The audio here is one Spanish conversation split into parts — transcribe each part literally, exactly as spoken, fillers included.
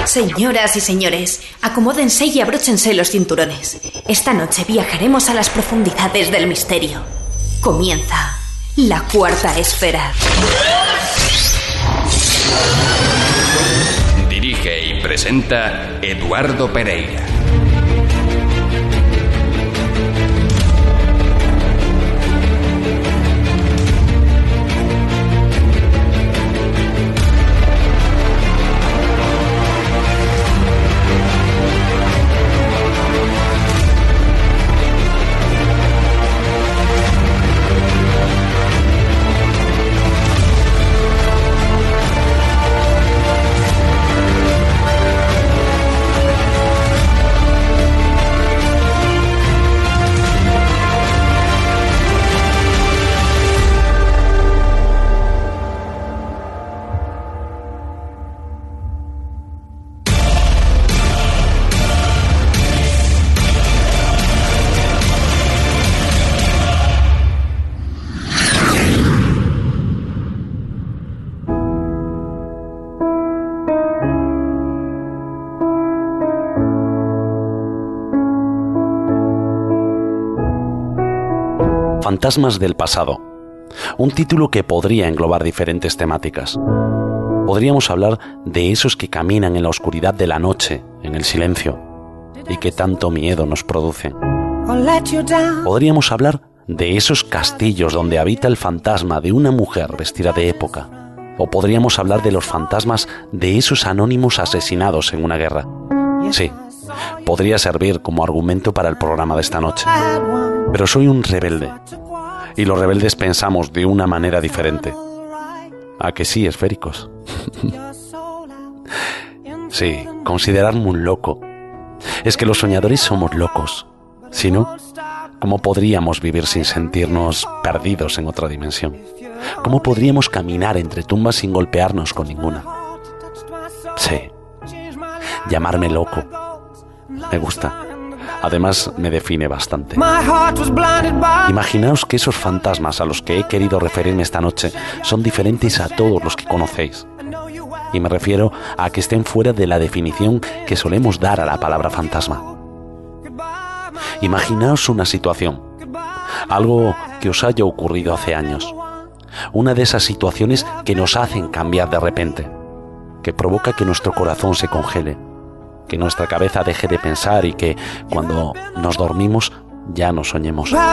Señoras y señores, acomódense y abróchense los cinturones. Esta noche viajaremos a las profundidades del misterio. Comienza La Cuarta Esfera. Dirige y presenta Eduardo Pereira. Fantasmas del pasado. Un título que podría englobar diferentes temáticas. Podríamos hablar de esos que caminan en la oscuridad de la noche, en el silencio, y que tanto miedo nos producen. Podríamos hablar de esos castillos donde habita el fantasma de una mujer vestida de época. O podríamos hablar de los fantasmas de esos anónimos asesinados en una guerra. Sí, podría servir como argumento para el programa de esta noche. Pero soy un rebelde, y los rebeldes pensamos de una manera diferente. ¿A que sí, esféricos? Sí, considerarme un loco. Es que los soñadores somos locos. Si no, ¿cómo podríamos vivir sin sentirnos perdidos en otra dimensión? ¿Cómo podríamos caminar entre tumbas sin golpearnos con ninguna? Sí, llamarme loco me gusta. Además, me define bastante. Imaginaos que esos fantasmas a los que he querido referirme esta noche son diferentes a todos los que conocéis. Y me refiero a que estén fuera de la definición que solemos dar a la palabra fantasma. Imaginaos una situación, algo que os haya ocurrido hace años. Una de esas situaciones que nos hacen cambiar de repente, que provoca que nuestro corazón se congele, que nuestra cabeza deje de pensar y que cuando nos dormimos ya no soñemos. Ya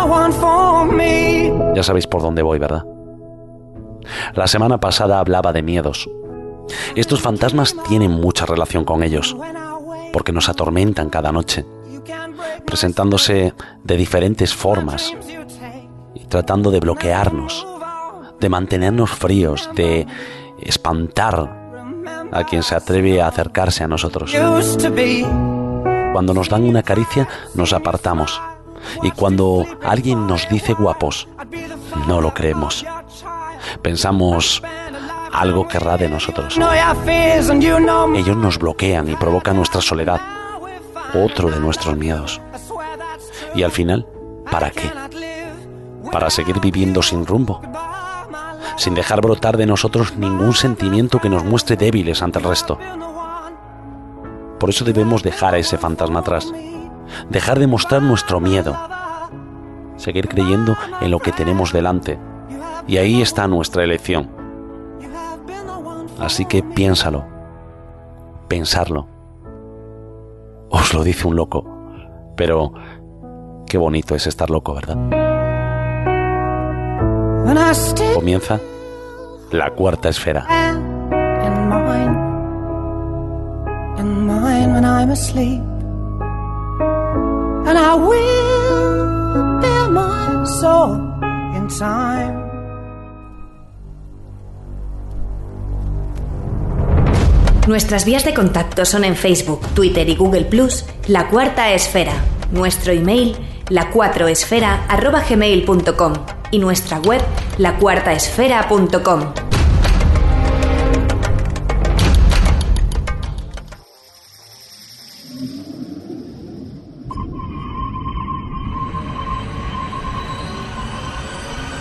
sabéis por dónde voy, ¿verdad? La semana pasada hablaba de miedos. Estos fantasmas tienen mucha relación con ellos, porque nos atormentan cada noche, presentándose de diferentes formas y tratando de bloquearnos, de mantenernos fríos, de espantar a quien se atreve a acercarse a nosotros. Cuando nos dan una caricia, nos apartamos. Y cuando alguien nos dice guapos, no lo creemos. Pensamos, algo querrá de nosotros. Ellos nos bloquean y provocan nuestra soledad, otro de nuestros miedos. Y al final, ¿para qué? ¿Para seguir viviendo sin rumbo? Sin dejar brotar de nosotros ningún sentimiento que nos muestre débiles ante el resto. Por eso debemos dejar a ese fantasma atrás, dejar de mostrar nuestro miedo, seguir creyendo en lo que tenemos delante, y ahí está nuestra elección. Así que piénsalo, pensarlo. Os lo dice un loco, pero qué bonito es estar loco, ¿verdad? Comienza La Cuarta Esfera. Nuestras vías de contacto son en Facebook, Twitter y Google plus, La Cuarta Esfera. Nuestro email, la cuatro esfera arroba gmail punto com y nuestra web, la cuarta esfera punto com.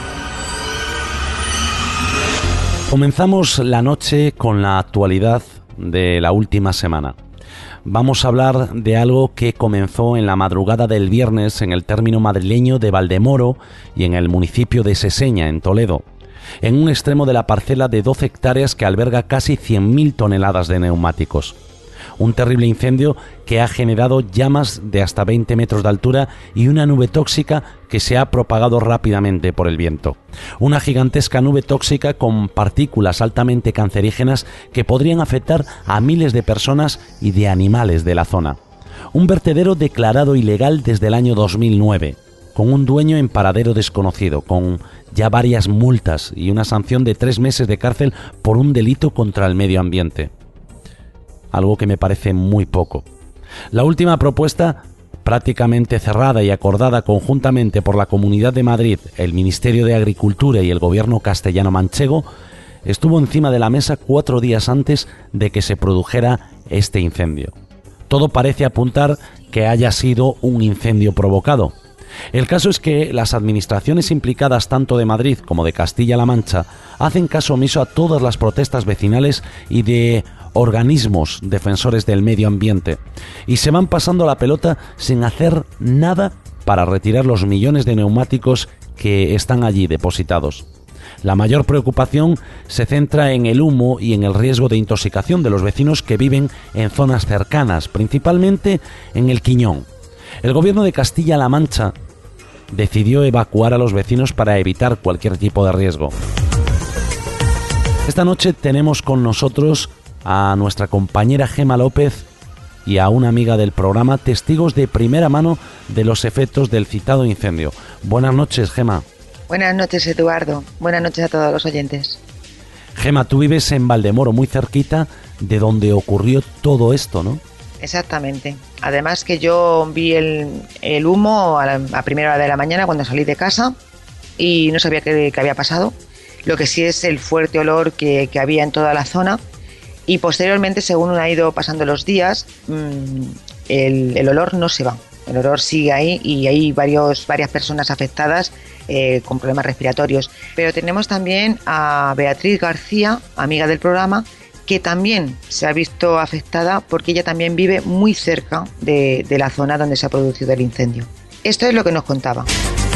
Comenzamos la noche con la actualidad de la última semana. Vamos a hablar de algo que comenzó en la madrugada del viernes en el término madrileño de Valdemoro y en el municipio de Seseña, en Toledo, en un extremo de la parcela de doce hectáreas que alberga casi cien mil toneladas de neumáticos. Un terrible incendio que ha generado llamas de hasta veinte metros de altura y una nube tóxica que se ha propagado rápidamente por el viento. Una gigantesca nube tóxica con partículas altamente cancerígenas que podrían afectar a miles de personas y de animales de la zona. Un vertedero declarado ilegal desde el año dos mil nueve, con un dueño en paradero desconocido, con ya varias multas y una sanción de tres meses de cárcel por un delito contra el medio ambiente. Algo que me parece muy poco. La última propuesta, prácticamente cerrada y acordada conjuntamente por la Comunidad de Madrid, el Ministerio de Agricultura y el Gobierno castellano-manchego, estuvo encima de la mesa cuatro días antes de que se produjera este incendio. Todo parece apuntar que haya sido un incendio provocado. El caso es que las administraciones implicadas tanto de Madrid como de Castilla-La Mancha hacen caso omiso a todas las protestas vecinales y de organismos defensores del medio ambiente y se van pasando la pelota sin hacer nada para retirar los millones de neumáticos que están allí depositados. La mayor preocupación se centra en el humo y en el riesgo de intoxicación de los vecinos que viven en zonas cercanas, principalmente en el Quiñón. El gobierno de Castilla-La Mancha decidió evacuar a los vecinos para evitar cualquier tipo de riesgo. Esta noche tenemos con nosotros a nuestra compañera Gema López y a una amiga del programa, testigos de primera mano de los efectos del citado incendio. Buenas noches, Gema. Buenas noches, Eduardo. Buenas noches a todos los oyentes. Gema, tú vives en Valdemoro, muy cerquita de donde ocurrió todo esto, ¿no? Exactamente. Además que yo vi el, el humo a, la, a primera hora de la mañana cuando salí de casa y no sabía qué, qué había pasado. Lo que sí es el fuerte olor que, que había en toda la zona. Y posteriormente, según ha ido pasando los días, mmm, el, el olor no se va. El olor sigue ahí y hay varios, varias personas afectadas eh, con problemas respiratorios. Pero tenemos también a Beatriz García, amiga del programa, que también se ha visto afectada porque ella también vive muy cerca de, de la zona donde se ha producido el incendio. Esto es lo que nos contaba.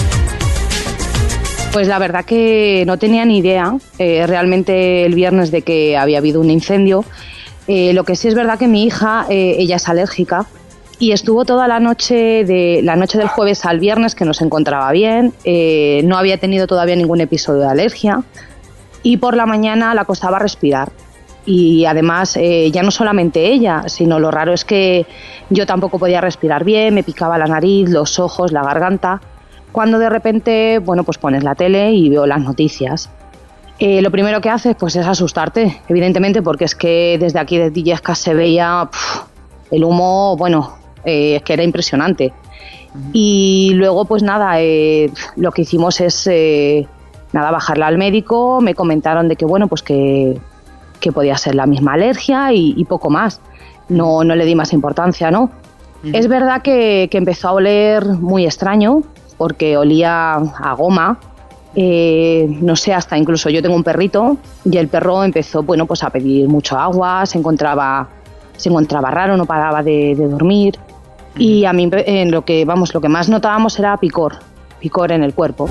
Pues la verdad que no tenía ni idea eh, realmente el viernes de que había habido un incendio. Eh, lo que sí es verdad que mi hija, eh, ella es alérgica y estuvo toda la noche de la noche del jueves al viernes que no se encontraba bien, eh, no había tenido todavía ningún episodio de alergia y por la mañana la costaba respirar. Y además eh, ya no solamente ella, sino lo raro es que yo tampoco podía respirar bien, me picaba la nariz, los ojos, la garganta. Cuando de repente, bueno, pues pones la tele y veo las noticias. Eh, lo primero que haces pues es asustarte, evidentemente, porque es que desde aquí de Illescas se veía pff, el humo, bueno, eh, es que era impresionante. Uh-huh. Y luego pues nada, eh, lo que hicimos es eh, nada, bajarla al médico, me comentaron de que bueno, pues que, que podía ser la misma alergia y, y poco más. No, no le di más importancia, ¿no? Uh-huh. Es verdad que, que empezó a oler muy extraño, porque olía a goma, eh, no sé, hasta incluso yo tengo un perrito y el perro empezó, bueno, pues a pedir mucho agua, se encontraba, se encontraba raro, no paraba de, de dormir y a mí en lo que, vamos, lo que más notábamos era picor, picor en el cuerpo.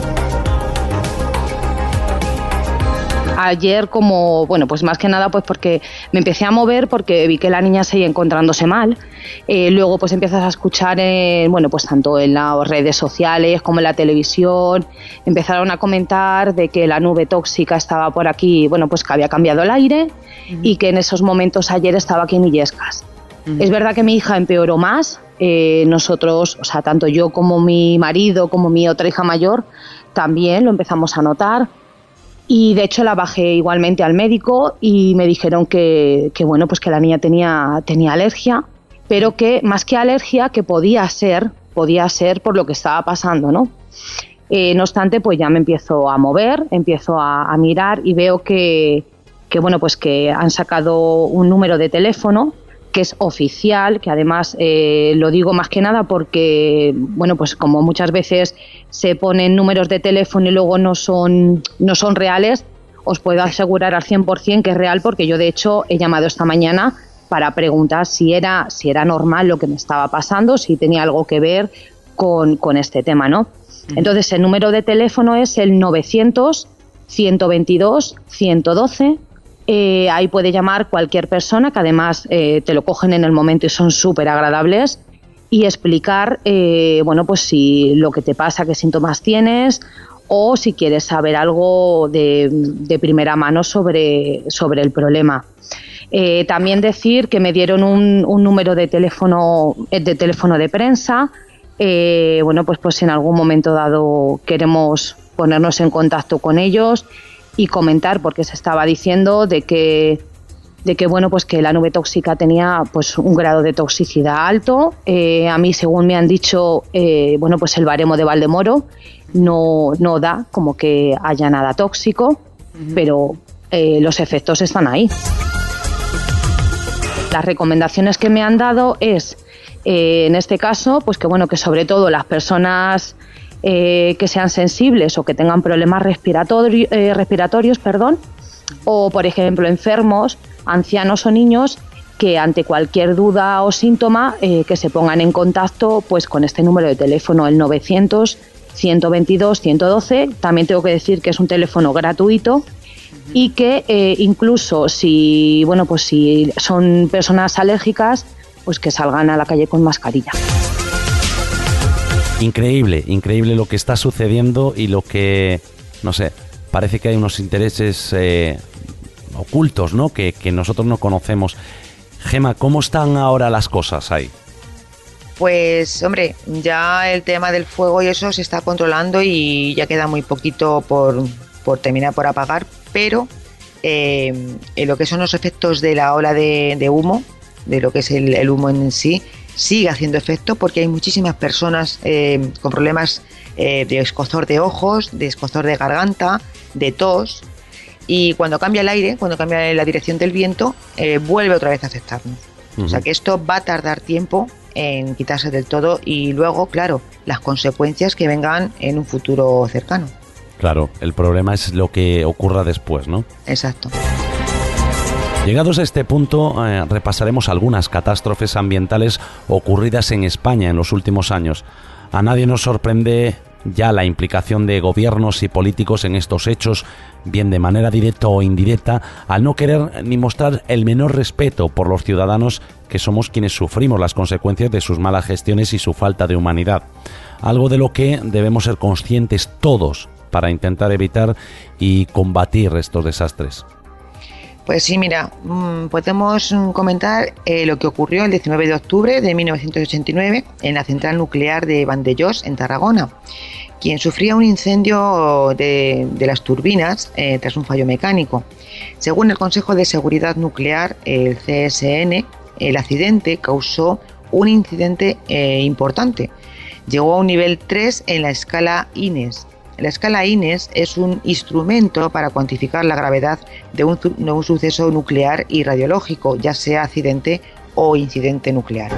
Ayer como, bueno, pues más que nada pues porque me empecé a mover porque vi que la niña seguía encontrándose mal. Eh, luego pues empiezas a escuchar, en, bueno, pues tanto en las redes sociales como en la televisión, empezaron a comentar de que la nube tóxica estaba por aquí, bueno, pues que había cambiado el aire uh-huh. y que en esos momentos ayer estaba aquí en Illescas. Uh-huh. Es verdad que mi hija empeoró más, eh, nosotros, o sea, tanto yo como mi marido, como mi otra hija mayor, también lo empezamos a notar. Y de hecho la bajé igualmente al médico y me dijeron que, que bueno, pues que la niña tenía, tenía alergia, pero que más que alergia, que podía ser, podía ser por lo que estaba pasando, ¿no? Eh, no obstante, pues ya me empiezo a mover, empiezo a, a mirar y veo que, que, bueno, pues que han sacado un número de teléfono que es oficial, que además eh, lo digo más que nada porque, bueno, pues como muchas veces se ponen números de teléfono y luego no son, no son reales, os puedo asegurar al cien por ciento que es real, porque yo de hecho he llamado esta mañana para preguntar si era, si era normal lo que me estaba pasando, si tenía algo que ver con, con este tema, ¿no? Entonces el número de teléfono es el novecientos, ciento veintidós, ciento doce. Eh, ahí puede llamar cualquier persona, que además eh, te lo cogen en el momento y son súper agradables, y explicar, eh, bueno, pues si lo que te pasa, qué síntomas tienes, o si quieres saber algo de, de primera mano sobre, sobre el problema. Eh, también decir que me dieron un, un número de teléfono, de teléfono de prensa. Eh, bueno, pues, pues en algún momento dado queremos ponernos en contacto con ellos y comentar, porque se estaba diciendo de que, de que bueno, pues que la nube tóxica tenía pues un grado de toxicidad alto. Eh, a mí, según me han dicho, eh, bueno, pues el baremo de Valdemoro no, no da como que haya nada tóxico, uh-huh. pero eh, los efectos están ahí. Las recomendaciones que me han dado es, eh, en este caso, pues que bueno, que sobre todo las personas eh, que sean sensibles o que tengan problemas respiratori- eh, respiratorios, perdón, o por ejemplo enfermos, ancianos o niños, que ante cualquier duda o síntoma eh, que se pongan en contacto pues con este número de teléfono, el novecientos, ciento veintidós, ciento doce. También tengo que decir que es un teléfono gratuito y que eh, incluso si bueno pues si son personas alérgicas, pues que salgan a la calle con mascarilla. Increíble, increíble lo que está sucediendo y lo que, no sé, parece que hay unos intereses eh, ocultos, ¿no? Que, que nosotros no conocemos. Gema, ¿cómo están ahora las cosas ahí? Pues, hombre, ya el tema del fuego y eso se está controlando y ya queda muy poquito por, por terminar, por apagar, pero eh, en lo que son los efectos de la ola de, de humo, de lo que es el, el humo en sí, sigue haciendo efecto porque hay muchísimas personas eh, con problemas eh, de escozor de ojos, de escozor de garganta, de tos, y cuando cambia el aire, cuando cambia la dirección del viento, eh, vuelve otra vez a afectarnos. Uh-huh. O sea que esto va a tardar tiempo en quitarse del todo y luego, claro, las consecuencias que vengan en un futuro cercano. Claro, el problema es lo que ocurra después, ¿no? Exacto. Llegados a este punto, eh, repasaremos algunas catástrofes ambientales ocurridas en España en los últimos años. A nadie nos sorprende ya la implicación de gobiernos y políticos en estos hechos, bien de manera directa o indirecta, al no querer ni mostrar el menor respeto por los ciudadanos, que somos quienes sufrimos las consecuencias de sus malas gestiones y su falta de humanidad. Algo de lo que debemos ser conscientes todos para intentar evitar y combatir estos desastres. Pues sí, mira, podemos comentar eh, lo que ocurrió el diecinueve de octubre de mil novecientos ochenta y nueve en la central nuclear de Vandellós, en Tarragona, quien sufría un incendio de, de las turbinas eh, tras un fallo mecánico. Según el Consejo de Seguridad Nuclear, el C S N, el accidente causó un incidente eh, importante. Llegó a un nivel tres en la escala I N E S. La escala I N E S es un instrumento para cuantificar la gravedad de un, de un suceso nuclear y radiológico, ya sea accidente o incidente nuclear.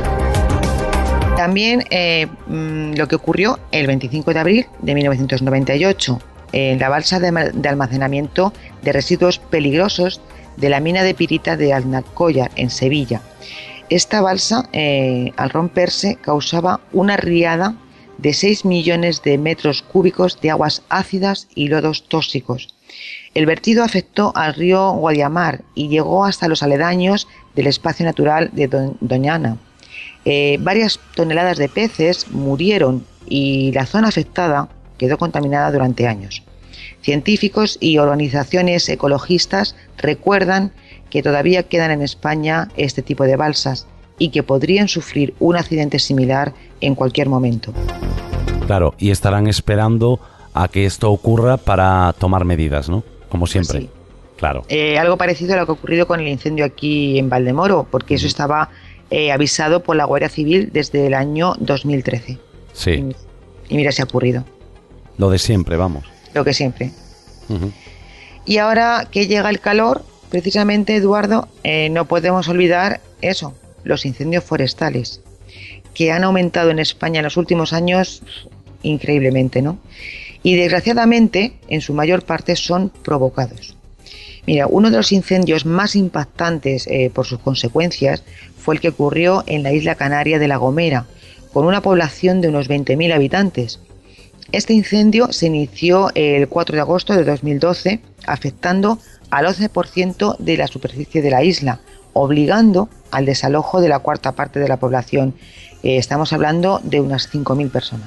También eh, lo que ocurrió el veinticinco de abril de mil novecientos noventa y ocho en la balsa de, de almacenamiento de residuos peligrosos de la mina de pirita de Alnacollar, en Sevilla. Esta balsa, eh, al romperse, causaba una riada de seis millones de metros cúbicos de aguas ácidas y lodos tóxicos. El vertido afectó al río Guadiamar y llegó hasta los aledaños del espacio natural de Do- Doñana. Eh, varias toneladas de peces murieron y la zona afectada quedó contaminada durante años. Científicos y organizaciones ecologistas recuerdan que todavía quedan en España este tipo de balsas y que podrían sufrir un accidente similar en cualquier momento. Claro, y estarán esperando a que esto ocurra para tomar medidas, ¿no? Como siempre. Sí. Claro. Eh, algo parecido a lo que ha ocurrido con el incendio aquí en Valdemoro, porque eso estaba eh, avisado por la Guardia Civil desde el año dos mil trece. Sí. Y, y mira si ha ocurrido. Lo de siempre, vamos. Lo que siempre. Uh-huh. Y ahora que llega el calor, precisamente, Eduardo, eh, no podemos olvidar eso, los incendios forestales, que han aumentado en España en los últimos años increíblemente, ¿no? Y desgraciadamente, en su mayor parte, son provocados. Mira, uno de los incendios más impactantes eh, por sus consecuencias fue el que ocurrió en la isla canaria de La Gomera, con una población de unos veinte mil habitantes. Este incendio se inició el cuatro de agosto de dos mil doce, afectando al once por ciento de la superficie de la isla, obligando al desalojo de la cuarta parte de la población. Eh, estamos hablando de unas cinco mil personas.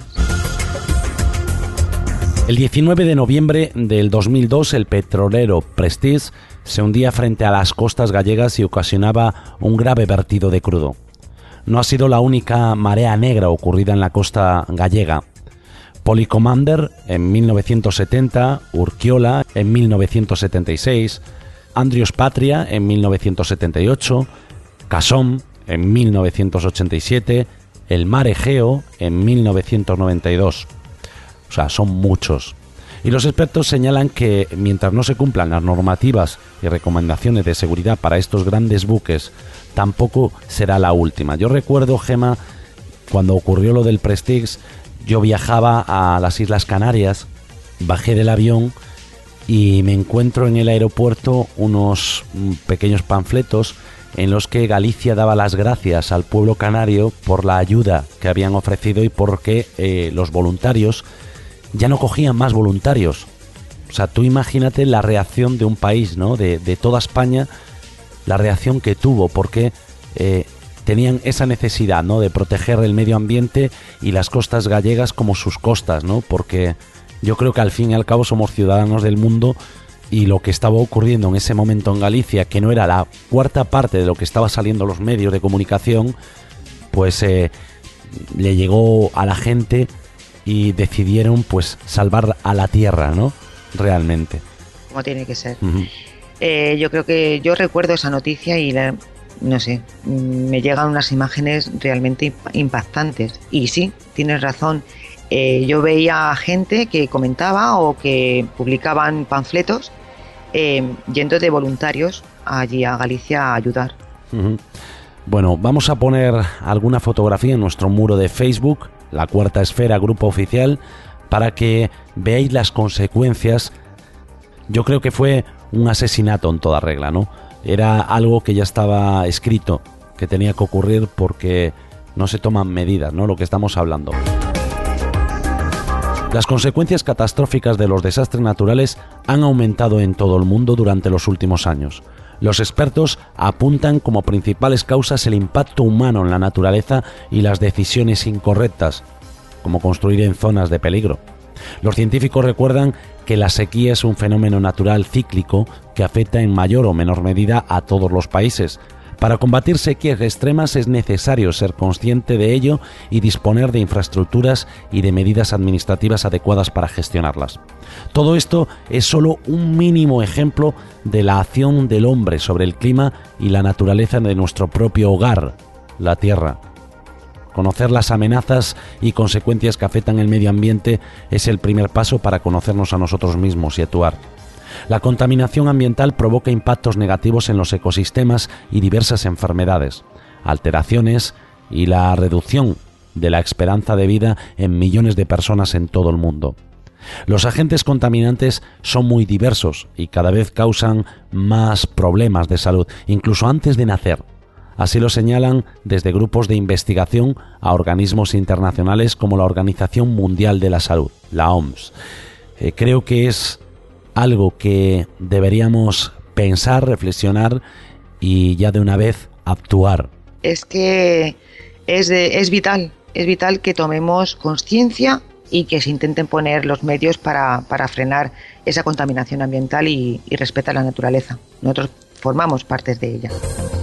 El diecinueve de noviembre del dos mil dos, el petrolero Prestige se hundía frente a las costas gallegas y ocasionaba un grave vertido de crudo. No ha sido la única marea negra ocurrida en la costa gallega. Polycommander en mil novecientos setenta, Urquiola en mil novecientos setenta y seis, Andrius Patria en mil novecientos setenta y ocho, Cassom en mil novecientos ochenta y siete, el Mar Egeo en mil novecientos noventa y dos. O sea, son muchos. Y los expertos señalan que mientras no se cumplan las normativas y recomendaciones de seguridad para estos grandes buques, tampoco será la última. Yo recuerdo, Gema, cuando ocurrió lo del Prestige, yo viajaba a las Islas Canarias, bajé del avión y me encuentro en el aeropuerto unos pequeños panfletos en los que Galicia daba las gracias al pueblo canario por la ayuda que habían ofrecido y porque eh, los voluntarios ya no cogían más voluntarios. O sea, tú imagínate la reacción de un país, ¿no? De, de toda España, la reacción que tuvo, porque eh, tenían esa necesidad, ¿no? De proteger el medio ambiente y las costas gallegas como sus costas, ¿no? Porque yo creo que al fin y al cabo somos ciudadanos del mundo y lo que estaba ocurriendo en ese momento en Galicia, que no era la cuarta parte de lo que estaba saliendo en los medios de comunicación, pues eh, le llegó a la gente y decidieron pues salvar a la tierra, ¿no? Realmente. Como tiene que ser. Uh-huh. Eh, yo creo que yo recuerdo esa noticia y la, no sé, me llegan unas imágenes realmente impactantes. Y sí, tienes razón. Eh, yo veía gente que comentaba o que publicaban panfletos eh, yendo de voluntarios allí a Galicia a ayudar. Uh-huh. Bueno, vamos a poner alguna fotografía en nuestro muro de Facebook, La Cuarta Esfera Grupo Oficial, para que veáis las consecuencias. Yo creo que fue un asesinato en toda regla, ¿no? Era algo que ya estaba escrito, que tenía que ocurrir porque no se toman medidas, ¿no? Lo que estamos hablando. Las consecuencias catastróficas de los desastres naturales han aumentado en todo el mundo durante los últimos años. Los expertos apuntan como principales causas el impacto humano en la naturaleza y las decisiones incorrectas, como construir en zonas de peligro. Los científicos recuerdan que la sequía es un fenómeno natural cíclico que afecta en mayor o menor medida a todos los países. Para combatir sequías extremas es necesario ser consciente de ello y disponer de infraestructuras y de medidas administrativas adecuadas para gestionarlas. Todo esto es solo un mínimo ejemplo de la acción del hombre sobre el clima y la naturaleza de nuestro propio hogar, la Tierra. Conocer las amenazas y consecuencias que afectan el medio ambiente es el primer paso para conocernos a nosotros mismos y actuar. La contaminación ambiental provoca impactos negativos en los ecosistemas y diversas enfermedades, alteraciones y la reducción de la esperanza de vida en millones de personas en todo el mundo. Los agentes contaminantes son muy diversos y cada vez causan más problemas de salud, incluso antes de nacer. Así lo señalan desde grupos de investigación a organismos internacionales como la Organización Mundial de la Salud, la O M S. Eh, creo que es algo que deberíamos pensar, reflexionar y ya de una vez actuar. Es que es, de, es vital, es vital que tomemos conciencia y que se intenten poner los medios para, para frenar esa contaminación ambiental y, y respetar la naturaleza. Nosotros formamos parte de ella.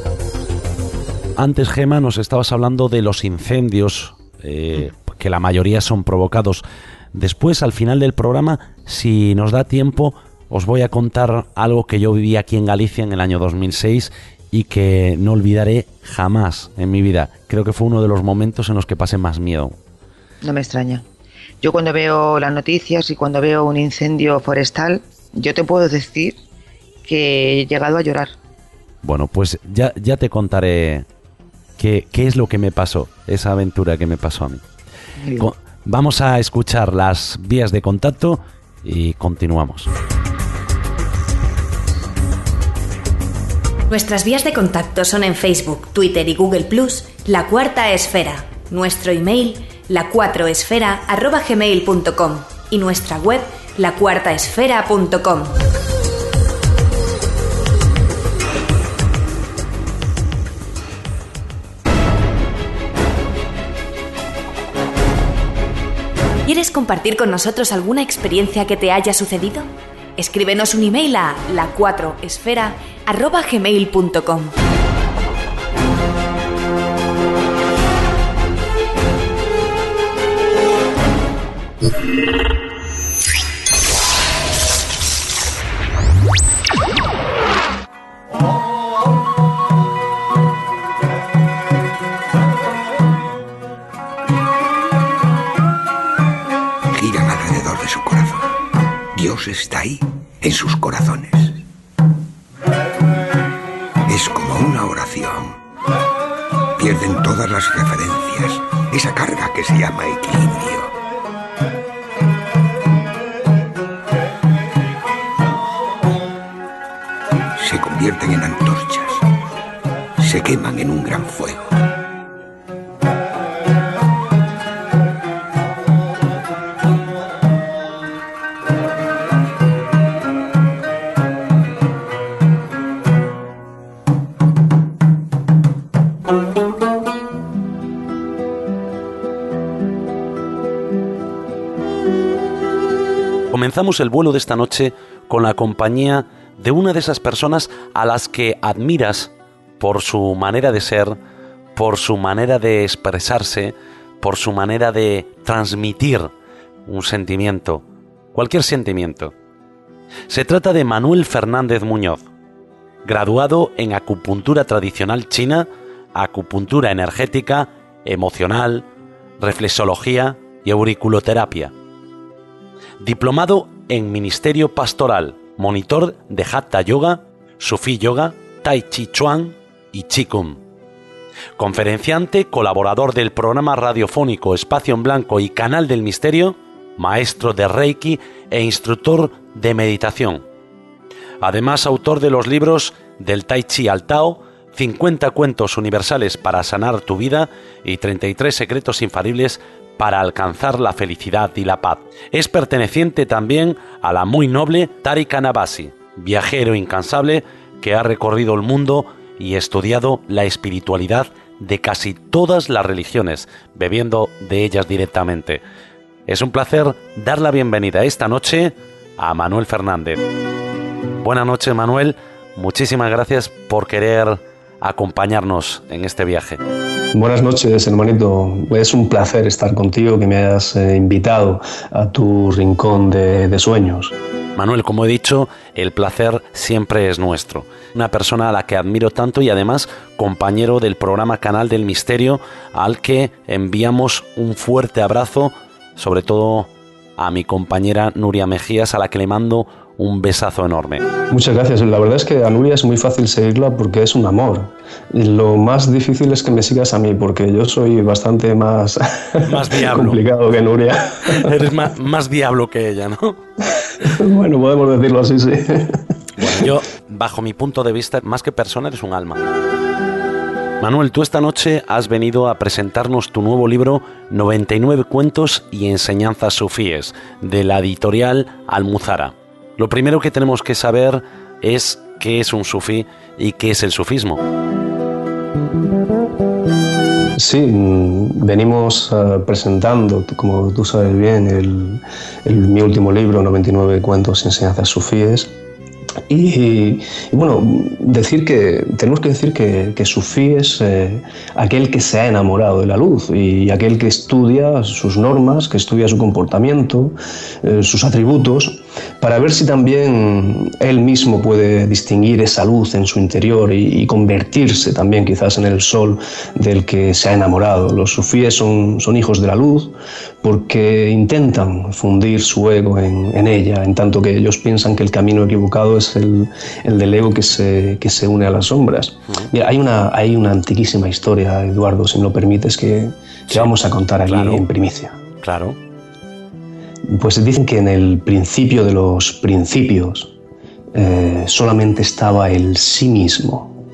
Antes, Gema, nos estabas hablando de los incendios, eh, que la mayoría son provocados. Después, al final del programa, si nos da tiempo, os voy a contar algo que yo viví aquí en Galicia en el año dos mil seis y que no olvidaré jamás en mi vida. Creo que fue uno de los momentos en los que pasé más miedo. No me extraña. Yo cuando veo las noticias y cuando veo un incendio forestal, yo te puedo decir que he llegado a llorar. Bueno, pues ya, ya te contaré qué, qué es lo que me pasó, esa aventura que me pasó a mí. Con, vamos a escuchar las vías de contacto y continuamos. Nuestras vías de contacto son en Facebook, Twitter y Google plus, La Cuarta Esfera. Nuestro email, la cuatro esfera arroba gmail punto com y nuestra web, la cuarta esfera punto com. ¿Quieres compartir con nosotros alguna experiencia que te haya sucedido? Escríbenos un email a la cuatro esfera arroba gmail punto com. Giran alrededor de su corazón. Dios está ahí, en sus corazones. Es como una oración. Pierden todas las referencias, esa carga que se llama equilibrio. Se convierten en antorchas. Se queman en un gran fuego. Comenzamos el vuelo de esta noche con la compañía de una de esas personas a las que admiras por su manera de ser, por su manera de expresarse, por su manera de transmitir un sentimiento, cualquier sentimiento. Se trata de Manuel Fernández Muñoz, graduado en acupuntura tradicional china, acupuntura energética, emocional, reflexología y auriculoterapia. Diplomado en Ministerio Pastoral, monitor de Hatha Yoga, Sufi Yoga, Tai Chi Chuan y Qigong. Conferenciante, colaborador del programa radiofónico Espacio en Blanco y Canal del Misterio, maestro de Reiki e instructor de meditación. Además, autor de los libros Del Tai Chi al Tao, cincuenta cuentos universales para sanar tu vida y treinta y tres secretos infalibles para alcanzar la felicidad y la paz. Es perteneciente también a la muy noble Tariq Anabasi, viajero incansable que ha recorrido el mundo y estudiado la espiritualidad de casi todas las religiones, bebiendo de ellas directamente. Es un placer dar la bienvenida esta noche a Manuel Fernández. Buenas noches, Manuel. Muchísimas gracias por querer acompañarnos en este viaje. Buenas noches, hermanito. Es un placer estar contigo, que me hayas eh, invitado a tu rincón de, de sueños. Manuel, como he dicho, el placer siempre es nuestro. Una persona a la que admiro tanto y además compañero del programa Canal del Misterio, al que enviamos un fuerte abrazo, sobre todo a mi compañera Nuria Mejías, a la que le mando un besazo enorme. Muchas gracias. La verdad es que a Nuria es muy fácil seguirla porque es un amor. Y lo más difícil es que me sigas a mí, porque yo soy bastante más, más diablo. complicado que Nuria. Eres más, más diablo que ella, ¿no? Bueno, podemos decirlo así, sí. Bueno, yo, bajo mi punto de vista, más que persona, eres un alma. Manuel, tú esta noche has venido a presentarnos tu nuevo libro noventa y nueve cuentos y enseñanzas sufíes, de la editorial Almuzara. Lo primero que tenemos que saber es qué es un sufí y qué es el sufismo. Sí, venimos uh, presentando, como tú sabes bien, el, el, mi último libro, noventa y nueve cuentos y enseñanzas sufíes. Y, y bueno, decir que tenemos que decir que, que sufí es eh, aquel que se ha enamorado de la luz y aquel que estudia sus normas, que estudia su comportamiento, eh, sus atributos, para ver si también él mismo puede distinguir esa luz en su interior y, y convertirse también quizás en el sol del que se ha enamorado. Los sufíes son, son hijos de la luz porque intentan fundir su ego en, en ella, en tanto que ellos piensan que el camino equivocado es el, el del ego que se, que se une a las sombras. Mira, hay una, hay una antiquísima historia, Eduardo, si me lo permites, que, que sí, vamos a contar aquí, claro, en primicia. Claro. Pues dicen que en el principio de los principios eh, solamente estaba el sí mismo,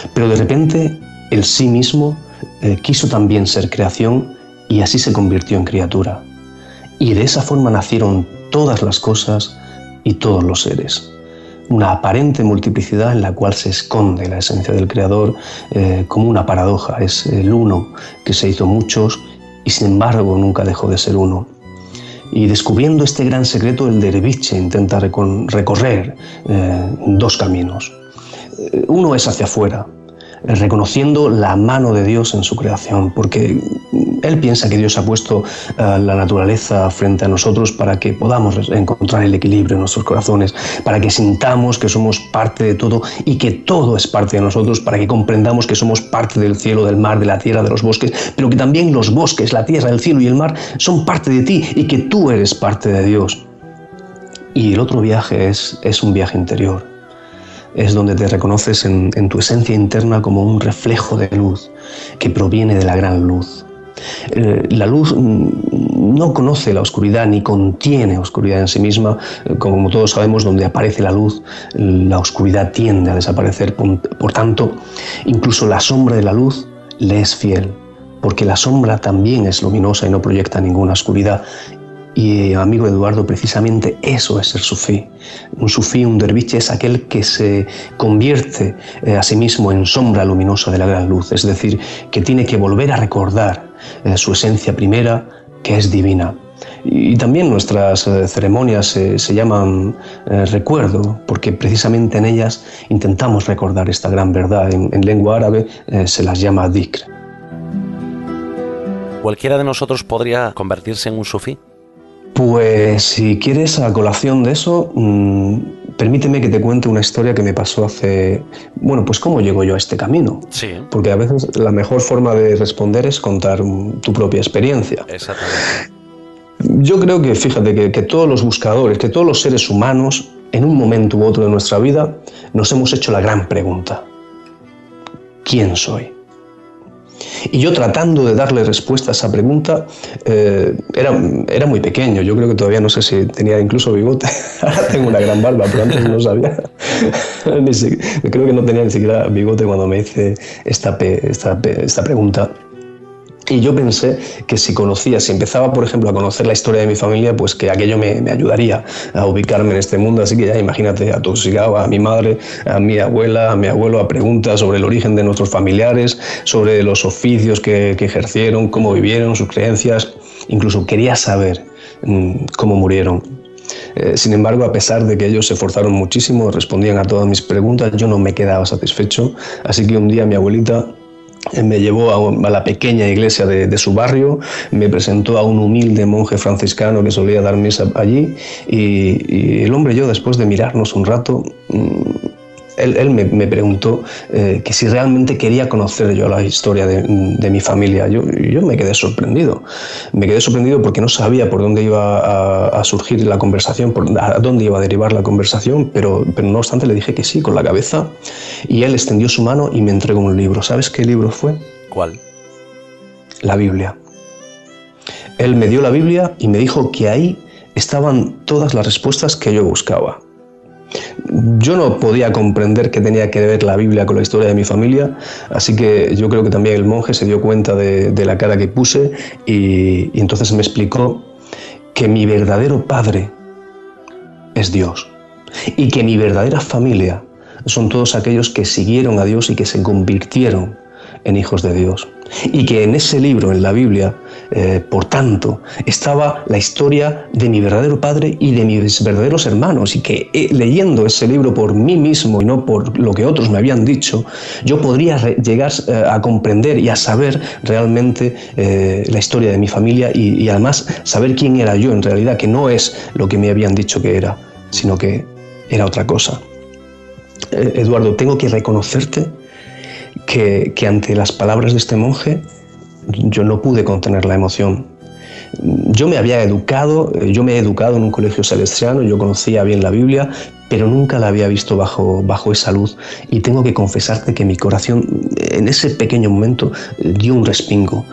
Pero de repente el sí mismo eh, quiso también ser creación y así se convirtió en criatura. Y de esa forma nacieron todas las cosas y todos los seres. Una aparente multiplicidad en la cual se esconde la esencia del Creador eh, como una paradoja. Es el uno que se hizo muchos y sin embargo nunca dejó de ser uno. Y descubriendo este gran secreto, el derviche intenta recorrer eh, dos caminos. Uno es hacia afuera, reconociendo la mano de Dios en su creación, porque él piensa que Dios ha puesto uh, la naturaleza frente a nosotros para que podamos encontrar el equilibrio en nuestros corazones, para que sintamos que somos parte de todo y que todo es parte de nosotros, para que comprendamos que somos parte del cielo, del mar, de la tierra, de los bosques, pero que también los bosques, la tierra, el cielo y el mar son parte de ti y que tú eres parte de Dios. Y el otro viaje es, es un viaje interior. Es donde te reconoces en, en tu esencia interna como un reflejo de luz que proviene de la gran luz. Eh, la luz no conoce la oscuridad ni contiene oscuridad en sí misma. Eh, como todos sabemos, donde aparece la luz, la oscuridad tiende a desaparecer. Por, por tanto, incluso la sombra de la luz le es fiel, porque la sombra también es luminosa y no proyecta ninguna oscuridad. Y, amigo Eduardo, precisamente eso es ser sufí. Un sufí, un derviche, es aquel que se convierte eh, a sí mismo en sombra luminosa de la gran luz, es decir, que tiene que volver a recordar eh, su esencia primera, que es divina. Y, y también nuestras eh, ceremonias eh, se llaman eh, recuerdo, porque precisamente en ellas intentamos recordar esta gran verdad. En, en lengua árabe eh, se las llama dhikr. ¿Cualquiera de nosotros podría convertirse en un sufí? Pues si quieres, a colación de eso, mmm, permíteme que te cuente una historia que me pasó hace... Bueno, pues cómo llego yo a este camino. Sí. Porque a veces la mejor forma de responder es contar um, tu propia experiencia. Exactamente. Yo creo que, fíjate, que, que todos los buscadores, que todos los seres humanos, en un momento u otro de nuestra vida, nos hemos hecho la gran pregunta. ¿Quién soy? Y yo, tratando de darle respuesta a esa pregunta, eh, era, era muy pequeño. Yo creo que todavía no sé si tenía incluso bigote. Ahora tengo una gran barba, pero antes no sabía. Ni si, creo que no tenía ni siquiera bigote cuando me hice esta, esta, esta pregunta. Y yo pensé que si conocía, si empezaba, por ejemplo, a conocer la historia de mi familia, pues que aquello me, me ayudaría a ubicarme en este mundo. Así que ya imagínate, atoxicaba a mi madre, a mi abuela, a mi abuelo a preguntas sobre el origen de nuestros familiares, sobre los oficios que, que ejercieron, cómo vivieron, sus creencias. Incluso quería saber mmm, cómo murieron. Eh, sin embargo, a pesar de que ellos se esforzaron muchísimo, respondían a todas mis preguntas, yo no me quedaba satisfecho. Así que un día mi abuelita me llevó a, a la pequeña iglesia de, de su barrio, me presentó a un humilde monje franciscano que solía dar misa allí y, y el hombre y yo, después de mirarnos un rato, él, él me, me preguntó eh, que si realmente quería conocer yo la historia de, de mi familia. Yo, yo me quedé sorprendido, me quedé sorprendido porque no sabía por dónde iba a, a surgir la conversación, por, a dónde iba a derivar la conversación, pero, pero no obstante le dije que sí, con la cabeza, y él extendió su mano y me entregó un libro. ¿Sabes qué libro fue? ¿Cuál? La Biblia. Él me dio la Biblia y me dijo que ahí estaban todas las respuestas que yo buscaba. Yo no podía comprender qué tenía que ver la Biblia con la historia de mi familia, así que yo creo que también el monje se dio cuenta de, de la cara que puse y, y entonces me explicó que mi verdadero padre es Dios y que mi verdadera familia son todos aquellos que siguieron a Dios y que se convirtieron en hijos de Dios. Y que en ese libro, en la Biblia, eh, por tanto, estaba la historia de mi verdadero padre y de mis verdaderos hermanos, y que eh, leyendo ese libro por mí mismo y no por lo que otros me habían dicho, yo podría llegar eh, a comprender y a saber realmente eh, la historia de mi familia y, y además saber quién era yo en realidad, que no es lo que me habían dicho que era, sino que era otra cosa. Eh, Eduardo, tengo que reconocerte Que, que ante las palabras de este monje yo no pude contener la emoción. Yo me había educado, yo me he educado en un colegio salesiano, yo conocía bien la Biblia, pero nunca la había visto bajo, bajo esa luz. Y tengo que confesarte que mi corazón en ese pequeño momento dio un respingo.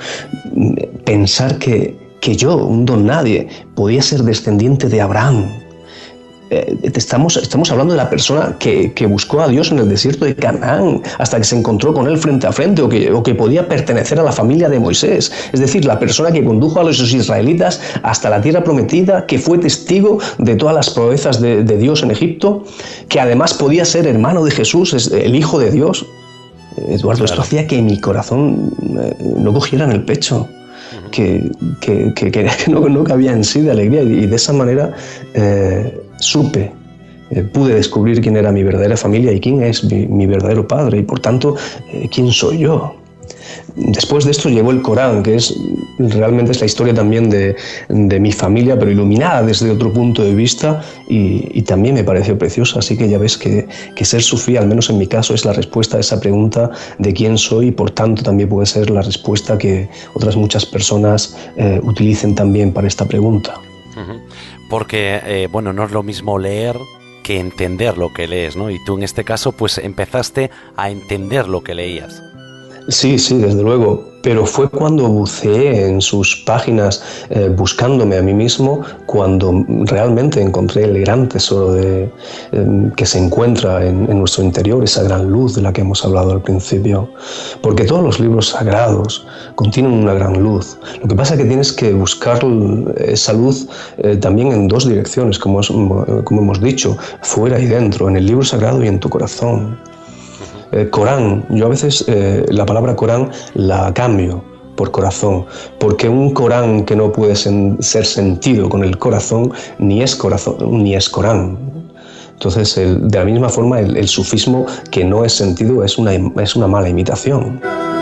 Pensar que, que yo, un don nadie, podía ser descendiente de Abraham, eh, estamos, estamos hablando de la persona que, que buscó a Dios en el desierto de Canaán hasta que se encontró con él frente a frente, o que, o que podía pertenecer a la familia de Moisés. Es decir, la persona que condujo a los israelitas hasta la tierra prometida, que fue testigo de todas las proezas de, de Dios en Egipto, que además podía ser hermano de Jesús, es el Hijo de Dios. Eduardo, claro. Esto hacía que mi corazón eh, no cogiera en el pecho. Que, que, que, que no, no cabía en sí de alegría, y de esa manera eh, supe, eh, pude descubrir quién era mi verdadera familia y quién es mi, mi verdadero padre, y por tanto, eh, quién soy yo. Después de esto llegó el Corán, que es realmente es la historia también de, de mi familia, pero iluminada desde otro punto de vista, y, y también me pareció preciosa. Así que ya ves que, que ser sufí, al menos en mi caso, es la respuesta a esa pregunta de quién soy, y por tanto también puede ser la respuesta que otras muchas personas eh, utilicen también para esta pregunta. Porque, eh, bueno, no es lo mismo leer que entender lo que lees, ¿no? Y tú en este caso, pues empezaste a entender lo que leías. Sí, sí, desde luego, pero fue cuando buceé en sus páginas eh, buscándome a mí mismo, cuando realmente encontré el gran tesoro de, eh, que se encuentra en, en nuestro interior, esa gran luz de la que hemos hablado al principio. Porque todos los libros sagrados contienen una gran luz. Lo que pasa es que tienes que buscar esa luz eh, también en dos direcciones, como, es, como hemos dicho, fuera y dentro, en el libro sagrado y en tu corazón. Eh, Corán, yo a veces eh, la palabra Corán la cambio por corazón, porque un Corán que no puede sen- ser sentido con el corazón ni es corazón ni es Corán. Entonces, el, de la misma forma, el, el sufismo que no es sentido es una, es una mala imitación.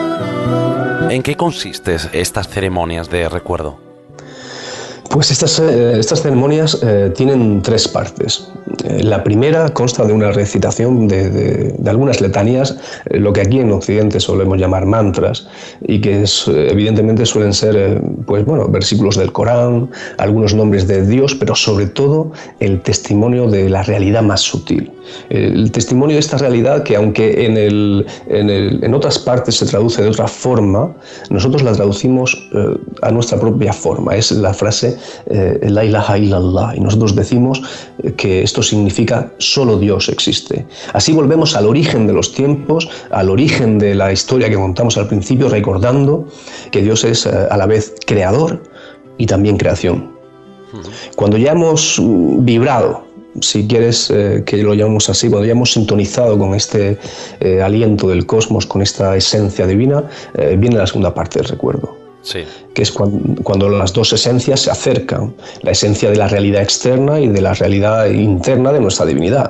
¿En qué consisten estas ceremonias de recuerdo? Pues estas, eh, estas ceremonias eh, tienen tres partes. Eh, la primera consta de una recitación de, de, de algunas letanías, eh, lo que aquí en Occidente solemos llamar mantras, y que es, eh, evidentemente suelen ser eh, pues, bueno, versículos del Corán, algunos nombres de Dios, pero sobre todo el testimonio de la realidad más sutil. El testimonio de esta realidad que, aunque en, el, en, el, en otras partes se traduce de otra forma, nosotros la traducimos eh, a nuestra propia forma. Es la frase eh, La ilaha illallah, y nosotros decimos eh, que esto significa solo Dios existe. Así volvemos al origen de los tiempos, al origen de la historia que contamos al principio, recordando que Dios es eh, a la vez creador y también creación. Cuando ya hemos vibrado, si quieres eh, que lo llamemos así, cuando ya hemos sintonizado con este eh, aliento del cosmos, con esta esencia divina, eh, viene la segunda parte del recuerdo. Sí. Que es cuando, cuando las dos esencias se acercan, la esencia de la realidad externa y de la realidad interna de nuestra divinidad.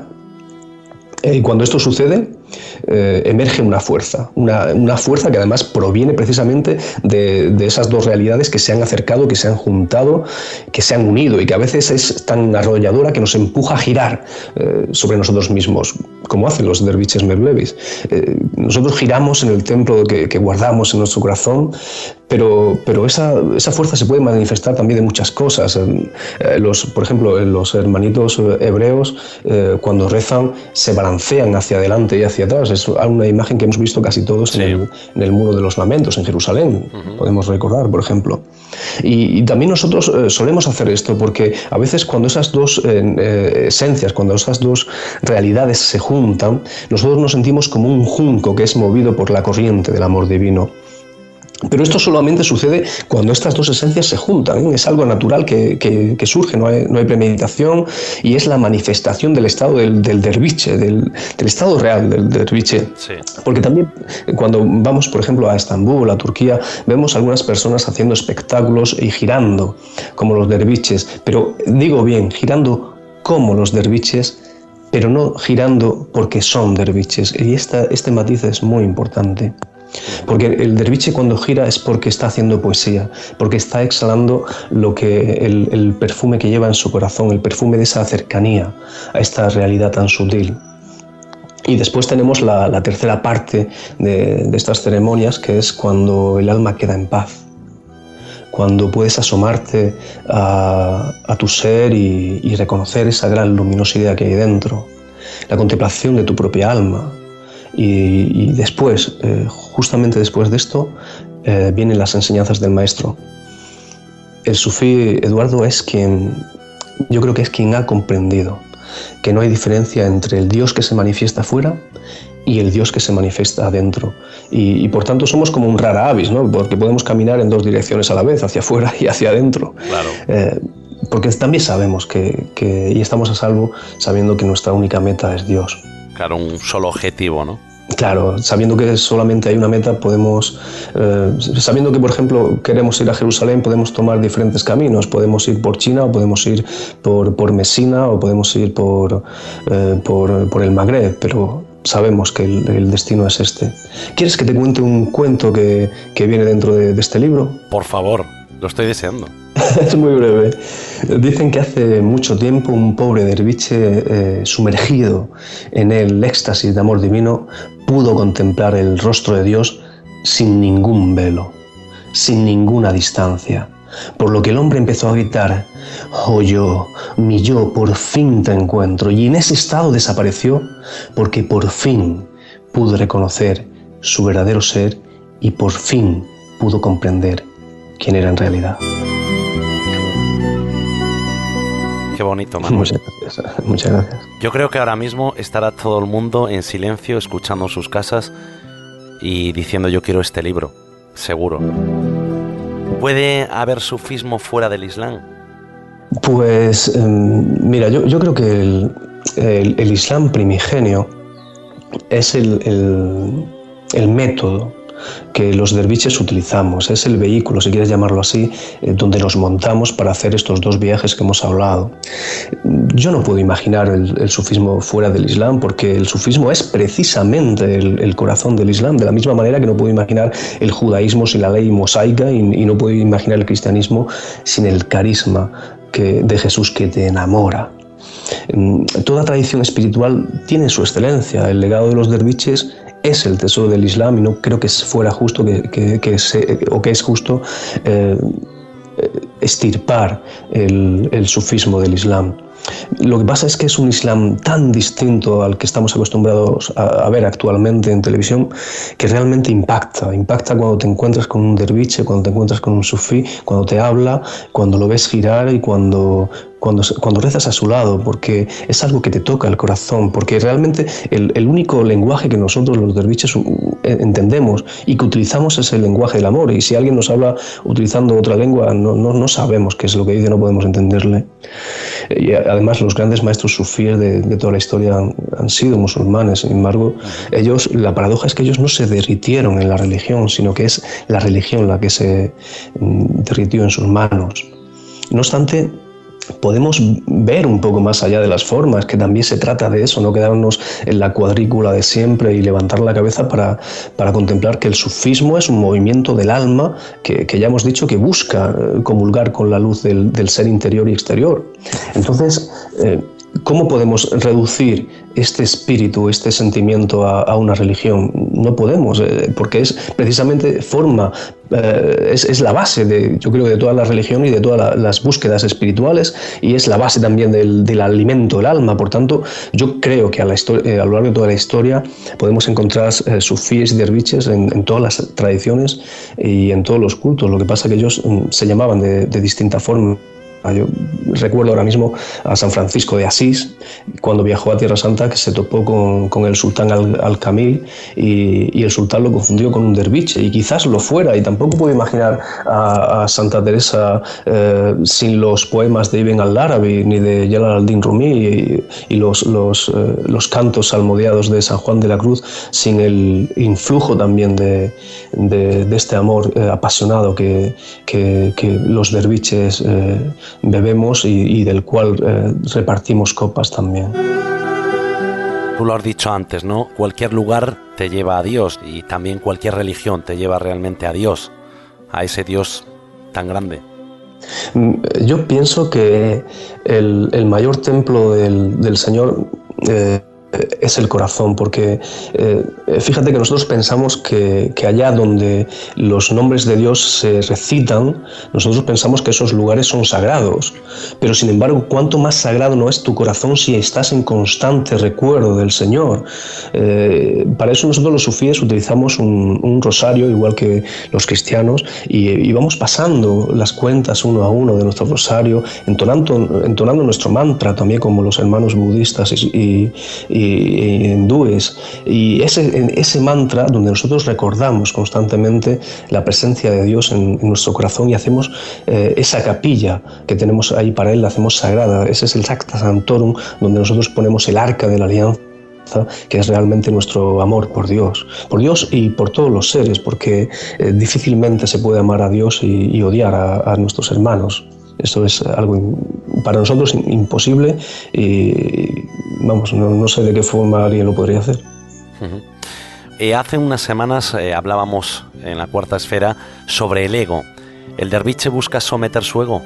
Y cuando esto sucede, eh, emerge una fuerza, una, una fuerza que además proviene precisamente de, de esas dos realidades que se han acercado, que se han juntado, que se han unido, y que a veces es tan arrolladora que nos empuja a girar eh, sobre nosotros mismos, como hacen los derviches mevlevis. Eh, nosotros giramos en el templo que, que guardamos en nuestro corazón, pero, pero esa, esa fuerza se puede manifestar también de muchas cosas. Eh, los, por ejemplo, los hermanitos hebreos, eh, cuando rezan, se balancean hacia adelante y hacia atrás. Es una imagen que hemos visto casi todos sí. en, el, en el Muro de los Lamentos, en Jerusalén, uh-huh. podemos recordar, por ejemplo. Y, y también nosotros eh, solemos hacer esto, porque a veces cuando esas dos eh, eh, esencias, cuando esas dos realidades se juntan, nosotros nos sentimos como un junco que es movido por la corriente del amor divino. Pero esto solamente sucede cuando estas dos esencias se juntan, ¿eh? Es algo natural que, que, que surge, no hay, no hay premeditación, y es la manifestación del estado del, del derviche, del, del estado real del derviche. Sí. Porque también cuando vamos, por ejemplo, a Estambul, a Turquía, vemos algunas personas haciendo espectáculos y girando como los derviches, pero digo bien, girando como los derviches, pero no girando porque son derviches, y esta, este matiz es muy importante. Porque el derviche cuando gira es porque está haciendo poesía, porque está exhalando lo que el, el perfume que lleva en su corazón, el perfume de esa cercanía a esta realidad tan sutil. Y después tenemos la, la tercera parte de, de estas ceremonias, que es cuando el alma queda en paz, cuando puedes asomarte a, a tu ser y, y reconocer esa gran luminosidad que hay dentro, la contemplación de tu propia alma. Y, y después, eh, justamente después de esto, eh, vienen las enseñanzas del maestro. El sufí Eduardo es quien, yo creo que es quien ha comprendido que no hay diferencia entre el Dios que se manifiesta fuera y el Dios que se manifiesta adentro. Y, y por tanto somos como un rara avis, ¿no? Porque podemos caminar en dos direcciones a la vez, hacia afuera y hacia adentro. Claro. Eh, porque también sabemos que, que, y estamos a salvo sabiendo que nuestra única meta es Dios. Claro, un solo objetivo, ¿no? Claro, sabiendo que solamente hay una meta, podemos, eh, sabiendo que, por ejemplo, queremos ir a Jerusalén, podemos tomar diferentes caminos. Podemos ir por China, o podemos ir por, por Mesina, o podemos ir por, eh, por, por el Magreb, pero sabemos que el, el destino es este. ¿Quieres que te cuente un cuento que, que viene dentro de, de este libro? Por favor, lo estoy deseando. Es muy breve. Dicen que hace mucho tiempo un pobre derviche eh, sumergido en el éxtasis de amor divino pudo contemplar el rostro de Dios sin ningún velo, sin ninguna distancia. Por lo que el hombre empezó a gritar: «Oh yo, mi yo, por fin te encuentro». Y en ese estado desapareció porque por fin pudo reconocer su verdadero ser y por fin pudo comprender quién era en realidad. Qué bonito, Manuel. Muchas gracias. Muchas gracias. Yo creo que ahora mismo estará todo el mundo en silencio, escuchando sus casas y diciendo: yo quiero este libro, seguro. ¿Puede haber sufismo fuera del Islam? Pues eh, mira, yo, yo creo que el, el, el Islam primigenio es el, el, el método que los derviches utilizamos, es el vehículo, si quieres llamarlo así, eh, donde nos montamos para hacer estos dos viajes que hemos hablado. Yo no puedo imaginar el, el sufismo fuera del Islam, porque el sufismo es precisamente el, el corazón del Islam, de la misma manera que no puedo imaginar el judaísmo sin la ley mosaica y, y no puedo imaginar el cristianismo sin el carisma que, de Jesús que te enamora. Toda tradición espiritual tiene su excelencia. El legado de los derviches es el tesoro del Islam y no creo que fuera justo que, que, que se, o que es justo eh, estirpar el, el sufismo del Islam. Lo que pasa es que es un Islam tan distinto al que estamos acostumbrados a, a ver actualmente en televisión, que realmente impacta. Impacta cuando te encuentras con un derviche, cuando te encuentras con un sufí, cuando te habla, cuando lo ves girar y cuando, cuando, cuando rezas a su lado, porque es algo que te toca el corazón, porque realmente el, el único lenguaje que nosotros los derviches entendemos y que utilizamos es el lenguaje del amor, y si alguien nos habla utilizando otra lengua no, no, no sabemos qué es lo que dice, no podemos entenderle. Y además los grandes maestros sufíes de, de toda la historia han, han sido musulmanes. Sin embargo, ellos, la paradoja es que ellos no se derritieron en la religión, sino que es la religión la que se derritió en sus manos. No obstante, podemos ver un poco más allá de las formas, que también se trata de eso, no quedarnos en la cuadrícula de siempre y levantar la cabeza para, para contemplar que el sufismo es un movimiento del alma que, que ya hemos dicho que busca comulgar con la luz del, del ser interior y exterior. Entonces, eh, ¿cómo podemos reducir este espíritu, este sentimiento a, a una religión? No podemos, eh, porque es precisamente forma, eh, es, es la base, de, yo creo, de toda la religión y de todas la, las búsquedas espirituales, y es la base también del, del alimento del alma. Por tanto, yo creo que a, la historia, eh, a lo largo de toda la historia podemos encontrar eh, sufíes y derviches en, en todas las tradiciones y en todos los cultos. Lo que pasa es que ellos mm, se llamaban de, de distinta forma. Yo recuerdo ahora mismo a San Francisco de Asís, cuando viajó a Tierra Santa, que se topó con, con el sultán al, Al-Kamil y, y el sultán lo confundió con un derviche, y quizás lo fuera, y tampoco puedo imaginar a, a Santa Teresa eh, sin los poemas de Ibn al-Arabi ni de Jalal al-Din Rumi y, y los, los, eh, los cantos salmodiados de San Juan de la Cruz, sin el influjo también de, de, de este amor eh, apasionado que, que, que los derviches eh, bebemos y, y del cual eh, repartimos copas también. Tú lo has dicho antes, ¿no? Cualquier lugar te lleva a Dios, y también cualquier religión te lleva realmente a Dios, a ese Dios tan grande. Yo pienso que el, el mayor templo del, del Señor eh, es el corazón, porque eh, fíjate que nosotros pensamos que, que allá donde los nombres de Dios se recitan, nosotros pensamos que esos lugares son sagrados, pero sin embargo, ¿cuánto más sagrado no es tu corazón si estás en constante recuerdo del Señor? Eh, para eso nosotros los sufíes utilizamos un, un rosario, igual que los cristianos, y, y vamos pasando las cuentas uno a uno de nuestro rosario, entonando, entonando nuestro mantra también, como los hermanos budistas y, y y, y hindúes, y ese, ese mantra donde nosotros recordamos constantemente la presencia de Dios en, en nuestro corazón y hacemos eh, esa capilla que tenemos ahí para Él, la hacemos sagrada. Ese es el Sacta Sanctorum, donde nosotros ponemos el arca de la alianza, que es realmente nuestro amor por Dios, por Dios y por todos los seres, porque eh, difícilmente se puede amar a Dios y, y odiar a, a nuestros hermanos. Esto es algo para nosotros imposible y vamos, no, no sé de qué forma alguien lo podría hacer. Uh-huh. Eh, hace unas semanas eh, hablábamos en la Cuarta Esfera sobre el ego. ¿El derviche busca someter su ego?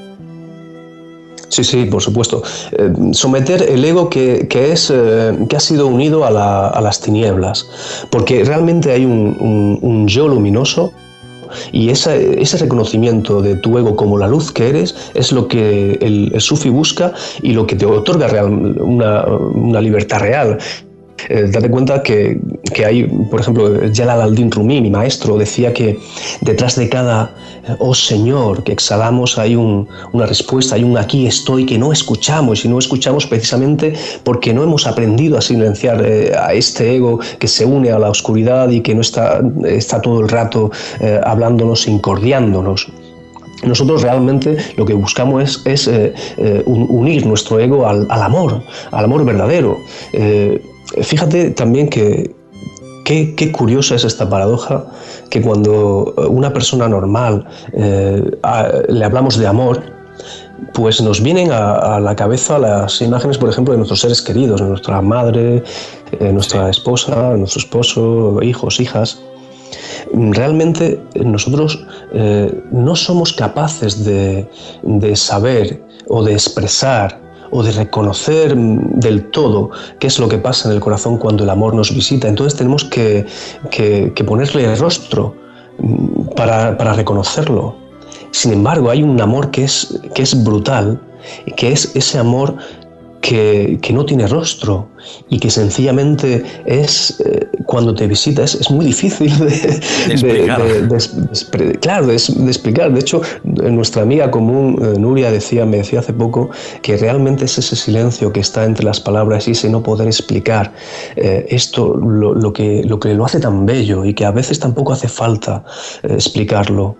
Sí, sí, por supuesto. Eh, someter el ego que, que, es, eh, que ha sido unido a, la, a las tinieblas, porque realmente hay un, un, un yo luminoso. Y esa, ese reconocimiento de tu ego como la luz que eres es lo que el, el sufi busca y lo que te otorga real, una, una libertad real. Eh, date cuenta que, que hay, por ejemplo, Jalal al-Din Rumi, mi maestro, decía que detrás de cada oh Señor que exhalamos hay un, una respuesta, hay un aquí estoy que no escuchamos, y no escuchamos precisamente porque no hemos aprendido a silenciar eh, a este ego que se une a la oscuridad y que no está, está todo el rato eh, hablándonos, incordiándonos. Nosotros realmente lo que buscamos es, es eh, eh, unir nuestro ego al, al amor, al amor verdadero. Eh, fíjate también que qué, qué curiosa es esta paradoja, que cuando una persona normal eh, a, le hablamos de amor, pues nos vienen a, a la cabeza las imágenes, por ejemplo, de nuestros seres queridos, de nuestra madre, eh, nuestra esposa, nuestro esposo, hijos, hijas. Realmente nosotros eh, no somos capaces de, de saber o de expresar o de reconocer del todo qué es lo que pasa en el corazón cuando el amor nos visita. Entonces tenemos que, que, que ponerle rostro para, para reconocerlo. Sin embargo, hay un amor que es, que es brutal, que es ese amor que, que no tiene rostro y que sencillamente es, eh, cuando te visita, es, es muy difícil de, de explicar. De, de, de, de, claro, de, de explicar. De hecho, nuestra amiga común, eh, Nuria, decía, me decía hace poco que realmente es ese silencio que está entre las palabras y ese no poder explicar eh, esto, lo, lo, que, lo que lo hace tan bello y que a veces tampoco hace falta eh, explicarlo.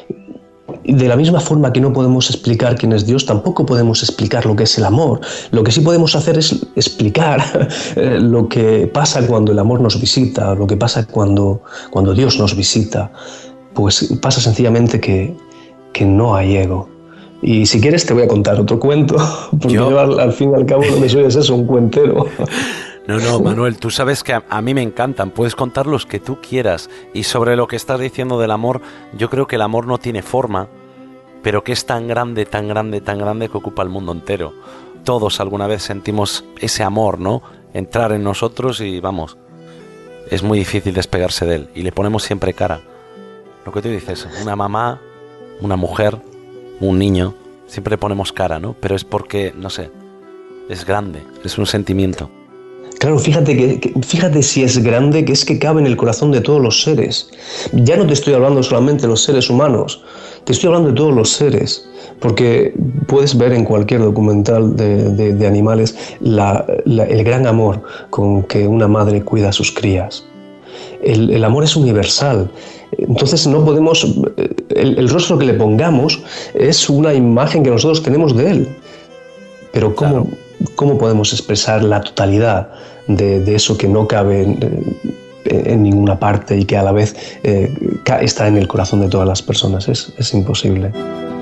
De la misma forma que no podemos explicar quién es Dios, tampoco podemos explicar lo que es el amor. Lo que sí podemos hacer es explicar eh, lo que pasa cuando el amor nos visita, lo que pasa cuando, cuando Dios nos visita. Pues pasa sencillamente que, que no hay ego. Y si quieres te voy a contar otro cuento, porque yo, yo al, al fin y al cabo lo que soy es eso, un cuentero. No, no, Manuel, tú sabes que a, a mí me encantan, puedes contar los que tú quieras. Y sobre lo que estás diciendo del amor, yo creo que el amor no tiene forma, pero que es tan grande, tan grande, tan grande que ocupa el mundo entero. Todos alguna vez sentimos ese amor, ¿no? Entrar en nosotros y vamos, es muy difícil despegarse de él. Y le ponemos siempre cara. Lo que tú dices, una mamá, una mujer, un niño, siempre le ponemos cara, ¿no? Pero es porque, no sé, es grande, es un sentimiento. Claro, fíjate, que, que, fíjate si es grande, que es que cabe en el corazón de todos los seres. Ya no te estoy hablando solamente de los seres humanos, te estoy hablando de todos los seres, porque puedes ver en cualquier documental de, de, de animales la, la, el gran amor con que una madre cuida a sus crías. El, el amor es universal, entonces no podemos, el, el rostro que le pongamos es una imagen que nosotros tenemos de él, pero ¿cómo, claro. ¿cómo podemos expresar la totalidad de, de eso que no cabe en, en ninguna parte y que a la vez eh, está en el corazón de todas las personas? Es, es imposible.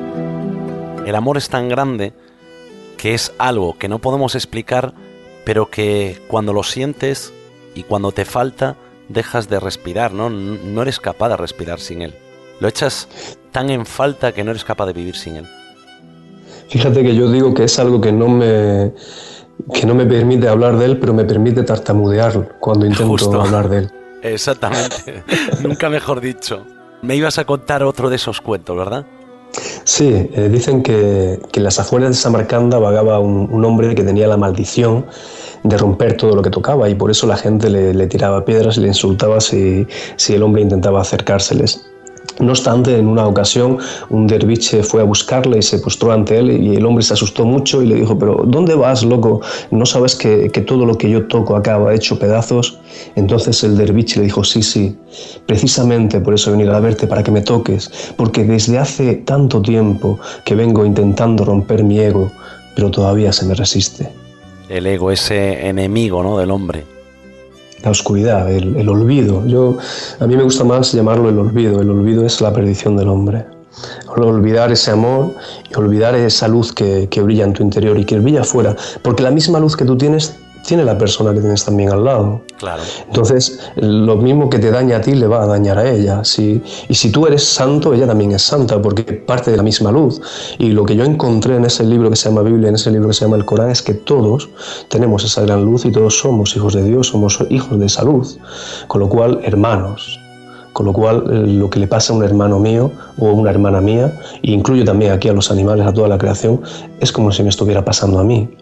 El amor es tan grande que es algo que no podemos explicar, pero que cuando lo sientes y cuando te falta, dejas de respirar, ¿no? No eres capaz de respirar sin él. Lo echas tan en falta que no eres capaz de vivir sin él. Fíjate que yo digo que es algo que no me, que no me permite hablar de él, pero me permite tartamudear cuando intento Justo. hablar de él. Exactamente, nunca mejor dicho. Me ibas a contar otro de esos cuentos, ¿verdad? Sí, eh, dicen que, que en las afueras de Samarcanda vagaba un, un hombre que tenía la maldición de romper todo lo que tocaba, y por eso la gente le, le tiraba piedras y le insultaba si, si el hombre intentaba acercárseles. No obstante, en una ocasión un derviche fue a buscarle y se postró ante él, y el hombre se asustó mucho y le dijo: «¿Pero dónde vas, loco? ¿No sabes que, que todo lo que yo toco acaba hecho pedazos?». Entonces el derviche le dijo: «Sí, sí, precisamente por eso he venido a verte, para que me toques, porque desde hace tanto tiempo que vengo intentando romper mi ego, pero todavía se me resiste». El ego, ese enemigo, ¿no?, del hombre. La oscuridad, el, el olvido. Yo, a mí me gusta más llamarlo el olvido. El olvido es la perdición del hombre. Olvidar ese amor y olvidar esa luz que, que brilla en tu interior y que brilla afuera. Porque la misma luz que tú tienes, tiene la persona que tienes también al lado. Claro. Entonces, lo mismo que te daña a ti le va a dañar a ella. Si, y si tú eres santo, ella también es santa, porque parte de la misma luz. Y lo que yo encontré en ese libro que se llama Biblia, en ese libro que se llama el Corán, es que todos tenemos esa gran luz y todos somos hijos de Dios, somos hijos de esa luz. Con lo cual, hermanos. Con lo cual, lo que le pasa a un hermano mío o una hermana mía, e incluyo también aquí a los animales, a toda la creación, es como si me estuviera pasando a mí.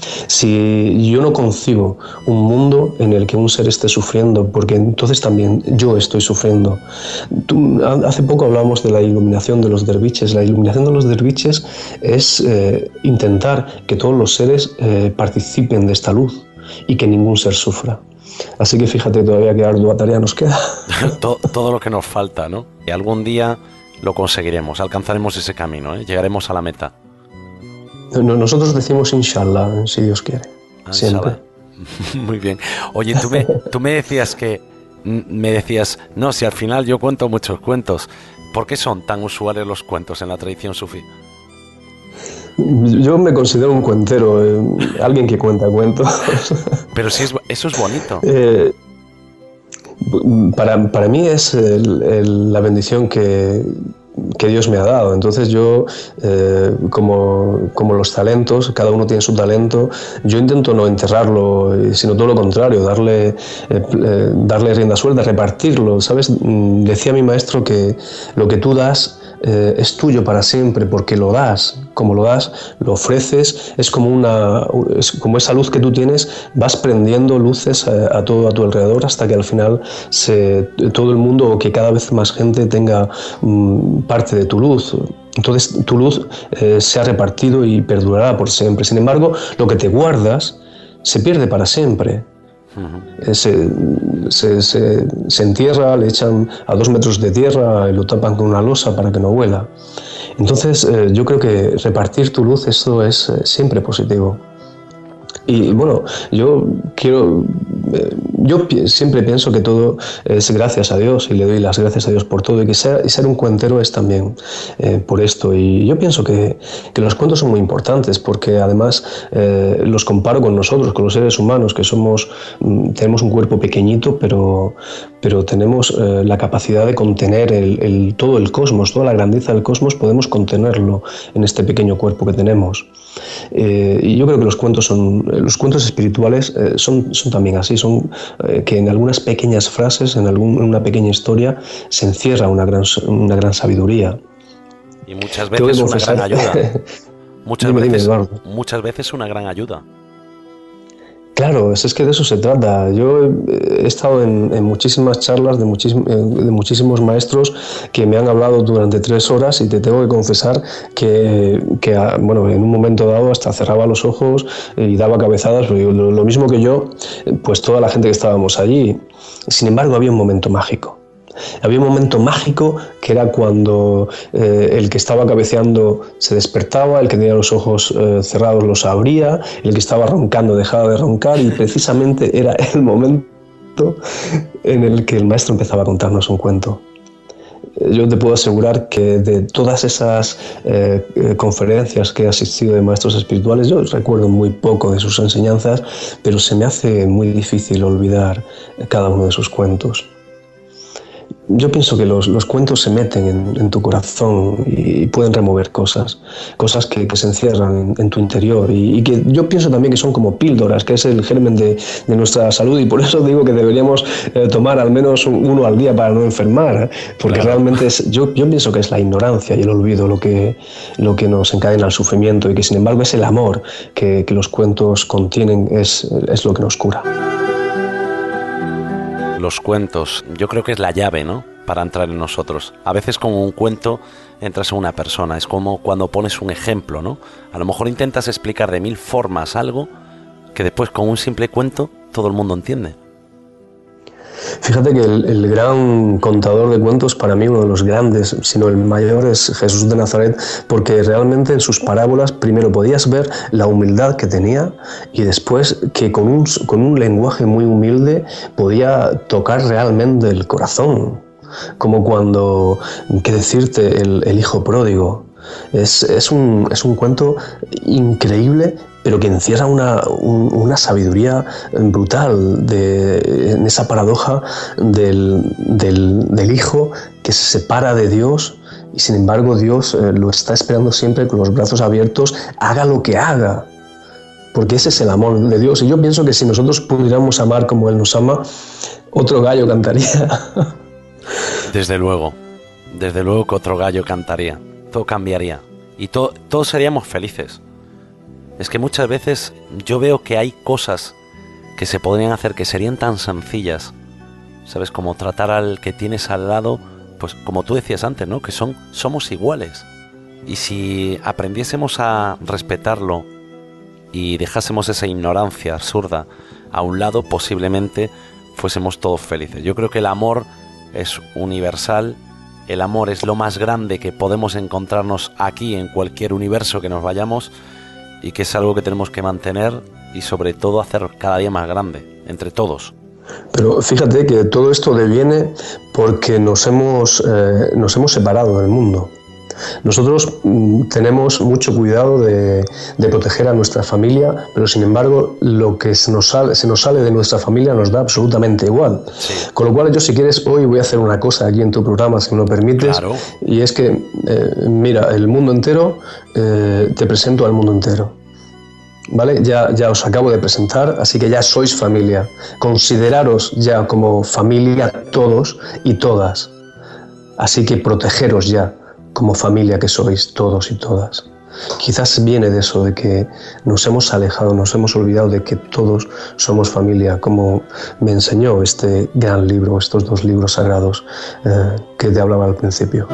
Si yo no concibo un mundo en el que un ser esté sufriendo, porque entonces también yo estoy sufriendo. Tú, hace poco hablábamos de la iluminación de los derviches. La iluminación de los derviches es eh, intentar que todos los seres eh, participen de esta luz y que ningún ser sufra. Así que fíjate todavía qué ardua tarea nos queda. todo, todo lo que nos falta, ¿no? Y algún día lo conseguiremos, alcanzaremos ese camino, ¿eh? Llegaremos a la meta. Nosotros decimos inshallah, si Dios quiere. Ah, siempre. Muy bien. Oye, tú me, tú me decías que... Me decías, no, si al final yo cuento muchos cuentos. ¿Por qué son tan usuales los cuentos en la tradición sufí? Yo me considero un cuentero, eh, alguien que cuenta cuentos. Pero sí, es, eso es bonito. Eh, para, para mí es el, el, la bendición que... que Dios me ha dado. Entonces yo, eh, como, como los talentos, cada uno tiene su talento, yo intento no enterrarlo, sino todo lo contrario, darle, eh, eh, darle rienda suelta, repartirlo, ¿sabes? Decía mi maestro que lo que tú das eh, es tuyo para siempre, porque lo das, como lo das, lo ofreces, es como, una, es como esa luz que tú tienes, vas prendiendo luces a, a todo a tu alrededor hasta que al final se, todo el mundo, o que cada vez más gente tenga um, parte de tu luz. Entonces tu luz eh, se ha repartido y perdurará por siempre. Sin embargo, lo que te guardas se pierde para siempre. Uh-huh. eh, se, se, se, se entierra, le echan a dos metros de tierra y lo tapan con una losa para que no vuela. Entonces eh, yo creo que repartir tu luz, eso es eh, siempre positivo. Y bueno, yo quiero, eh, yo pi- siempre pienso que todo es gracias a Dios, y le doy las gracias a Dios por todo, y que ser, y ser un cuentero es también eh, por esto. Y yo pienso que, que los cuentos son muy importantes, porque además eh, los comparo con nosotros, con los seres humanos, que somos, tenemos un cuerpo pequeñito, pero, pero tenemos eh, la capacidad de contener el, el, todo el cosmos, toda la grandeza del cosmos, podemos contenerlo en este pequeño cuerpo que tenemos. Eh, y yo creo que los cuentos son los cuentos espirituales eh, son, son también así, son eh, que en algunas pequeñas frases, en, algún, en una pequeña historia, se encierra una gran, una gran sabiduría. Y muchas veces una gran ayuda. Muchas, dime, veces, dime, muchas veces una gran ayuda. Claro, es que de eso se trata. Yo he estado en, en muchísimas charlas de, muchísim, de muchísimos maestros que me han hablado durante tres horas, y te tengo que confesar que, que bueno, en un momento dado hasta cerraba los ojos y daba cabezadas, lo, lo mismo que yo, pues toda la gente que estábamos allí. Sin embargo, había un momento mágico. Había un momento mágico que era cuando eh, el que estaba cabeceando se despertaba, el que tenía los ojos eh, cerrados los abría, el que estaba roncando dejaba de roncar, y precisamente era el momento en el que el maestro empezaba a contarnos un cuento. Yo te puedo asegurar que de todas esas eh, eh, conferencias que he asistido de maestros espirituales, yo recuerdo muy poco de sus enseñanzas, pero se me hace muy difícil olvidar cada uno de sus cuentos. yo pienso que los, los cuentos se meten en, en tu corazón y pueden remover cosas, cosas que, que se encierran en, en tu interior y, y que yo pienso también que son como píldoras, que es el germen de, de nuestra salud, y por eso digo que deberíamos eh, tomar al menos uno al día para no enfermar, ¿eh? Porque claro, realmente es, yo, yo pienso que es la ignorancia y el olvido lo que, lo que nos encadena al sufrimiento, y que sin embargo es el amor que, que los cuentos contienen, es, es lo que nos cura. Los cuentos, yo creo que es la llave, ¿no?, para entrar en nosotros. A veces con un cuento entras en una persona, es como cuando pones un ejemplo, ¿no? A lo mejor intentas explicar de mil formas algo que después con un simple cuento todo el mundo entiende. Fíjate que el, el gran contador de cuentos, para mí uno de los grandes, sino el mayor, es Jesús de Nazaret, porque realmente en sus parábolas primero podías ver la humildad que tenía, y después que con un, con un lenguaje muy humilde podía tocar realmente el corazón, como cuando, qué decirte, el, el hijo pródigo. Es, es, un, es un cuento increíble, pero que encierra una, un, una sabiduría brutal de, en esa paradoja del, del, del hijo que se separa de Dios, y sin embargo Dios eh, lo está esperando siempre con los brazos abiertos, haga lo que haga, porque ese es el amor de Dios. Y yo pienso que si nosotros pudiéramos amar como Él nos ama, otro gallo cantaría. Desde luego, desde luego que otro gallo cantaría. Todo cambiaría y to- todos seríamos felices. Es que muchas veces yo veo que hay cosas que se podrían hacer que serían tan sencillas, ¿sabes? Como tratar al que tienes al lado, pues como tú decías antes, ¿no? Que son, somos iguales. Y si aprendiésemos a respetarlo y dejásemos esa ignorancia absurda a un lado, posiblemente fuésemos todos felices. Yo creo que el amor es universal. El amor es lo más grande que podemos encontrarnos aquí en cualquier universo que nos vayamos, y que es algo que tenemos que mantener y sobre todo hacer cada día más grande, entre todos. Pero fíjate que todo esto deviene porque nos hemos, eh, nos hemos separado del mundo. Nosotros mm, tenemos mucho cuidado de, de proteger a nuestra familia, pero sin embargo lo que se nos, sale, se nos sale de nuestra familia nos da absolutamente igual. Sí. Con lo cual yo, si quieres, hoy voy a hacer una cosa aquí en tu programa, si me lo permites. Claro. Y es que, eh, mira, el mundo entero, eh, te presento al mundo entero. ¿Vale? Ya, ya os acabo de presentar, así que ya sois familia. Consideraros ya como familia todos y todas. Así que protegeros ya como familia que sois todos y todas. Quizás viene de eso, de que nos hemos alejado, nos hemos olvidado de que todos somos familia, como me enseñó este gran libro, estos dos libros sagrados eh, que te hablaba al principio.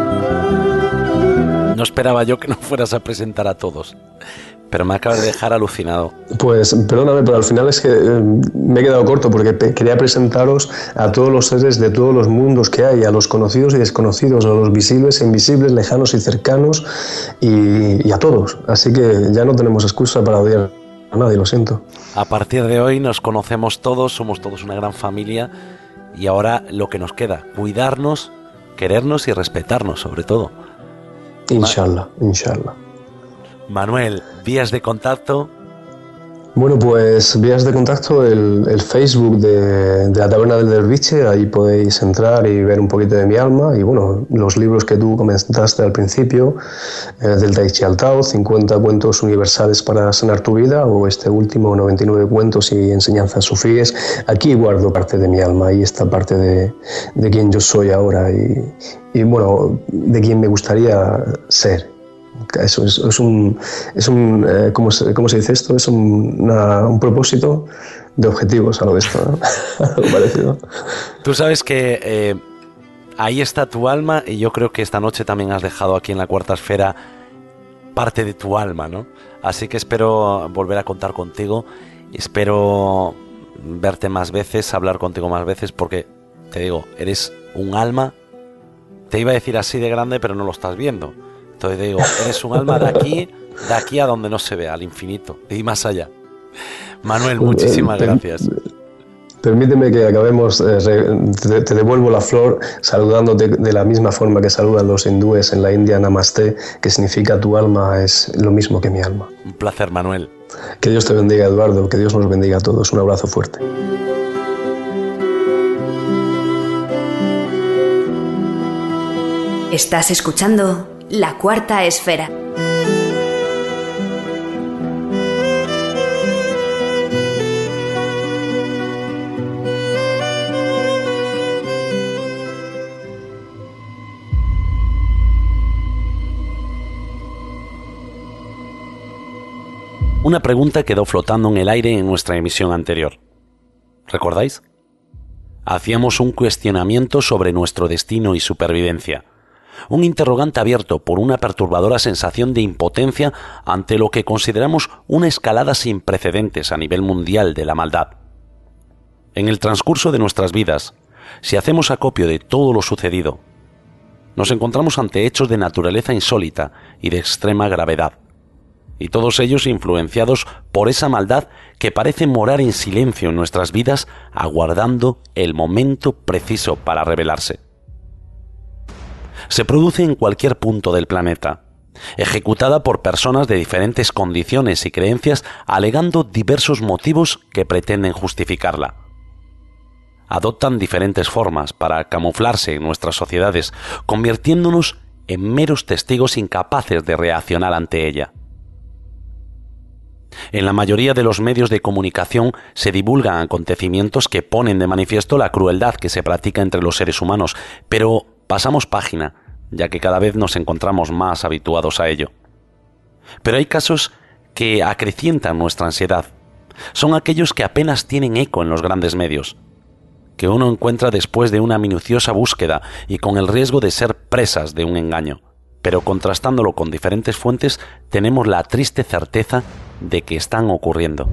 No esperaba yo que nos fueras a presentar a todos, pero me acabas de dejar alucinado. Pues perdóname, pero al final es que eh, me he quedado corto, porque pe- quería presentaros a todos los seres de todos los mundos que hay, a los conocidos y desconocidos, a los visibles e invisibles, lejanos y cercanos, y, y a todos. Así que ya no tenemos excusa para odiar a nadie, lo siento. A partir de hoy nos conocemos todos, somos todos una gran familia, y ahora lo que nos queda, cuidarnos, querernos y respetarnos sobre todo. Inshallah, inshallah. Manuel, vías de contacto. Bueno, pues vías de contacto, el, el Facebook de, de la Taberna del Derviche, ahí podéis entrar y ver un poquito de mi alma, y bueno, los libros que tú comentaste al principio, eh, del Tai Chi al Tao, cincuenta cuentos universales para sanar tu vida, o este último, noventa y nueve cuentos y enseñanzas sufíes. Aquí guardo parte de mi alma, ahí está parte de, de quien yo soy ahora, y, y bueno, de quien me gustaría ser. Eso es, es un, es un eh, ¿cómo, se, ¿cómo se dice esto? Es un, una, un propósito de objetivos, algo de esto, ¿no? Algo parecido. Tú sabes que eh, ahí está tu alma, y yo creo que esta noche también has dejado aquí en la Cuarta Esfera parte de tu alma, ¿no? Así que espero volver a contar contigo, espero verte más veces, hablar contigo más veces, porque te digo, eres un alma, te iba a decir así de grande, pero no lo estás viendo. Entonces digo, eres un alma de aquí, de aquí a donde no se ve, al infinito y más allá. Manuel, muchísimas eh, gracias. Permíteme que acabemos, eh, te, te devuelvo la flor saludándote de la misma forma que saludan los hindúes en la India, Namaste, que significa tu alma es lo mismo que mi alma. Un placer, Manuel. Que Dios te bendiga, Eduardo, que Dios nos bendiga a todos. Un abrazo fuerte. Estás escuchando La Cuarta Esfera. Una pregunta quedó flotando en el aire en nuestra emisión anterior. ¿Recordáis? Hacíamos un cuestionamiento sobre nuestro destino y supervivencia. Un interrogante abierto por una perturbadora sensación de impotencia ante lo que consideramos una escalada sin precedentes a nivel mundial de la maldad. En el transcurso de nuestras vidas, si hacemos acopio de todo lo sucedido, nos encontramos ante hechos de naturaleza insólita y de extrema gravedad. Y todos ellos influenciados por esa maldad que parece morar en silencio en nuestras vidas, aguardando el momento preciso para revelarse. Se produce en cualquier punto del planeta, ejecutada por personas de diferentes condiciones y creencias, alegando diversos motivos que pretenden justificarla. Adoptan diferentes formas para camuflarse en nuestras sociedades, convirtiéndonos en meros testigos incapaces de reaccionar ante ella. En la mayoría de los medios de comunicación se divulgan acontecimientos que ponen de manifiesto la crueldad que se practica entre los seres humanos, pero pasamos página, ya que cada vez nos encontramos más habituados a ello. Pero hay casos que acrecientan nuestra ansiedad. Son aquellos que apenas tienen eco en los grandes medios, que uno encuentra después de una minuciosa búsqueda y con el riesgo de ser presas de un engaño. Pero contrastándolo con diferentes fuentes, tenemos la triste certeza de que están ocurriendo.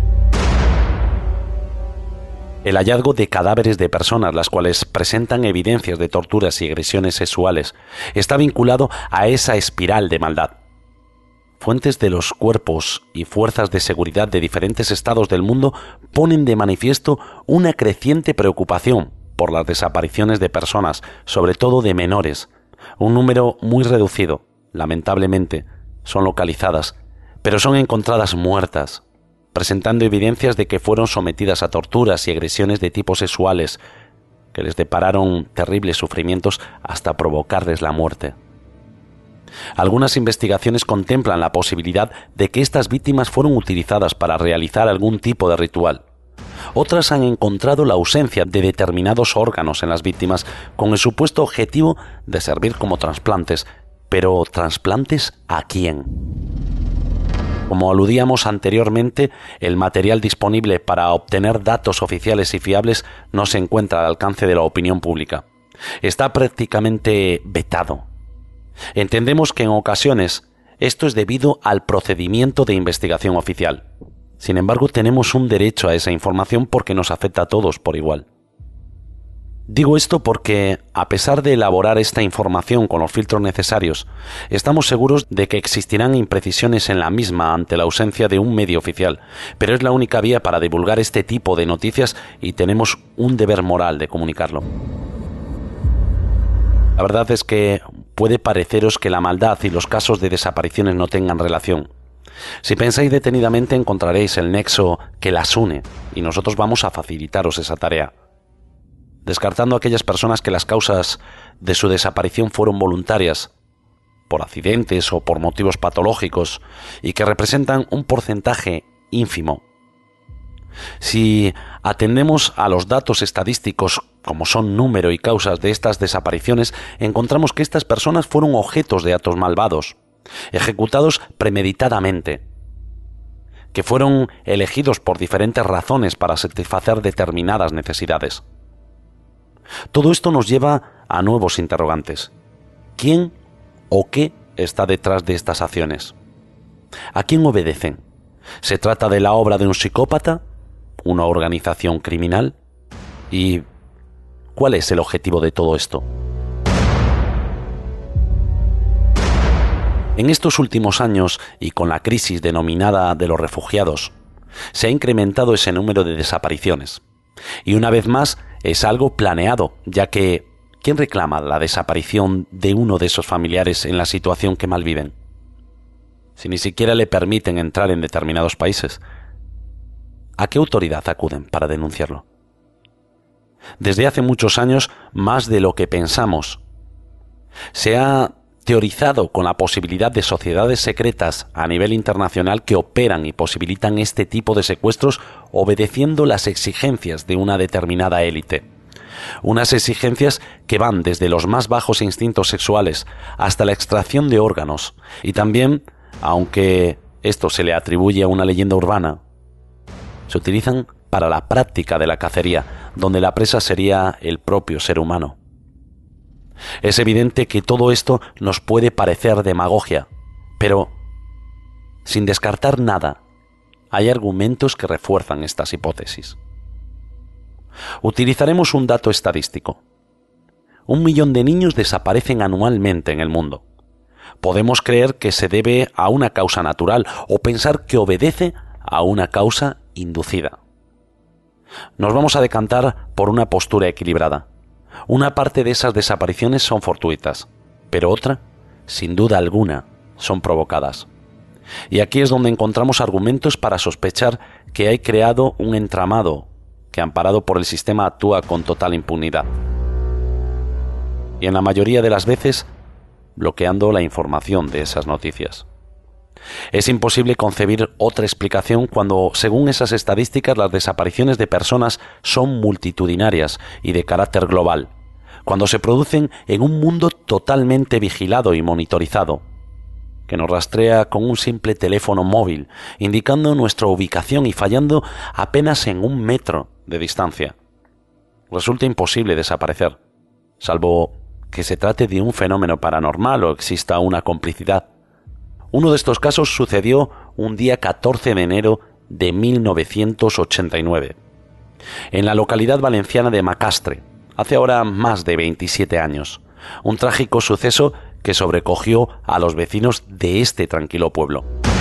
El hallazgo de cadáveres de personas las cuales presentan evidencias de torturas y agresiones sexuales está vinculado a esa espiral de maldad. Fuentes de los cuerpos y fuerzas de seguridad de diferentes estados del mundo ponen de manifiesto una creciente preocupación por las desapariciones de personas, sobre todo de menores. Un número muy reducido, lamentablemente, son localizadas, pero son encontradas muertas, presentando evidencias de que fueron sometidas a torturas y agresiones de tipo sexuales, que les depararon terribles sufrimientos hasta provocarles la muerte. Algunas investigaciones contemplan la posibilidad de que estas víctimas fueron utilizadas para realizar algún tipo de ritual. Otras han encontrado la ausencia de determinados órganos en las víctimas con el supuesto objetivo de servir como trasplantes. Pero ¿trasplantes a quién? Como aludíamos anteriormente, el material disponible para obtener datos oficiales y fiables no se encuentra al alcance de la opinión pública. Está prácticamente vetado. Entendemos que en ocasiones esto es debido al procedimiento de investigación oficial. Sin embargo, tenemos un derecho a esa información porque nos afecta a todos por igual. Digo esto porque, a pesar de elaborar esta información con los filtros necesarios, estamos seguros de que existirán imprecisiones en la misma ante la ausencia de un medio oficial, pero es la única vía para divulgar este tipo de noticias y tenemos un deber moral de comunicarlo. La verdad es que puede pareceros que la maldad y los casos de desapariciones no tengan relación. Si pensáis detenidamente encontraréis el nexo que las une y nosotros vamos a facilitaros esa tarea. Descartando a aquellas personas que las causas de su desaparición fueron voluntarias, por accidentes o por motivos patológicos, y que representan un porcentaje ínfimo. Si atendemos a los datos estadísticos, como son número y causas de estas desapariciones, encontramos que estas personas fueron objetos de actos malvados, ejecutados premeditadamente, que fueron elegidos por diferentes razones para satisfacer determinadas necesidades. Todo esto nos lleva a nuevos interrogantes. ¿Quién o qué está detrás de estas acciones? ¿A quién obedecen? ¿Se trata de la obra de un psicópata? ¿Una organización criminal? ¿Y cuál es el objetivo de todo esto? En estos últimos años, y con la crisis denominada de los refugiados, se ha incrementado ese número de desapariciones. Y una vez más, es algo planeado, ya que ¿quién reclama la desaparición de uno de esos familiares en la situación que malviven? Si ni siquiera le permiten entrar en determinados países, ¿a qué autoridad acuden para denunciarlo? Desde hace muchos años, más de lo que pensamos, Se ha teorizado con la posibilidad de sociedades secretas a nivel internacional que operan y posibilitan este tipo de secuestros obedeciendo las exigencias de una determinada élite. Unas exigencias que van desde los más bajos instintos sexuales hasta la extracción de órganos y también, aunque esto se le atribuye a una leyenda urbana, se utilizan para la práctica de la cacería, donde la presa sería el propio ser humano. Es evidente que todo esto nos puede parecer demagogia, pero sin descartar nada, hay argumentos que refuerzan estas hipótesis. Utilizaremos un dato estadístico. Un millón de niños desaparecen anualmente en el mundo. Podemos creer que se debe a una causa natural o pensar que obedece a una causa inducida. Nos vamos a decantar por una postura equilibrada. Una parte de esas desapariciones son fortuitas, pero otra, sin duda alguna, son provocadas. Y aquí es donde encontramos argumentos para sospechar que hay creado un entramado que, amparado por el sistema, actúa con total impunidad. Y en la mayoría de las veces, bloqueando la información de esas noticias. Es imposible concebir otra explicación cuando, según esas estadísticas, las desapariciones de personas son multitudinarias y de carácter global, cuando se producen en un mundo totalmente vigilado y monitorizado, que nos rastrea con un simple teléfono móvil, indicando nuestra ubicación y fallando apenas en un metro de distancia. Resulta imposible desaparecer, salvo que se trate de un fenómeno paranormal o exista una complicidad. Uno de estos casos sucedió un día catorce de enero de mil novecientos ochenta y nueve, en la localidad valenciana de Macastre, hace ahora más de veintisiete años. Un trágico suceso que sobrecogió a los vecinos de este tranquilo pueblo.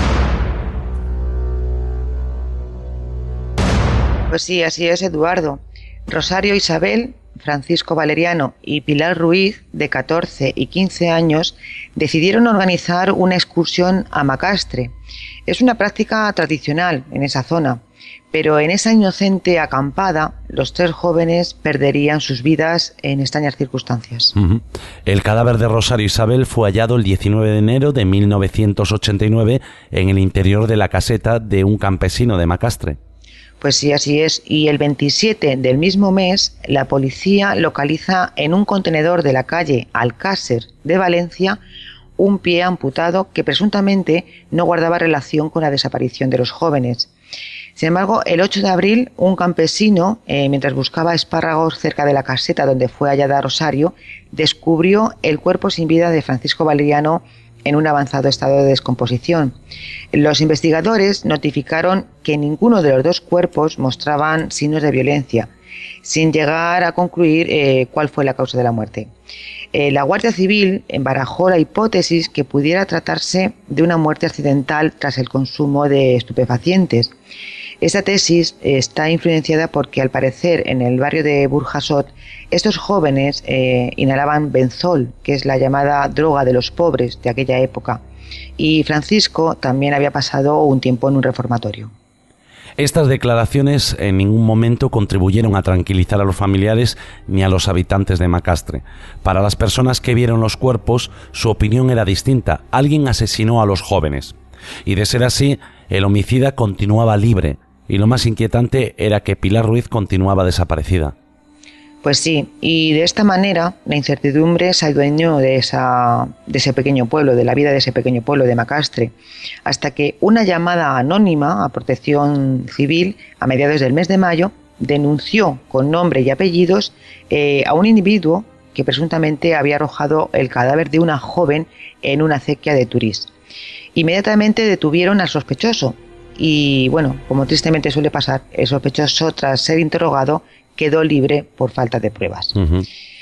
Pues sí, así es, Eduardo. Rosario Isabel, Francisco Valeriano y Pilar Ruiz, de catorce y quince años, decidieron organizar una excursión a Macastre. Es una práctica tradicional en esa zona, pero en esa inocente acampada, los tres jóvenes perderían sus vidas en extrañas circunstancias. Uh-huh. El cadáver de Rosario Isabel fue hallado el diecinueve de enero de mil novecientos ochenta y nueve en el interior de la caseta de un campesino de Macastre. Pues sí, así es. Y el veintisiete del mismo mes, la policía localiza en un contenedor de la calle Alcácer de Valencia un pie amputado que presuntamente no guardaba relación con la desaparición de los jóvenes. Sin embargo, el ocho de abril, un campesino, eh, mientras buscaba espárragos cerca de la caseta donde fue hallada Rosario, descubrió el cuerpo sin vida de Francisco Valeriano en un avanzado estado de descomposición. Los investigadores notificaron que ninguno de los dos cuerpos mostraban signos de violencia, sin llegar a concluir eh, cuál fue la causa de la muerte. Eh, la Guardia Civil barajó la hipótesis que pudiera tratarse de una muerte accidental tras el consumo de estupefacientes. Esta tesis está influenciada porque, al parecer, en el barrio de Burjasot, estos jóvenes eh, inhalaban benzol, que es la llamada droga de los pobres de aquella época, y Francisco también había pasado un tiempo en un reformatorio. Estas declaraciones en ningún momento contribuyeron a tranquilizar a los familiares ni a los habitantes de Macastre. Para las personas que vieron los cuerpos, su opinión era distinta. Alguien asesinó a los jóvenes. Y de ser así, el homicida continuaba libre. Y lo más inquietante era que Pilar Ruiz continuaba desaparecida. Pues sí, y de esta manera la incertidumbre se adueñó de, esa, de ese pequeño pueblo, de la vida de ese pequeño pueblo de Macastre, hasta que una llamada anónima a Protección Civil a mediados del mes de mayo denunció con nombre y apellidos eh, a un individuo que presuntamente había arrojado el cadáver de una joven en una acequia de Turís. Inmediatamente detuvieron al sospechoso y, bueno, como tristemente suele pasar, el sospechoso, tras ser interrogado, quedó libre por falta de pruebas. Uh-huh.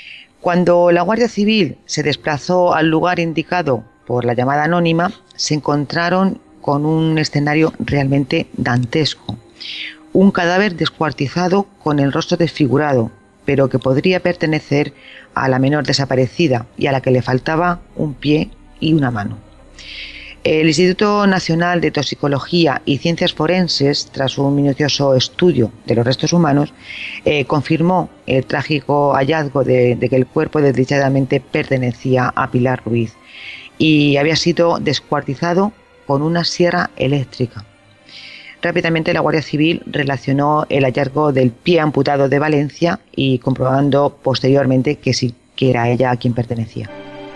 Cuando la Guardia Civil se desplazó al lugar indicado por la llamada anónima, se encontraron con un escenario realmente dantesco. Un cadáver descuartizado con el rostro desfigurado, pero que podría pertenecer a la menor desaparecida y a la que le faltaba un pie y una mano. El Instituto Nacional de Toxicología y Ciencias Forenses, tras un minucioso estudio de los restos humanos, eh, confirmó el trágico hallazgo de, de que el cuerpo desdichadamente pertenecía a Pilar Ruiz y había sido descuartizado con una sierra eléctrica. Rápidamente la Guardia Civil relacionó el hallazgo del pie amputado de Valencia y comprobando posteriormente que sí, que era ella a quien pertenecía.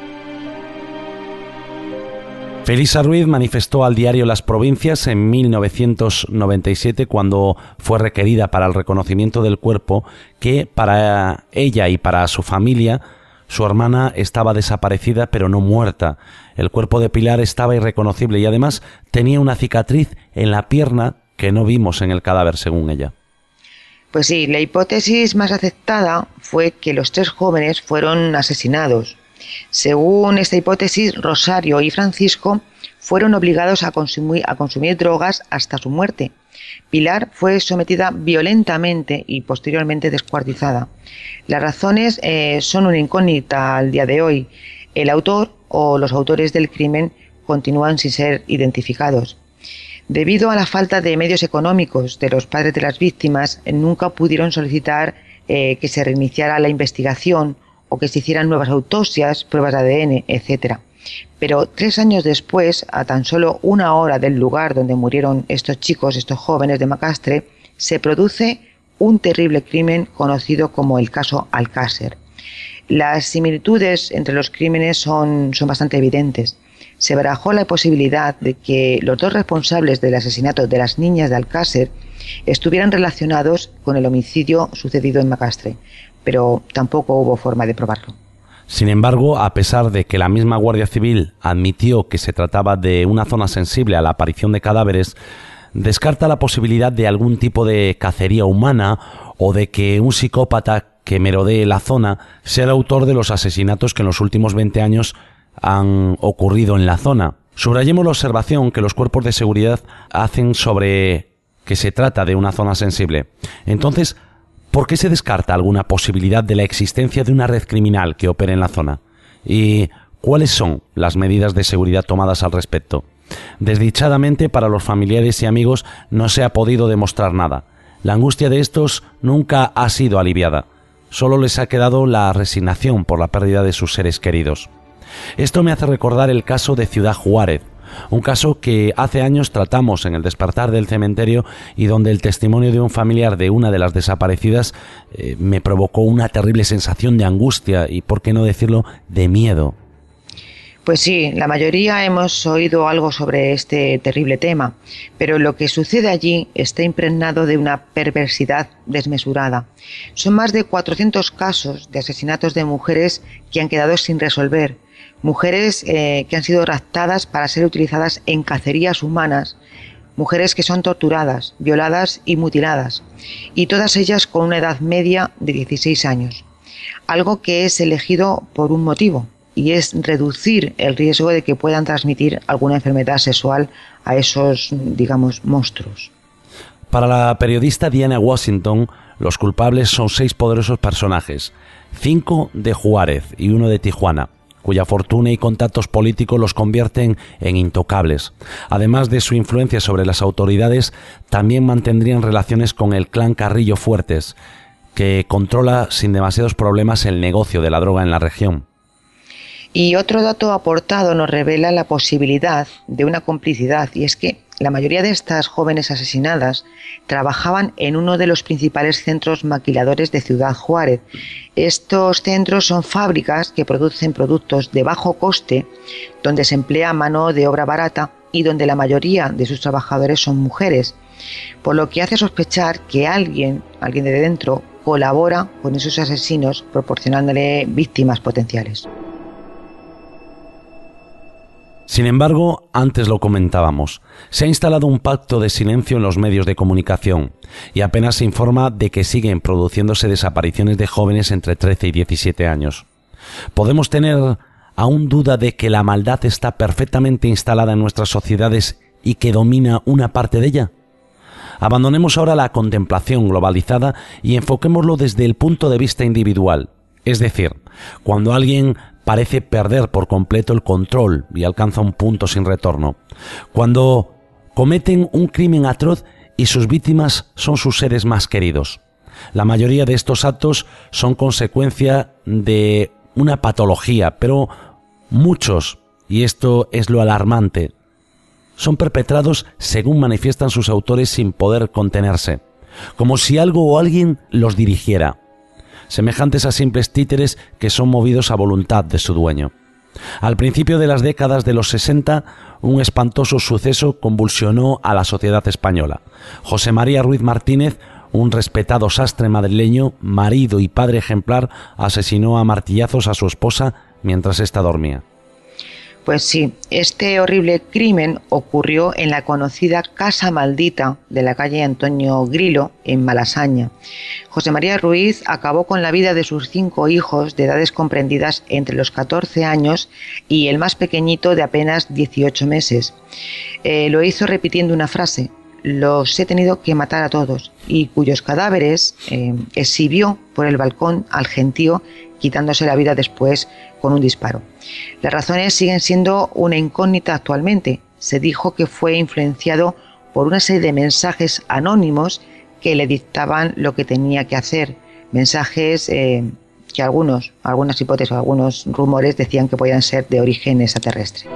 Felisa Ruiz manifestó al diario Las Provincias en mil novecientos noventa y siete, cuando fue requerida para el reconocimiento del cuerpo, que para ella y para su familia su hermana estaba desaparecida pero no muerta. El cuerpo de Pilar estaba irreconocible y además tenía una cicatriz en la pierna que no vimos en el cadáver, según ella. Pues sí, la hipótesis más aceptada fue que los tres jóvenes fueron asesinados. Según esta hipótesis, Rosario y Francisco fueron obligados a consumir, a consumir drogas hasta su muerte. Pilar fue sometida violentamente y posteriormente descuartizada. Las razones eh, son una incógnita al día de hoy. El autor o los autores del crimen continúan sin ser identificados. Debido a la falta de medios económicos de los padres de las víctimas, nunca pudieron solicitar eh, que se reiniciara la investigación o que se hicieran nuevas autopsias, pruebas de A D N, etcétera. Pero tres años después, a tan solo una hora del lugar donde murieron estos chicos, estos jóvenes de Macastre, se produce un terrible crimen conocido como el caso Alcácer. Las similitudes entre los crímenes son, son bastante evidentes. Se barajó la posibilidad de que los dos responsables del asesinato de las niñas de Alcácer estuvieran relacionados con el homicidio sucedido en Macastre, pero tampoco hubo forma de probarlo. Sin embargo, a pesar de que la misma Guardia Civil admitió que se trataba de una zona sensible a la aparición de cadáveres, descarta la posibilidad de algún tipo de cacería humana o de que un psicópata que merodee la zona sea el autor de los asesinatos que en los últimos veinte años han ocurrido en la zona. Subrayemos la observación que los cuerpos de seguridad hacen sobre que se trata de una zona sensible. Entonces, ¿por qué se descarta alguna posibilidad de la existencia de una red criminal que opere en la zona? ¿Y cuáles son las medidas de seguridad tomadas al respecto? Desdichadamente, para los familiares y amigos no se ha podido demostrar nada. La angustia de estos nunca ha sido aliviada. Solo les ha quedado la resignación por la pérdida de sus seres queridos. Esto me hace recordar el caso de Ciudad Juárez, un caso que hace años tratamos en El Despertar del Cementerio y donde el testimonio de un familiar de una de las desaparecidas eh, me provocó una terrible sensación de angustia y, por qué no decirlo, de miedo. Pues sí, la mayoría hemos oído algo sobre este terrible tema, pero lo que sucede allí está impregnado de una perversidad desmesurada. Son más de cuatrocientos casos de asesinatos de mujeres que han quedado sin resolver, mujeres eh, que han sido raptadas para ser utilizadas en cacerías humanas, mujeres que son torturadas, violadas y mutiladas, y todas ellas con una edad media de dieciséis años, algo que es elegido por un motivo, y es reducir el riesgo de que puedan transmitir alguna enfermedad sexual a esos, digamos, monstruos. Para la periodista Diana Washington, los culpables son seis poderosos personajes, cinco de Juárez y uno de Tijuana, cuya fortuna y contactos políticos los convierten en intocables. Además de su influencia sobre las autoridades, también mantendrían relaciones con el clan Carrillo Fuertes, que controla sin demasiados problemas el negocio de la droga en la región. Y otro dato aportado nos revela la posibilidad de una complicidad, y es que la mayoría de estas jóvenes asesinadas trabajaban en uno de los principales centros maquiladores de Ciudad Juárez. Estos centros son fábricas que producen productos de bajo coste, donde se emplea mano de obra barata y donde la mayoría de sus trabajadores son mujeres, por lo que hace sospechar que alguien, alguien de dentro, colabora con esos asesinos proporcionándole víctimas potenciales. Sin embargo, antes lo comentábamos, se ha instalado un pacto de silencio en los medios de comunicación y apenas se informa de que siguen produciéndose desapariciones de jóvenes entre trece y diecisiete años. ¿Podemos tener aún duda de que la maldad está perfectamente instalada en nuestras sociedades y que domina una parte de ella? Abandonemos ahora la contemplación globalizada y enfoquémoslo desde el punto de vista individual. Es decir, cuando alguien parece perder por completo el control y alcanza un punto sin retorno. Cuando cometen un crimen atroz y sus víctimas son sus seres más queridos. La mayoría de estos actos son consecuencia de una patología, pero muchos, y esto es lo alarmante, son perpetrados según manifiestan sus autores sin poder contenerse, como si algo o alguien los dirigiera, semejantes a simples títeres que son movidos a voluntad de su dueño. Al principio de las décadas de los sesenta, un espantoso suceso convulsionó a la sociedad española. José María Ruiz Martínez, un respetado sastre madrileño, marido y padre ejemplar, asesinó a martillazos a su esposa mientras ésta dormía. Pues sí, este horrible crimen ocurrió en la conocida Casa Maldita de la calle Antonio Grilo, en Malasaña. José María Ruiz acabó con la vida de sus cinco hijos de edades comprendidas entre los catorce años y el más pequeñito de apenas dieciocho meses. Eh, lo hizo repitiendo una frase: los he tenido que matar a todos, y cuyos cadáveres eh, exhibió por el balcón al gentío, quitándose la vida después con un disparo. Las razones siguen siendo una incógnita actualmente. Se dijo que fue influenciado por una serie de mensajes anónimos que le dictaban lo que tenía que hacer. Mensajes eh, que algunos, algunas hipótesis o algunos rumores decían que podían ser de origen extraterrestre.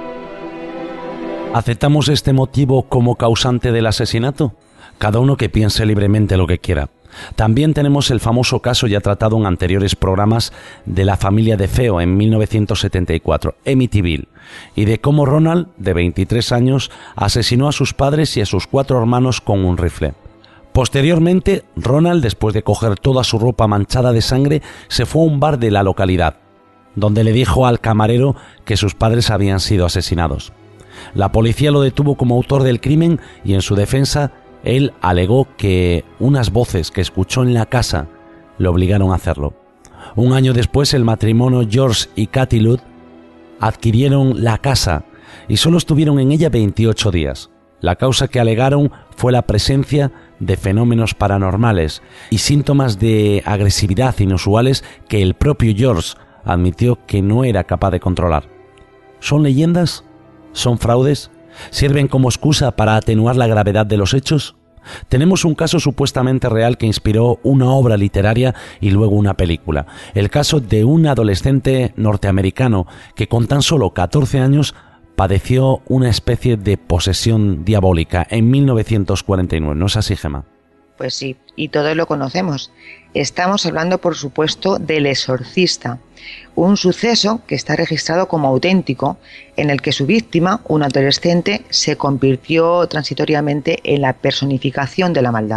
¿Aceptamos este motivo como causante del asesinato? Cada uno que piense libremente lo que quiera. También tenemos el famoso caso ya tratado en anteriores programas de la familia de Feo en mil novecientos setenta y cuatro, Amityville, y de cómo Ronald, de veintitrés años, asesinó a sus padres y a sus cuatro hermanos con un rifle. Posteriormente, Ronald, después de coger toda su ropa manchada de sangre, se fue a un bar de la localidad, donde le dijo al camarero que sus padres habían sido asesinados. La policía lo detuvo como autor del crimen y en su defensa él alegó que unas voces que escuchó en la casa le obligaron a hacerlo. Un año después, el matrimonio George y Kathy Ludd adquirieron la casa y solo estuvieron en ella veintiocho días. La causa que alegaron fue la presencia de fenómenos paranormales y síntomas de agresividad inusuales que el propio George admitió que no era capaz de controlar. ¿Son leyendas? ¿Son fraudes? ¿Sirven como excusa para atenuar la gravedad de los hechos? Tenemos un caso supuestamente real que inspiró una obra literaria y luego una película. El caso de un adolescente norteamericano que con tan solo catorce años padeció una especie de posesión diabólica en mil novecientos cuarenta y nueve. ¿No es así, Gemma? Pues sí, y todos lo conocemos. Estamos hablando, por supuesto, del Exorcista, un suceso que está registrado como auténtico, en el que su víctima, un adolescente, se convirtió transitoriamente en la personificación de la maldad.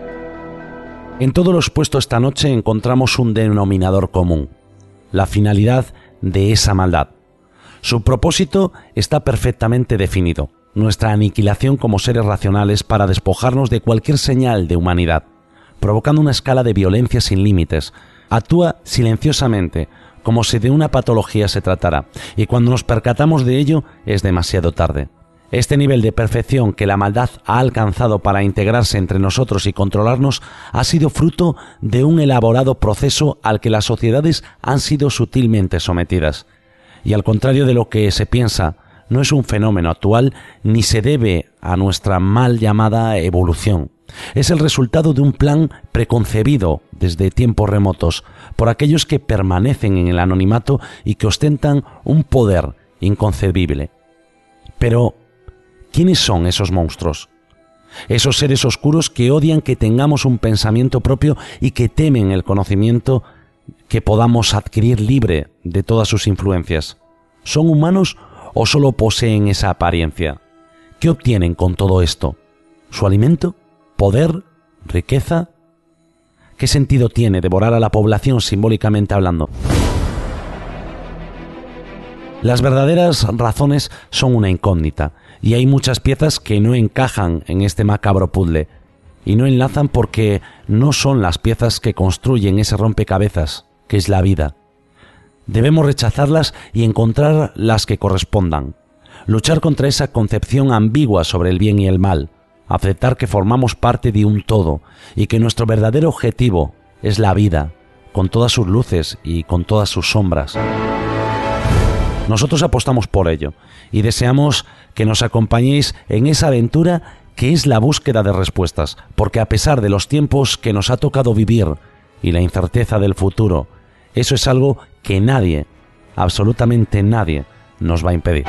En todo lo expuesto esta noche encontramos un denominador común: la finalidad de esa maldad. Su propósito está perfectamente definido: nuestra aniquilación como seres racionales para despojarnos de cualquier señal de humanidad, provocando una escala de violencia sin límites. Actúa silenciosamente, como si de una patología se tratara, y cuando nos percatamos de ello es demasiado tarde. Este nivel de perfección que la maldad ha alcanzado para integrarse entre nosotros y controlarnos ha sido fruto de un elaborado proceso al que las sociedades han sido sutilmente sometidas. Y al contrario de lo que se piensa, no es un fenómeno actual ni se debe a nuestra mal llamada evolución. Es el resultado de un plan preconcebido desde tiempos remotos por aquellos que permanecen en el anonimato y que ostentan un poder inconcebible. Pero, ¿quiénes son esos monstruos? Esos seres oscuros que odian que tengamos un pensamiento propio y que temen el conocimiento que podamos adquirir libre de todas sus influencias. ¿Son humanos o solo poseen esa apariencia? ¿Qué obtienen con todo esto? ¿Su alimento? ¿Poder? ¿Riqueza? ¿Qué sentido tiene devorar a la población simbólicamente hablando? Las verdaderas razones son una incógnita, y hay muchas piezas que no encajan en este macabro puzzle, y no enlazan porque no son las piezas que construyen ese rompecabezas, que es la vida. Debemos rechazarlas y encontrar las que correspondan. Luchar contra esa concepción ambigua sobre el bien y el mal. Aceptar que formamos parte de un todo y que nuestro verdadero objetivo es la vida, con todas sus luces y con todas sus sombras. Nosotros apostamos por ello y deseamos que nos acompañéis en esa aventura que es la búsqueda de respuestas, porque a pesar de los tiempos que nos ha tocado vivir y la incerteza del futuro, eso es algo que nadie, absolutamente nadie, nos va a impedir.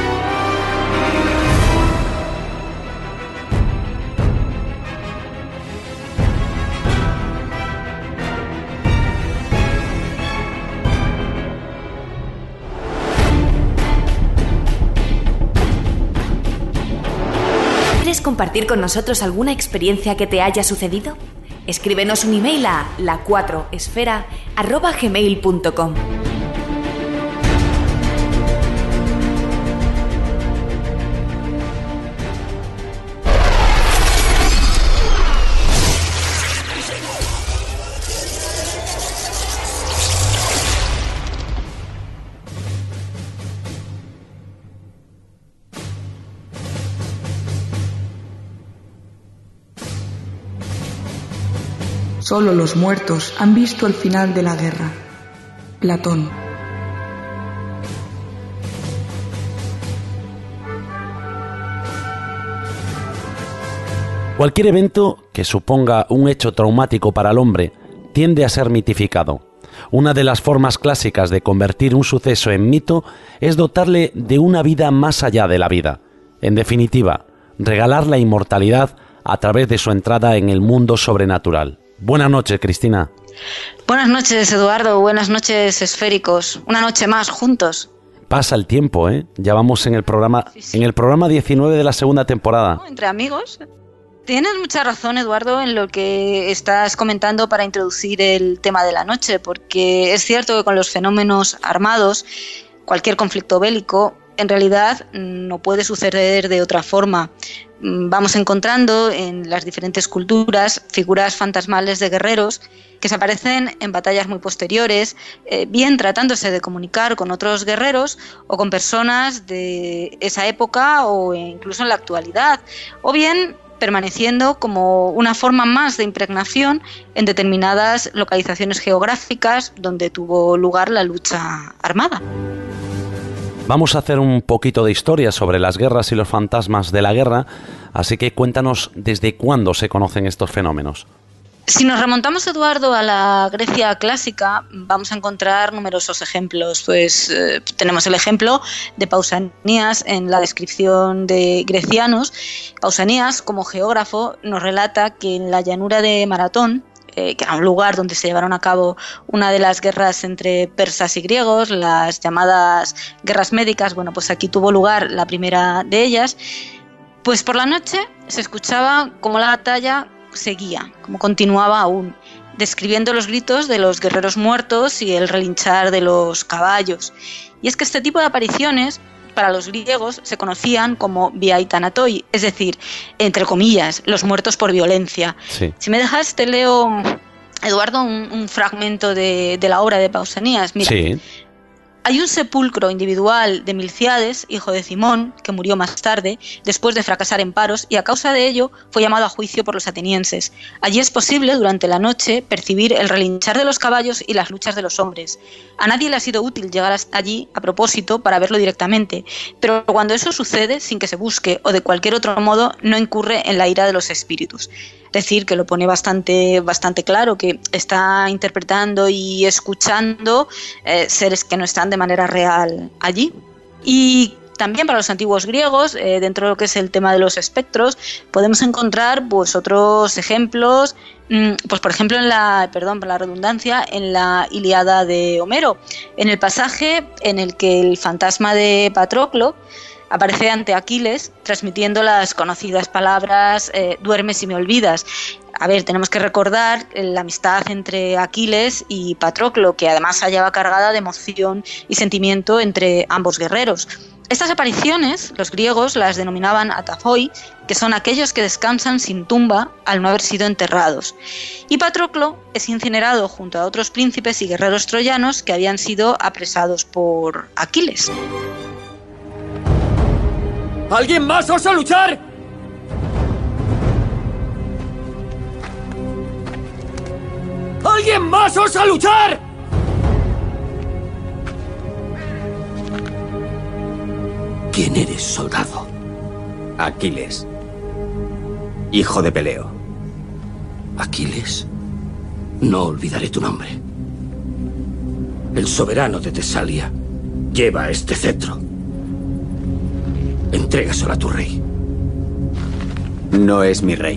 ¿Quieres compartir con nosotros alguna experiencia que te haya sucedido? Escríbenos un email a la cuatro esfera arroba gmail punto com. Solo los muertos han visto el final de la guerra. Platón. Cualquier evento que suponga un hecho traumático para el hombre tiende a ser mitificado. Una de las formas clásicas de convertir un suceso en mito es dotarle de una vida más allá de la vida. En definitiva, regalar la inmortalidad a través de su entrada en el mundo sobrenatural. Buenas noches, Cristina. Buenas noches, Eduardo. Buenas noches, esféricos. Una noche más juntos. Pasa el tiempo, ¿eh? Ya vamos en el programa, sí, sí. en el programa diecinueve de la segunda temporada. ¿No? Entre amigos. Tienes mucha razón, Eduardo, en lo que estás comentando para introducir el tema de la noche, porque es cierto que con los fenómenos armados, cualquier conflicto bélico, en realidad no puede suceder de otra forma. Vamos encontrando en las diferentes culturas figuras fantasmales de guerreros que se aparecen en batallas muy posteriores, eh, bien tratándose de comunicar con otros guerreros o con personas de esa época o incluso en la actualidad, o bien permaneciendo como una forma más de impregnación en determinadas localizaciones geográficas donde tuvo lugar la lucha armada. Vamos a hacer un poquito de historia sobre las guerras y los fantasmas de la guerra, así que cuéntanos desde cuándo se conocen estos fenómenos. Si nos remontamos, Eduardo, a la Grecia clásica, vamos a encontrar numerosos ejemplos. Pues eh, tenemos el ejemplo de Pausanias en la descripción de Grecianos. Pausanias, como geógrafo, nos relata que en la llanura de Maratón, Eh, que era un lugar donde se llevaron a cabo una de las guerras entre persas y griegos, las llamadas guerras médicas. Bueno, pues aquí tuvo lugar la primera de ellas. Pues por la noche se escuchaba cómo la batalla seguía, cómo continuaba aún, describiendo los gritos de los guerreros muertos y el relinchar de los caballos. Y es que este tipo de apariciones para los griegos se conocían como biai thanatoi, es decir, entre comillas, los muertos por violencia. Sí. Si me dejas, te leo, Eduardo, un, un fragmento de, de la obra de Pausanias. Mira, sí. Hay un sepulcro individual de Milciades, hijo de Cimón, que murió más tarde, después de fracasar en paros, y a causa de ello fue llamado a juicio por los atenienses. Allí es posible, durante la noche, percibir el relinchar de los caballos y las luchas de los hombres. A nadie le ha sido útil llegar allí a propósito para verlo directamente, pero cuando eso sucede, sin que se busque o de cualquier otro modo, no incurre en la ira de los espíritus. Es decir, que lo pone bastante, bastante claro, que está interpretando y escuchando eh, seres que no están de manera real allí. Y también para los antiguos griegos, eh, dentro de lo que es el tema de los espectros, podemos encontrar pues otros ejemplos, mmm, pues por ejemplo en la, perdón por la redundancia, en la Ilíada de Homero, en el pasaje en el que el fantasma de Patroclo aparece ante Aquiles transmitiendo las conocidas palabras eh, duermes y me olvidas. A ver, tenemos que recordar la amistad entre Aquiles y Patroclo, que además se hallaba cargada de emoción y sentimiento entre ambos guerreros. Estas apariciones, los griegos las denominaban ataphoi, que son aquellos que descansan sin tumba al no haber sido enterrados. Y Patroclo es incinerado junto a otros príncipes y guerreros troyanos que habían sido apresados por Aquiles. ¿Alguien más osa luchar? ¿Alguien más osa luchar? ¿Quién eres, soldado? Aquiles, hijo de Peleo. Aquiles, no olvidaré tu nombre. El soberano de Tesalia lleva este cetro. Entrégaselo a tu rey. No es mi rey.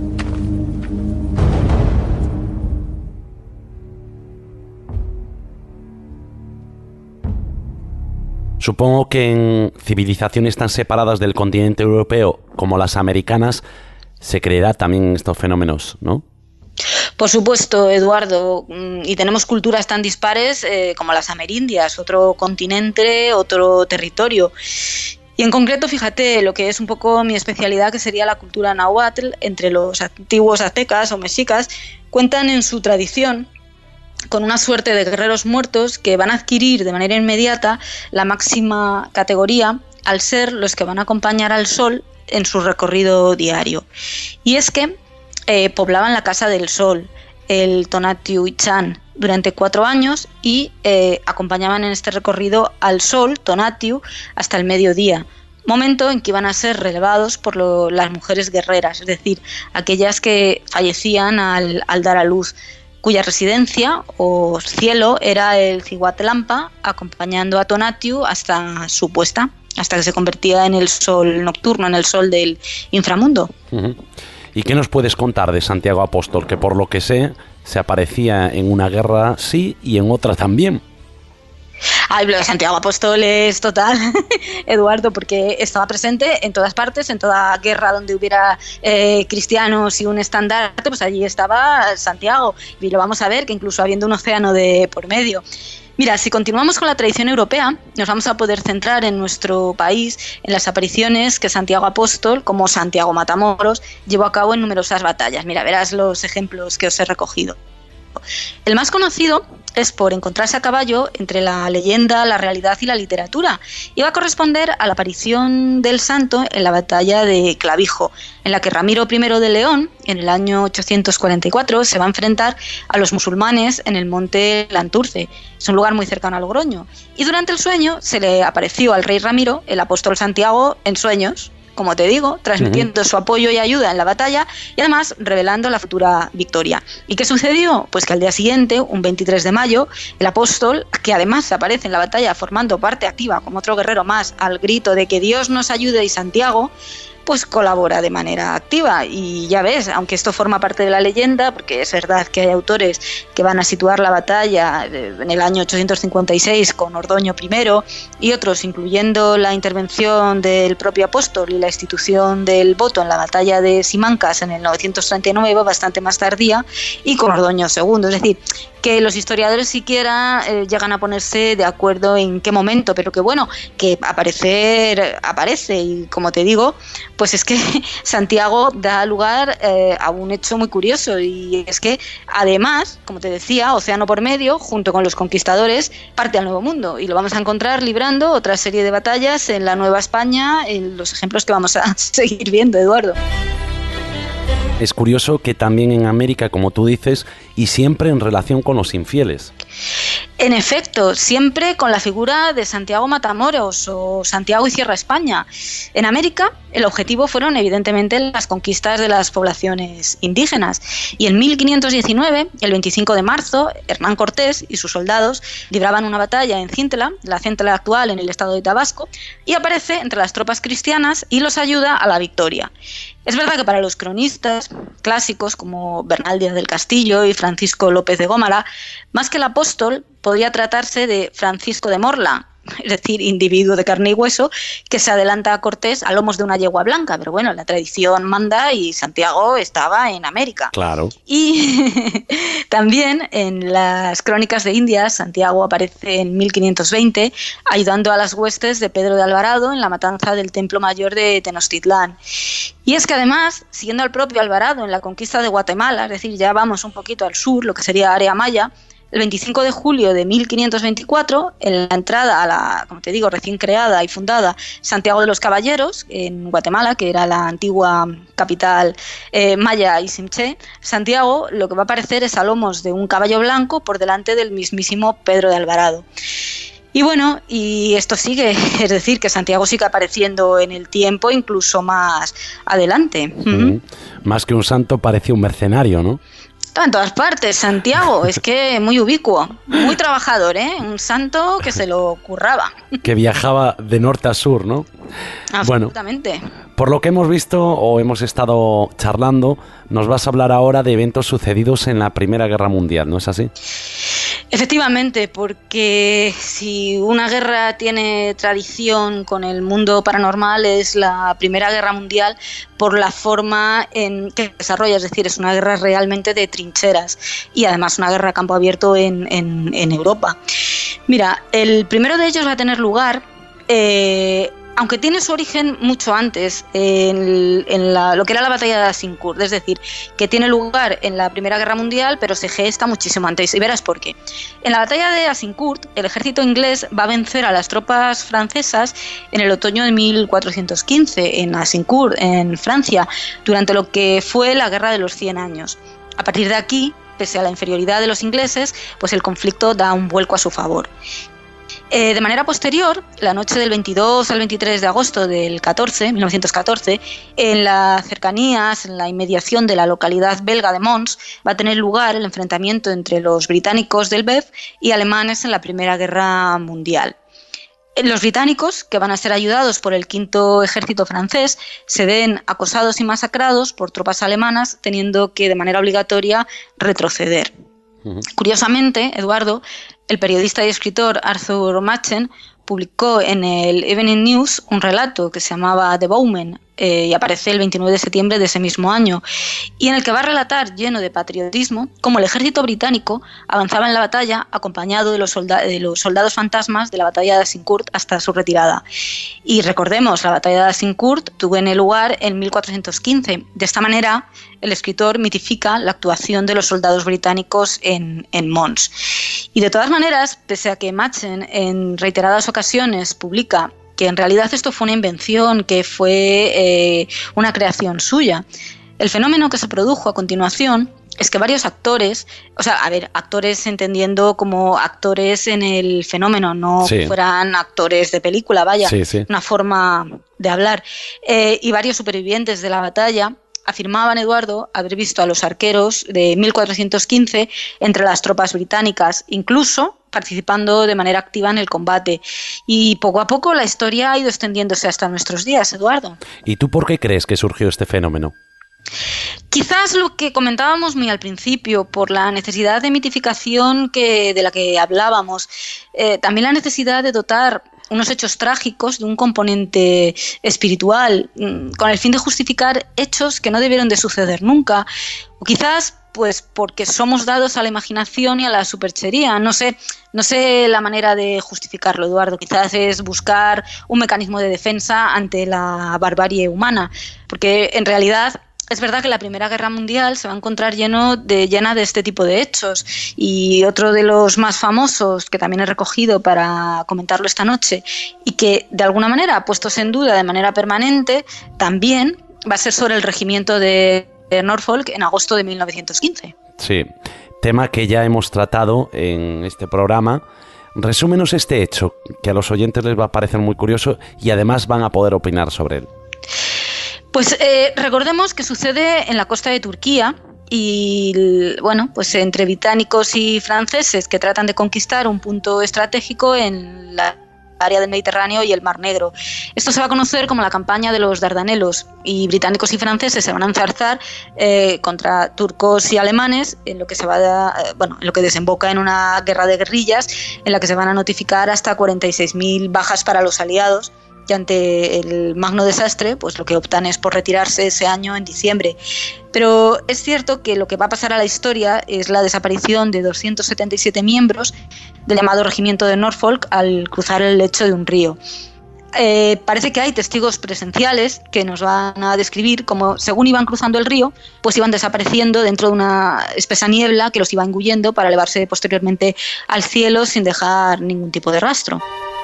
Supongo que en civilizaciones tan separadas del continente europeo como las americanas se creerá también estos fenómenos, ¿no? Por supuesto, Eduardo, y tenemos culturas tan dispares eh, como las amerindias, otro continente, otro territorio. Y en concreto, fíjate, lo que es un poco mi especialidad, que sería la cultura náhuatl, entre los antiguos aztecas o mexicas, cuentan en su tradición con una suerte de guerreros muertos que van a adquirir de manera inmediata la máxima categoría al ser los que van a acompañar al sol en su recorrido diario. Y es que eh, poblaban la Casa del Sol, el Tonatiuh-Ichan, durante cuatro años y eh, acompañaban en este recorrido al sol, Tonatiuh, hasta el mediodía, momento en que iban a ser relevados por lo, las mujeres guerreras, es decir, aquellas que fallecían al, al dar a luz, cuya residencia o cielo era el Cihuatlampa, acompañando a Tonatiuh hasta su puesta, hasta que se convertía en el sol nocturno, en el sol del inframundo. Uh-huh. ¿Y qué nos puedes contar de Santiago Apóstol? Que por lo que sé, se aparecía en una guerra sí y en otra también. Ay, lo de Santiago Apóstol es total, Eduardo, porque estaba presente en todas partes, en toda guerra donde hubiera eh, cristianos y un estandarte, pues allí estaba Santiago. Y lo vamos a ver, que incluso habiendo un océano de por medio. Mira, si continuamos con la tradición europea, nos vamos a poder centrar en nuestro país en las apariciones que Santiago Apóstol, como Santiago Matamoros, llevó a cabo en numerosas batallas. Mira, verás los ejemplos que os he recogido. El más conocido es por encontrarse a caballo entre la leyenda, la realidad y la literatura, y va a corresponder a la aparición del santo en la batalla de Clavijo, en la que Ramiro primero de León, en el año ochocientos cuarenta y cuatro, se va a enfrentar a los musulmanes en el monte Lanturce. Es un lugar muy cercano a Logroño, y durante el sueño se le apareció al rey Ramiro el apóstol Santiago en sueños, como te digo, transmitiendo uh-huh. su apoyo y ayuda en la batalla y además revelando la futura victoria. ¿Y qué sucedió? Pues que al día siguiente, un veintitrés de mayo, el apóstol, que además aparece en la batalla formando parte activa como otro guerrero más al grito de que Dios nos ayude y Santiago, pues colabora de manera activa. Y ya ves, aunque esto forma parte de la leyenda, porque es verdad que hay autores que van a situar la batalla en el año ochocientos cincuenta y seis con Ordoño primero y otros incluyendo la intervención del propio apóstol y la institución del voto en la batalla de Simancas en el novecientos treinta y nueve, bastante más tardía, y con Ordoño segundo. Es decir, que los historiadores siquiera eh, llegan a ponerse de acuerdo en qué momento, pero que bueno, que aparecer aparece, y como te digo, pues es que Santiago da lugar eh, a un hecho muy curioso, y es que además, como te decía, océano por medio, junto con los conquistadores, parte al Nuevo Mundo, y lo vamos a encontrar librando otra serie de batallas en la Nueva España, en los ejemplos que vamos a seguir viendo, Eduardo. Es curioso que también en América, como tú dices, y siempre en relación con los infieles. En efecto, siempre con la figura de Santiago Matamoros o Santiago y Cierra España. En América, el objetivo fueron evidentemente las conquistas de las poblaciones indígenas. Y en mil quinientos diecinueve, el veinticinco de marzo, Hernán Cortés y sus soldados libraban una batalla en Cintla, la Cintla actual en el estado de Tabasco, y aparece entre las tropas cristianas y los ayuda a la victoria. Es verdad que para los cronistas clásicos como Bernal Díaz del Castillo y Francisco López de Gómara, más que el apóstol, podría tratarse de Francisco de Morla, es decir, individuo de carne y hueso, que se adelanta a Cortés a lomos de una yegua blanca, pero bueno, la tradición manda y Santiago estaba en América. Claro. Y también en las crónicas de Indias, Santiago aparece en mil quinientos veinte ayudando a las huestes de Pedro de Alvarado en la matanza del Templo Mayor de Tenochtitlán. Y es que además, siguiendo al propio Alvarado en la conquista de Guatemala, es decir, ya vamos un poquito al sur, lo que sería área maya, el veinticinco de julio de mil quinientos veinticuatro, en la entrada a la, como te digo, recién creada y fundada Santiago de los Caballeros, en Guatemala, que era la antigua capital eh, maya y Simché, Santiago lo que va a aparecer es a lomos de un caballo blanco por delante del mismísimo Pedro de Alvarado. Y bueno, y esto sigue, es decir, que Santiago sigue apareciendo en el tiempo, incluso más adelante. Mm. Más que un santo, parecía un mercenario, ¿no? Está en todas partes, Santiago, es que muy ubicuo, muy trabajador, ¿eh? Un santo que se lo curraba. Que viajaba de norte a sur, ¿no? Absolutamente. Bueno, por lo que hemos visto o hemos estado charlando, nos vas a hablar ahora de eventos sucedidos en la Primera Guerra Mundial, ¿no es así? Efectivamente, porque si una guerra tiene tradición con el mundo paranormal es la Primera Guerra Mundial por la forma en que se desarrolla, es decir, es una guerra realmente de trincheras y además una guerra a campo abierto en, en, en Europa. Mira, el primero de ellos va a tener lugar... Eh, aunque tiene su origen mucho antes, en, en la, lo que era la batalla de Azincourt, es decir, que tiene lugar en la Primera Guerra Mundial, pero se gesta muchísimo antes, y verás por qué. En la batalla de Azincourt, el ejército inglés va a vencer a las tropas francesas en el otoño de mil cuatrocientos quince, en Azincourt, en Francia, durante lo que fue la Guerra de los Cien Años. A partir de aquí, pese a la inferioridad de los ingleses, pues el conflicto da un vuelco a su favor. Eh, de manera posterior, la noche del veintidós al veintitrés de agosto del catorce, mil novecientos catorce, en las cercanías, en la inmediación de la localidad belga de Mons, va a tener lugar el enfrentamiento entre los británicos del B E F y alemanes en la Primera Guerra Mundial. Los británicos, que van a ser ayudados por el quinto ejército francés, se ven acosados y masacrados por tropas alemanas, teniendo que de manera obligatoria retroceder. Uh-huh. Curiosamente, Eduardo, el periodista y escritor Arthur Machen publicó en el Evening News un relato que se llamaba The Bowmen eh, y aparece el veintinueve de septiembre de ese mismo año, y en el que va a relatar, lleno de patriotismo, cómo el ejército británico avanzaba en la batalla acompañado de los, solda- de los soldados fantasmas de la batalla de Azincourt hasta su retirada. Y recordemos, la batalla de Azincourt tuvo lugar en mil cuatrocientos quince. De esta manera, el escritor mitifica la actuación de los soldados británicos en, en Mons. Y de todas maneras, pese a que Machen en reiteradas ocasiones publica que en realidad esto fue una invención, que fue eh, una creación suya, el fenómeno que se produjo a continuación es que varios actores, o sea, a ver, actores entendiendo como actores en el fenómeno, no sí. que fueran actores de película, vaya, sí, sí. una forma de hablar, eh, y varios supervivientes de la batalla afirmaban, Eduardo, haber visto a los arqueros de mil cuatrocientos quince entre las tropas británicas, incluso participando de manera activa en el combate. Y poco a poco la historia ha ido extendiéndose hasta nuestros días, Eduardo. ¿Y tú por qué crees que surgió este fenómeno? Quizás lo que comentábamos muy al principio, por la necesidad de mitificación que, de la que hablábamos, eh, también la necesidad de dotar unos hechos trágicos de un componente espiritual, con el fin de justificar hechos que no debieron de suceder nunca, o quizás pues porque somos dados a la imaginación y a la superchería. No sé, no sé la manera de justificarlo, Eduardo. Quizás es buscar un mecanismo de defensa ante la barbarie humana, porque en realidad es verdad que la Primera Guerra Mundial se va a encontrar lleno de, llena de este tipo de hechos, y otro de los más famosos, que también he recogido para comentarlo esta noche, y que de alguna manera, puestos en duda de manera permanente, también va a ser sobre el regimiento de Norfolk en agosto de mil novecientos quince. Sí, tema que ya hemos tratado en este programa. Resúmenos este hecho, que a los oyentes les va a parecer muy curioso y además van a poder opinar sobre él. Pues eh, recordemos que sucede en la costa de Turquía y, bueno, pues entre británicos y franceses que tratan de conquistar un punto estratégico en la área del Mediterráneo y el Mar Negro. Esto se va a conocer como la campaña de los Dardanelos, y británicos y franceses se van a enzarzar eh, contra turcos y alemanes, en lo que se va a, eh, bueno, en lo que desemboca en una guerra de guerrillas en la que se van a notificar hasta cuarenta y seis mil bajas para los aliados, y ante el magno desastre, pues lo que optan es por retirarse ese año en diciembre. Pero es cierto que lo que va a pasar a la historia es la desaparición de doscientos setenta y siete miembros del llamado regimiento de Norfolk al cruzar el lecho de un río. Eh, parece que hay testigos presenciales que nos van a describir cómo, según iban cruzando el río, pues iban desapareciendo dentro de una espesa niebla que los iba engullendo para elevarse posteriormente al cielo sin dejar ningún tipo de rastro.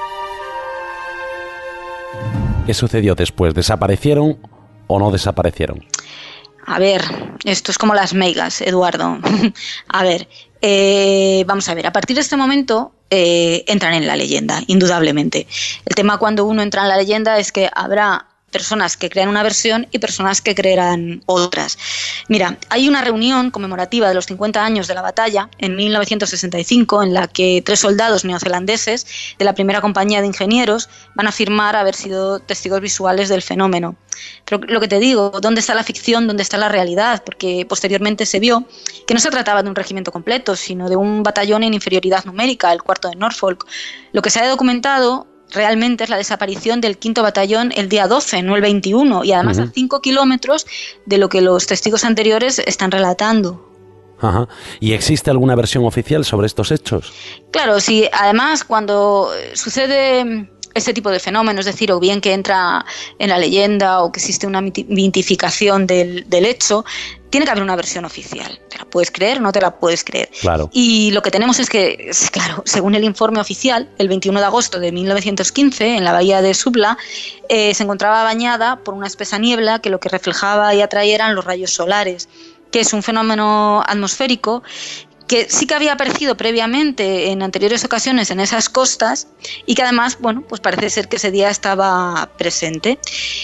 ¿Qué sucedió después? ¿Desaparecieron o no desaparecieron? A ver, esto es como las meigas, Eduardo. A ver, Eh, vamos a ver, a partir de este momento eh, entran en la leyenda, indudablemente. El tema cuando uno entra en la leyenda es que habrá personas que crean una versión y personas que creerán otras. Mira, hay una reunión conmemorativa de los cincuenta años de la batalla en mil novecientos sesenta y cinco en la que tres soldados neozelandeses de la primera compañía de ingenieros van a afirmar haber sido testigos visuales del fenómeno. Pero lo que te digo, ¿dónde está la ficción? ¿Dónde está la realidad? Porque posteriormente se vio que no se trataba de un regimiento completo, sino de un batallón en inferioridad numérica, el cuarto de Norfolk. Lo que se ha documentado realmente es la desaparición del quinto batallón el día doce, no el veintiuno, y además uh-huh. a cinco kilómetros de lo que los testigos anteriores están relatando. Ajá. ¿Y existe alguna versión oficial sobre estos hechos? Claro, sí. Además, cuando sucede este tipo de fenómenos, es decir, o bien que entra en la leyenda o que existe una mitificación del, del hecho, tiene que haber una versión oficial. ¿Te la puedes creer o no te la puedes creer? Claro. Y lo que tenemos es que, claro, según el informe oficial, el veintiuno de agosto de mil novecientos quince, en la bahía de Suvla, eh, se encontraba bañada por una espesa niebla que lo que reflejaba y atraía eran los rayos solares, que es un fenómeno atmosférico que sí que había aparecido previamente en anteriores ocasiones en esas costas y que además, bueno, pues parece ser que ese día estaba presente.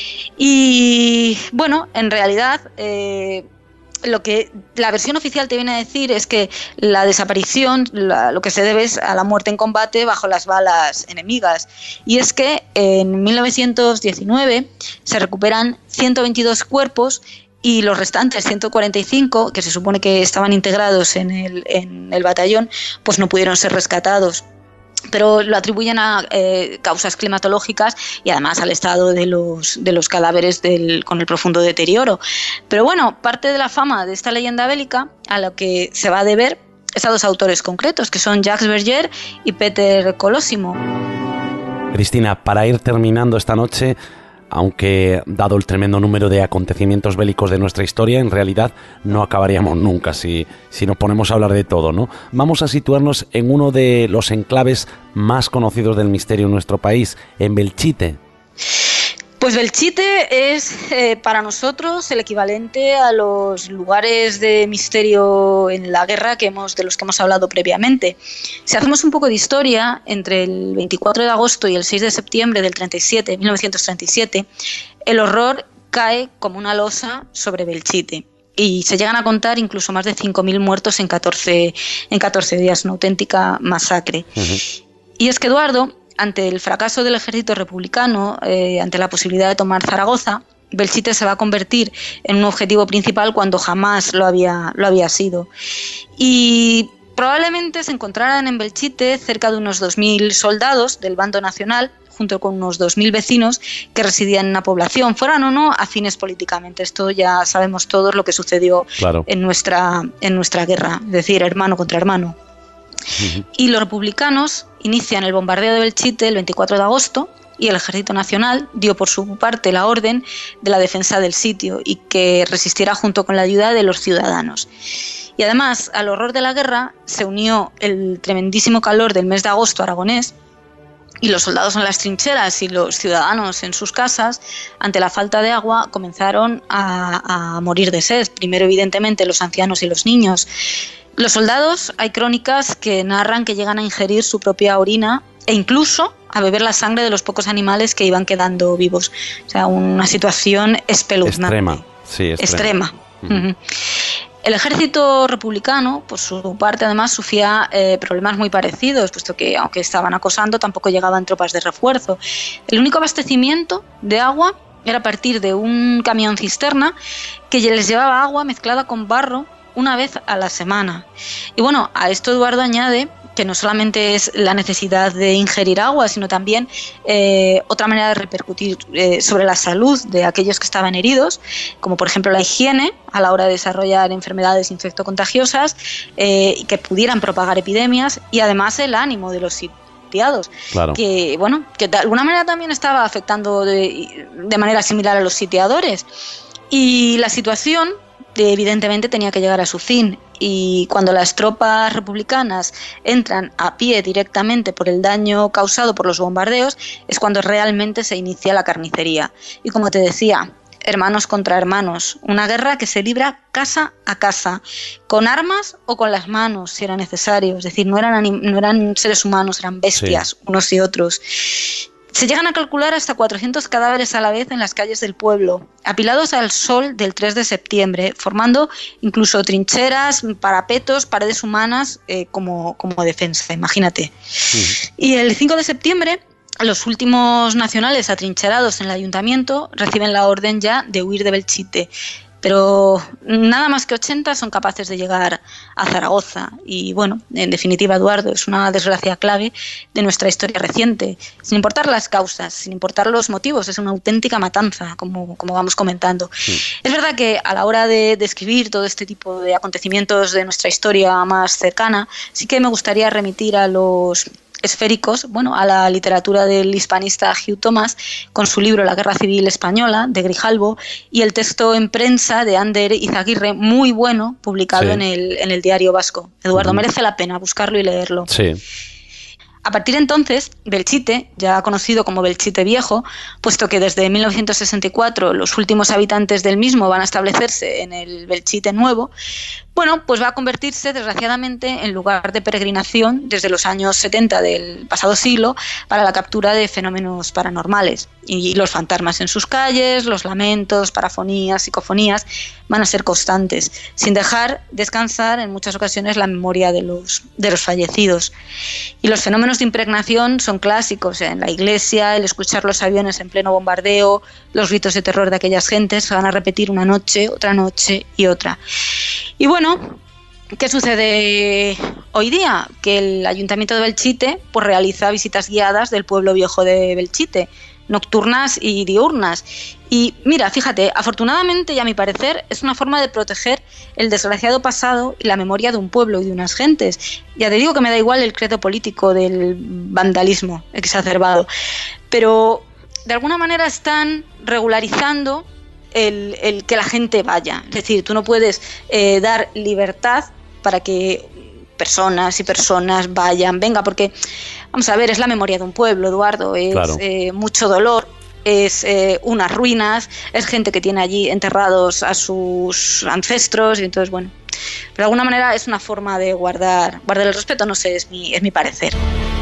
Y bueno, en realidad eh, lo que la versión oficial te viene a decir es que la desaparición, la, lo que se debe es a la muerte en combate bajo las balas enemigas. Y es que en mil novecientos diecinueve se recuperan ciento veintidós cuerpos y los restantes ciento cuarenta y cinco, que se supone que estaban integrados en el, en el batallón, pues no pudieron ser rescatados. Pero lo atribuyen a eh, causas climatológicas y además al estado de los, de los cadáveres del, con el profundo deterioro. Pero bueno, parte de la fama de esta leyenda bélica a lo que se va a deber es a dos autores concretos, que son Jacques Berger y Peter Colosimo. Cristina, para ir terminando esta noche, aunque dado el tremendo número de acontecimientos bélicos de nuestra historia, en realidad no acabaríamos nunca si, si nos ponemos a hablar de todo, ¿no? Vamos a situarnos en uno de los enclaves más conocidos del misterio en nuestro país, en Belchite. Pues Belchite es eh, para nosotros el equivalente a los lugares de misterio en la guerra que hemos, de los que hemos hablado previamente. Si hacemos un poco de historia, entre el veinticuatro de agosto y el seis de septiembre del treinta y siete, mil novecientos treinta y siete, el horror cae como una losa sobre Belchite. Y se llegan a contar incluso más de cinco mil muertos en catorce, en catorce días, una auténtica masacre. Uh-huh. Y es que Eduardo, ante el fracaso del ejército republicano, eh, ante la posibilidad de tomar Zaragoza, Belchite se va a convertir en un objetivo principal cuando jamás lo había, lo había sido. Y probablemente se encontraran en Belchite cerca de unos dos mil soldados del bando nacional, junto con unos dos mil vecinos que residían en la población, fueran o no afines políticamente. Esto ya sabemos todos lo que sucedió claro. en, nuestra, en nuestra guerra, es decir, hermano contra hermano. Uh-huh. Y los republicanos inician el bombardeo de Belchite el veinticuatro de agosto y el Ejército Nacional dio por su parte la orden de la defensa del sitio y que resistiera junto con la ayuda de los ciudadanos. Y además, al horror de la guerra se unió el tremendísimo calor del mes de agosto aragonés y los soldados en las trincheras y los ciudadanos en sus casas, ante la falta de agua, comenzaron a, a morir de sed. Primero, evidentemente, los ancianos y los niños. Los soldados, hay crónicas que narran que llegan a ingerir su propia orina e incluso a beber la sangre de los pocos animales que iban quedando vivos. O sea, una situación espeluznante. Extrema, sí, extrema. Extrema. Uh-huh. El ejército republicano, por su parte, además, sufría eh, problemas muy parecidos, puesto que, aunque estaban acosando, tampoco llegaban tropas de refuerzo. El único abastecimiento de agua era a partir de un camión cisterna que les llevaba agua mezclada con barro una vez a la semana. Y bueno, a esto Eduardo añade que no solamente es la necesidad de ingerir agua, sino también eh, otra manera de repercutir eh, sobre la salud de aquellos que estaban heridos, como por ejemplo la higiene a la hora de desarrollar enfermedades infectocontagiosas eh, que pudieran propagar epidemias, y además el ánimo de los sitiados, claro. que bueno, que de alguna manera también estaba afectando de, de manera similar a los sitiadores. Y la situación evidentemente tenía que llegar a su fin, y cuando las tropas republicanas entran a pie directamente por el daño causado por los bombardeos es cuando realmente se inicia la carnicería. Y como te decía, hermanos contra hermanos, una guerra que se libra casa a casa, con armas o con las manos si era necesario, es decir, no eran, anim- no eran seres humanos, eran bestias, sí, unos y otros. Se llegan a calcular hasta cuatrocientos cadáveres a la vez en las calles del pueblo, apilados al sol del tres de septiembre, formando incluso trincheras, parapetos, paredes humanas eh, como, como defensa, imagínate. Sí. Y el cinco de septiembre, los últimos nacionales atrincherados en el ayuntamiento reciben la orden ya de huir de Belchite. Pero nada más que ochenta son capaces de llegar a Zaragoza. Y bueno, en definitiva, Eduardo, es una desgracia clave de nuestra historia reciente. Sin importar las causas, sin importar los motivos, es una auténtica matanza, como, como vamos comentando. Sí. Es verdad que a la hora de describir todo este tipo de acontecimientos de nuestra historia más cercana, sí que me gustaría remitir a los esféricos, bueno, a la literatura del hispanista Hugh Thomas, con su libro La Guerra Civil Española, de Grijalbo, y el texto en prensa de Ander Izaguirre, muy bueno, publicado sí. en, el, en el Diario Vasco. Eduardo, uh-huh. merece la pena buscarlo y leerlo. Sí. A partir de entonces, Belchite, ya conocido como Belchite Viejo, puesto que desde mil novecientos sesenta y cuatro los últimos habitantes del mismo van a establecerse en el Belchite Nuevo, bueno, pues va a convertirse, desgraciadamente, en lugar de peregrinación desde los años setenta del pasado siglo para la captura de fenómenos paranormales. Y los fantasmas en sus calles, los lamentos, parafonías, psicofonías, van a ser constantes, sin dejar descansar en muchas ocasiones la memoria de los, de los fallecidos. Y los fenómenos de impregnación son clásicos en la iglesia, el escuchar los aviones en pleno bombardeo, los gritos de terror de aquellas gentes se van a repetir una noche, otra noche y otra. Y bueno, ¿qué sucede hoy día? Que el Ayuntamiento de Belchite pues, realiza visitas guiadas del pueblo viejo de Belchite, nocturnas y diurnas. Y mira, fíjate, afortunadamente y a mi parecer es una forma de proteger el desgraciado pasado y la memoria de un pueblo y de unas gentes. Ya te digo que me da igual el credo político del vandalismo exacerbado, pero de alguna manera están regularizando el, el que la gente vaya. Es decir, tú no puedes eh, dar libertad para que personas y personas vayan, venga, porque, vamos a ver, es la memoria de un pueblo, Eduardo, es claro. eh, mucho dolor, es eh, unas ruinas, es gente que tiene allí enterrados a sus ancestros, y entonces, bueno, pero de alguna manera es una forma de guardar, guardar el respeto, no sé, es mi, es mi parecer.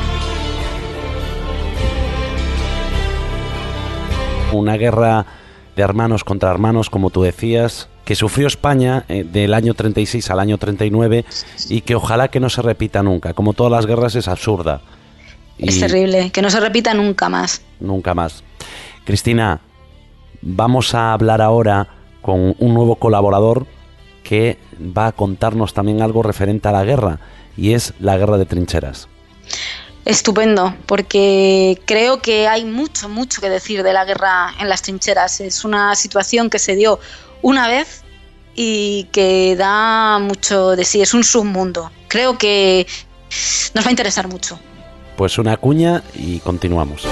Una guerra de hermanos contra hermanos, como tú decías, que sufrió España eh, del año treinta y seis al año treinta y nueve y que ojalá que no se repita nunca. Como todas las guerras es absurda. Y es terrible, que no se repita nunca más. Nunca más. Cristina, vamos a hablar ahora con un nuevo colaborador que va a contarnos también algo referente a la guerra, y es la guerra de trincheras. Estupendo, porque creo que hay mucho, mucho que decir de la guerra en las trincheras. Es una situación que se dio una vez y que da mucho de sí, es un submundo. Creo que nos va a interesar mucho. Pues una cuña y continuamos.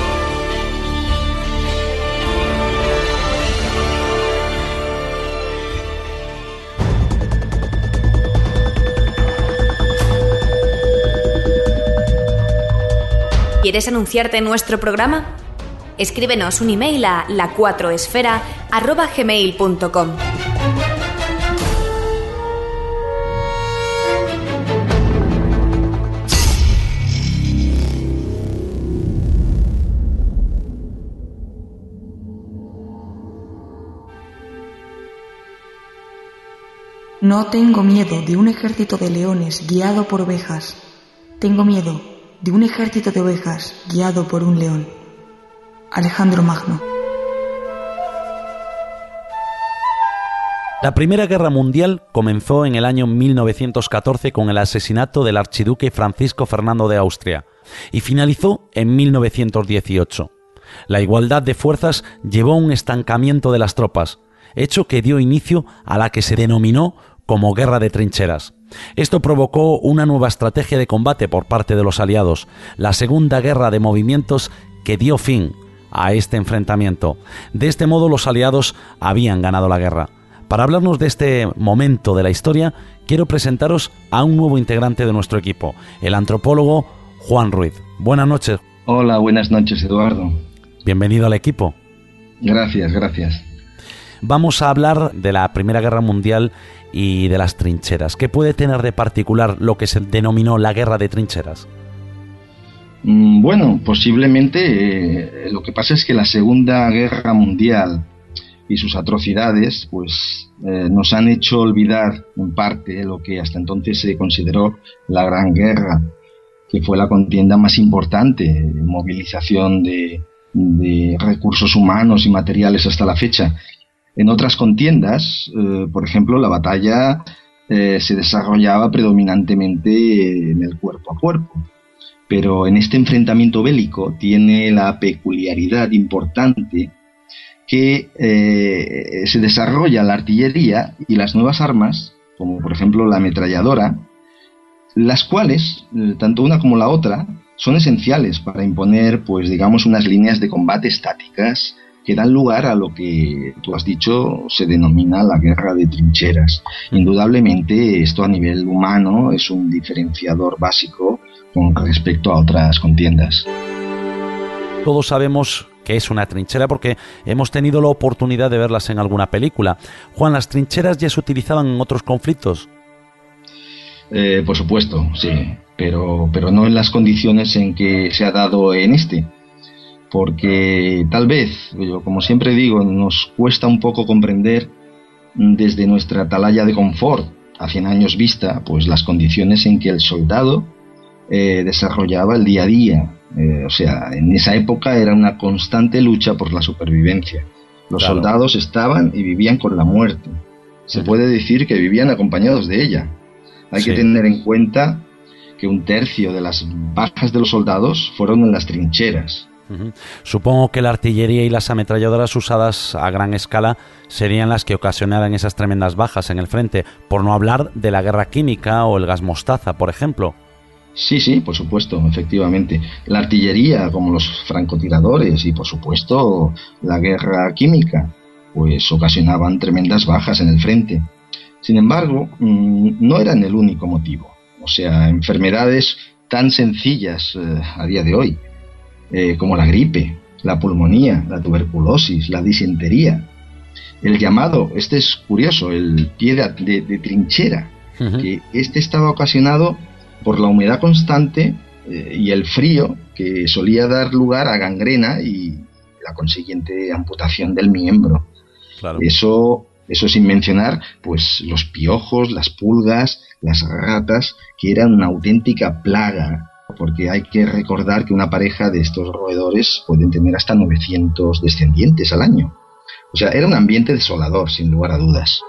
¿Quieres anunciarte en nuestro programa? Escríbenos un email a la cuatro esfera arroba gmail punto com. No tengo miedo de un ejército de leones guiado por ovejas. Tengo miedo de un ejército de ovejas guiado por un león. Alejandro Magno. La Primera Guerra Mundial comenzó en el año mil novecientos catorce con el asesinato del archiduque Francisco Fernando de Austria y finalizó en mil novecientos dieciocho. La igualdad de fuerzas llevó a un estancamiento de las tropas, hecho que dio inicio a la que se denominó como Guerra de Trincheras. Esto provocó una nueva estrategia de combate por parte de los aliados, la Segunda Guerra de Movimientos, que dio fin a este enfrentamiento. De este modo los aliados habían ganado la guerra. Para hablarnos de este momento de la historia, quiero presentaros a un nuevo integrante de nuestro equipo, el antropólogo Juan Ruiz. Buenas noches. Hola, buenas noches, Eduardo. Bienvenido al equipo. Gracias, gracias. Vamos a hablar de la Primera Guerra Mundial y de las trincheras. ¿Qué puede tener de particular lo que se denominó la Guerra de Trincheras? Bueno, posiblemente eh, lo que pasa es que la Segunda Guerra Mundial y sus atrocidades pues eh, nos han hecho olvidar en parte lo que hasta entonces se consideró la Gran Guerra, que fue la contienda más importante, movilización de, de recursos humanos y materiales hasta la fecha. En otras contiendas, eh, por ejemplo, la batalla eh, se desarrollaba predominantemente en el cuerpo a cuerpo. Pero en este enfrentamiento bélico tiene la peculiaridad importante que eh, se desarrolla la artillería y las nuevas armas, como por ejemplo la ametralladora, las cuales, eh, tanto una como la otra, son esenciales para imponer, pues digamos, unas líneas de combate estáticas que dan lugar a lo que tú has dicho se denomina la guerra de trincheras. Indudablemente esto a nivel humano es un diferenciador básico con respecto a otras contiendas. Todos sabemos que es una trinchera porque hemos tenido la oportunidad de verlas en alguna película. Juan, ¿las trincheras ya se utilizaban en otros conflictos? Eh, por supuesto, sí, pero, pero no en las condiciones en que se ha dado en este. Porque tal vez, yo, como siempre digo, nos cuesta un poco comprender desde nuestra atalaya de confort a cien años vista, pues las condiciones en que el soldado eh, desarrollaba el día a día. Eh, o sea, en esa época era una constante lucha por la supervivencia. Los claro. soldados estaban y vivían con la muerte. Se puede decir que vivían acompañados de ella. Hay sí. que tener en cuenta que un tercio de las bajas de los soldados fueron en las trincheras. Uh-huh. Supongo que la artillería y las ametralladoras usadas a gran escala serían las que ocasionaran esas tremendas bajas en el frente, por no hablar de la guerra química o el gas mostaza, por ejemplo. Sí, sí, por supuesto, efectivamente. La artillería, como los francotiradores y, por supuesto, la guerra química, pues ocasionaban tremendas bajas en el frente. Sin embargo, no eran el único motivo. O sea, enfermedades tan sencillas eh, a día de hoy, eh, como la gripe, la pulmonía, la tuberculosis, la disentería, el llamado, este es curioso, el pie de, de, de trinchera, uh-huh. que este estaba ocasionado por la humedad constante eh, y el frío que solía dar lugar a gangrena y la consiguiente amputación del miembro. Claro. Eso, eso sin mencionar pues los piojos, las pulgas, las ratas, que eran una auténtica plaga, porque hay que recordar que una pareja de estos roedores pueden tener hasta novecientos descendientes al año. O sea, era un ambiente desolador, sin lugar a dudas.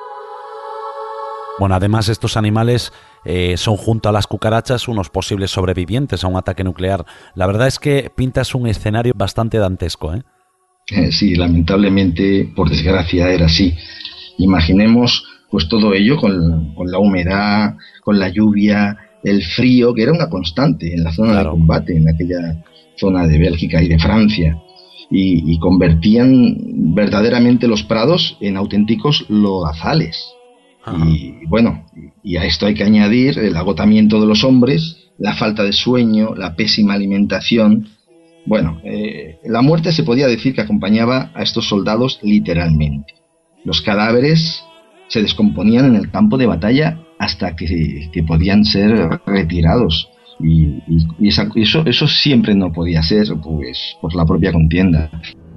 Bueno, además estos animales eh, son junto a las cucarachas unos posibles sobrevivientes a un ataque nuclear. La verdad es que pintas un escenario bastante dantesco, ¿eh? Eh, sí, lamentablemente, por desgracia, era así. Imaginemos pues todo ello con, con la humedad, con la lluvia, el frío, que era una constante en la zona claro. de combate, en aquella zona de Bélgica y de Francia. Y, y convertían verdaderamente los prados en auténticos lodazales. Ajá. Y bueno, y a esto hay que añadir el agotamiento de los hombres, la falta de sueño, la pésima alimentación. Bueno, eh, la muerte se podía decir que acompañaba a estos soldados literalmente. Los cadáveres se descomponían en el campo de batalla hasta que, que podían ser retirados. Y, y, y esa, eso, eso siempre no podía ser, pues, por la propia contienda.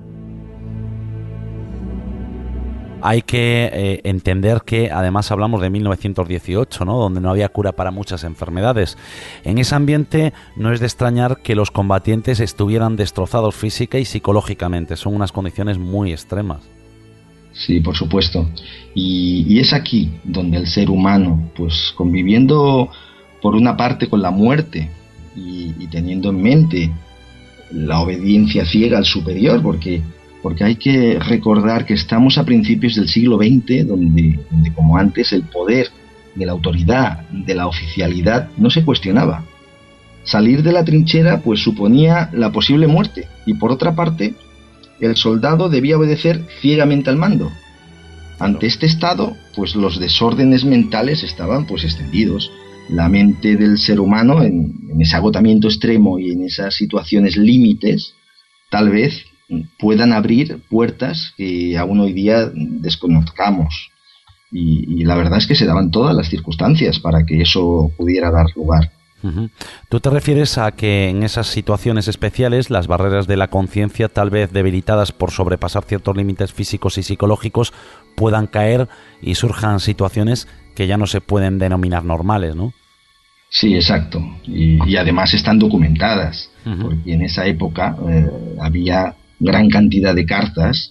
Hay que eh, entender que además hablamos de mil novecientos dieciocho, ¿no? Donde no había cura para muchas enfermedades. En ese ambiente no es de extrañar que los combatientes estuvieran destrozados física y psicológicamente. Son unas condiciones muy extremas. Sí, por supuesto. Y, y es aquí donde el ser humano, pues conviviendo por una parte con la muerte y, y teniendo en mente la obediencia ciega al superior, porque... porque hay que recordar que estamos a principios del siglo veinte, donde, donde como antes el poder de la autoridad, de la oficialidad, no se cuestionaba. Salir de la trinchera pues suponía la posible muerte, y por otra parte, el soldado debía obedecer ciegamente al mando. Ante este estado, pues los desórdenes mentales estaban pues extendidos. La mente del ser humano, en, en ese agotamiento extremo y en esas situaciones límites, tal vez puedan abrir puertas que aún hoy día desconozcamos. Y, y la verdad es que se daban todas las circunstancias para que eso pudiera dar lugar. Uh-huh. ¿Tú te refieres a que en esas situaciones especiales las barreras de la conciencia, tal vez debilitadas por sobrepasar ciertos límites físicos y psicológicos, puedan caer y surjan situaciones que ya no se pueden denominar normales, ¿no? Sí, exacto. Y, y además están documentadas, uh-huh. porque en esa época eh, había gran cantidad de cartas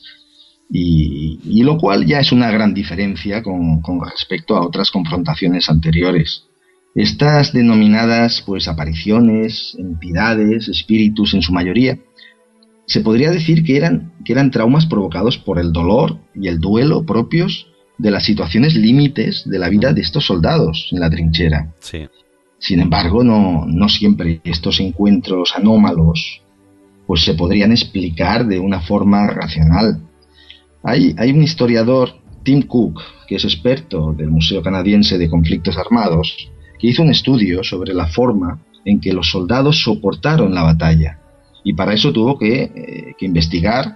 y, y lo cual ya es una gran diferencia con, con respecto a otras confrontaciones anteriores. Estas denominadas pues apariciones, entidades, espíritus en su mayoría, se podría decir que eran, que eran traumas provocados por el dolor y el duelo propios de las situaciones límites de la vida de estos soldados en la trinchera. Sí. Sin embargo, no, no siempre estos encuentros anómalos pues se podrían explicar de una forma racional. Hay, hay un historiador, Tim Cook, que es experto del Museo Canadiense de Conflictos Armados, que hizo un estudio sobre la forma en que los soldados soportaron la batalla. Y para eso tuvo que, eh, que investigar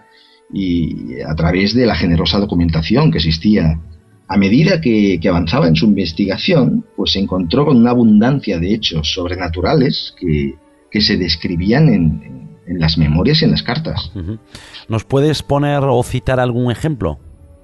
y a través de la generosa documentación que existía. A medida que, que avanzaba en su investigación, pues se encontró con una abundancia de hechos sobrenaturales que, que se describían en, en las memorias y en las cartas. Uh-huh. ¿Nos puedes poner o citar algún ejemplo?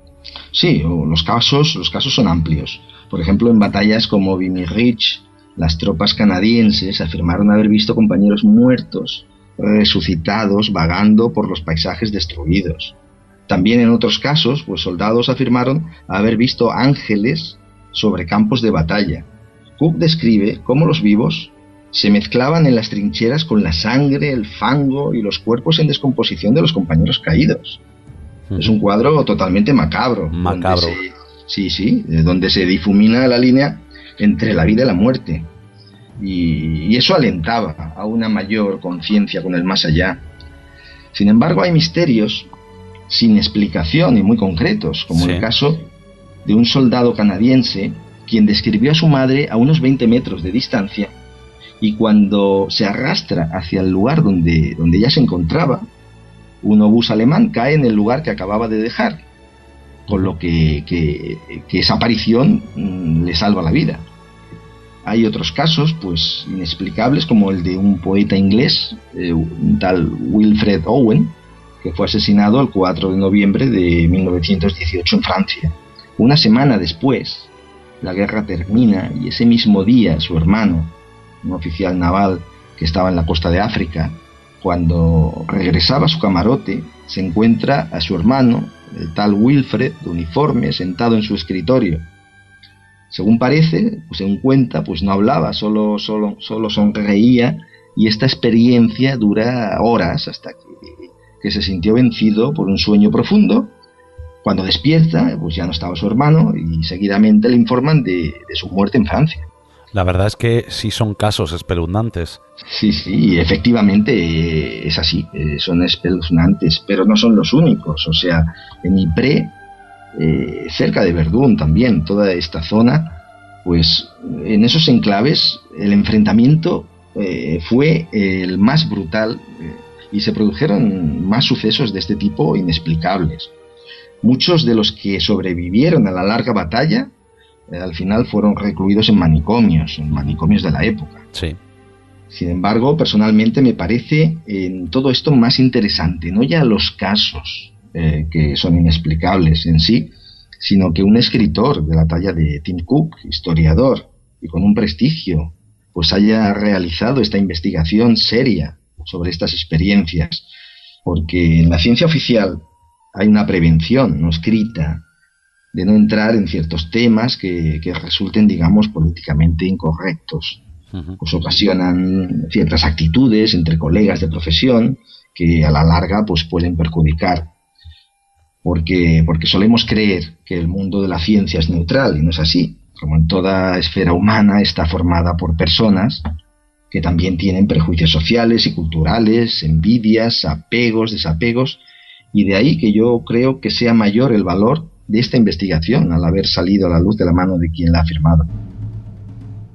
Sí, los casos, los casos son amplios. Por ejemplo, en batallas como Vimy Ridge, las tropas canadienses afirmaron haber visto compañeros muertos, resucitados, vagando por los paisajes destruidos. También en otros casos, pues soldados afirmaron haber visto ángeles sobre campos de batalla. Cook describe cómo los vivos se mezclaban en las trincheras con la sangre, el fango y los cuerpos en descomposición de los compañeros caídos. Hmm. Es un cuadro totalmente macabro. Macabro. Se, sí, sí, donde se difumina la línea entre la vida y la muerte. Y, y eso alentaba a una mayor conciencia con el más allá. Sin embargo, hay misterios sin explicación y muy concretos, como sí. el caso de un soldado canadiense quien describió a su madre a unos veinte metros de distancia y cuando se arrastra hacia el lugar donde, donde ella se encontraba, un obús alemán cae en el lugar que acababa de dejar, con lo que, que, que esa aparición mmm, le salva la vida. Hay otros casos pues inexplicables, como el de un poeta inglés, eh, un tal Wilfred Owen, que fue asesinado el cuatro de noviembre de mil novecientos dieciocho en Francia. Una semana después, la guerra termina y ese mismo día su hermano, un oficial naval que estaba en la costa de África, cuando regresaba a su camarote, se encuentra a su hermano, el tal Wilfred, de uniforme, sentado en su escritorio. Según parece, pues según cuenta, pues no hablaba, solo, solo, solo sonreía, y esta experiencia dura horas hasta que, que se sintió vencido por un sueño profundo. Cuando despierta, pues ya no estaba su hermano y seguidamente le informan de, de su muerte en Francia. La verdad es que sí son casos espeluznantes. Sí, sí, efectivamente eh, es así, eh, son espeluznantes, pero no son los únicos. O sea, en Ypres, eh, cerca de Verdún también, toda esta zona, pues en esos enclaves el enfrentamiento eh, fue el más brutal eh, y se produjeron más sucesos de este tipo inexplicables. Muchos de los que sobrevivieron a la larga batalla eh, al final fueron recluidos en manicomios, en manicomios de la época. Sí. Sin embargo, personalmente me parece en todo esto más interesante, no ya los casos eh, que son inexplicables en sí, sino que un escritor de la talla de Tim Cook, historiador y con un prestigio, pues haya realizado esta investigación seria sobre estas experiencias, porque en la ciencia oficial hay una prevención no escrita de no entrar en ciertos temas que, que resulten, digamos, políticamente incorrectos. Uh-huh. Pues ocasionan ciertas actitudes entre colegas de profesión que a la larga pues pueden perjudicar, porque, porque solemos creer que el mundo de la ciencia es neutral y no es así. Como en toda esfera humana está formada por personas que también tienen prejuicios sociales y culturales, envidias, apegos, desapegos, y de ahí que yo creo que sea mayor el valor de esta investigación al haber salido a la luz de la mano de quien la ha firmado.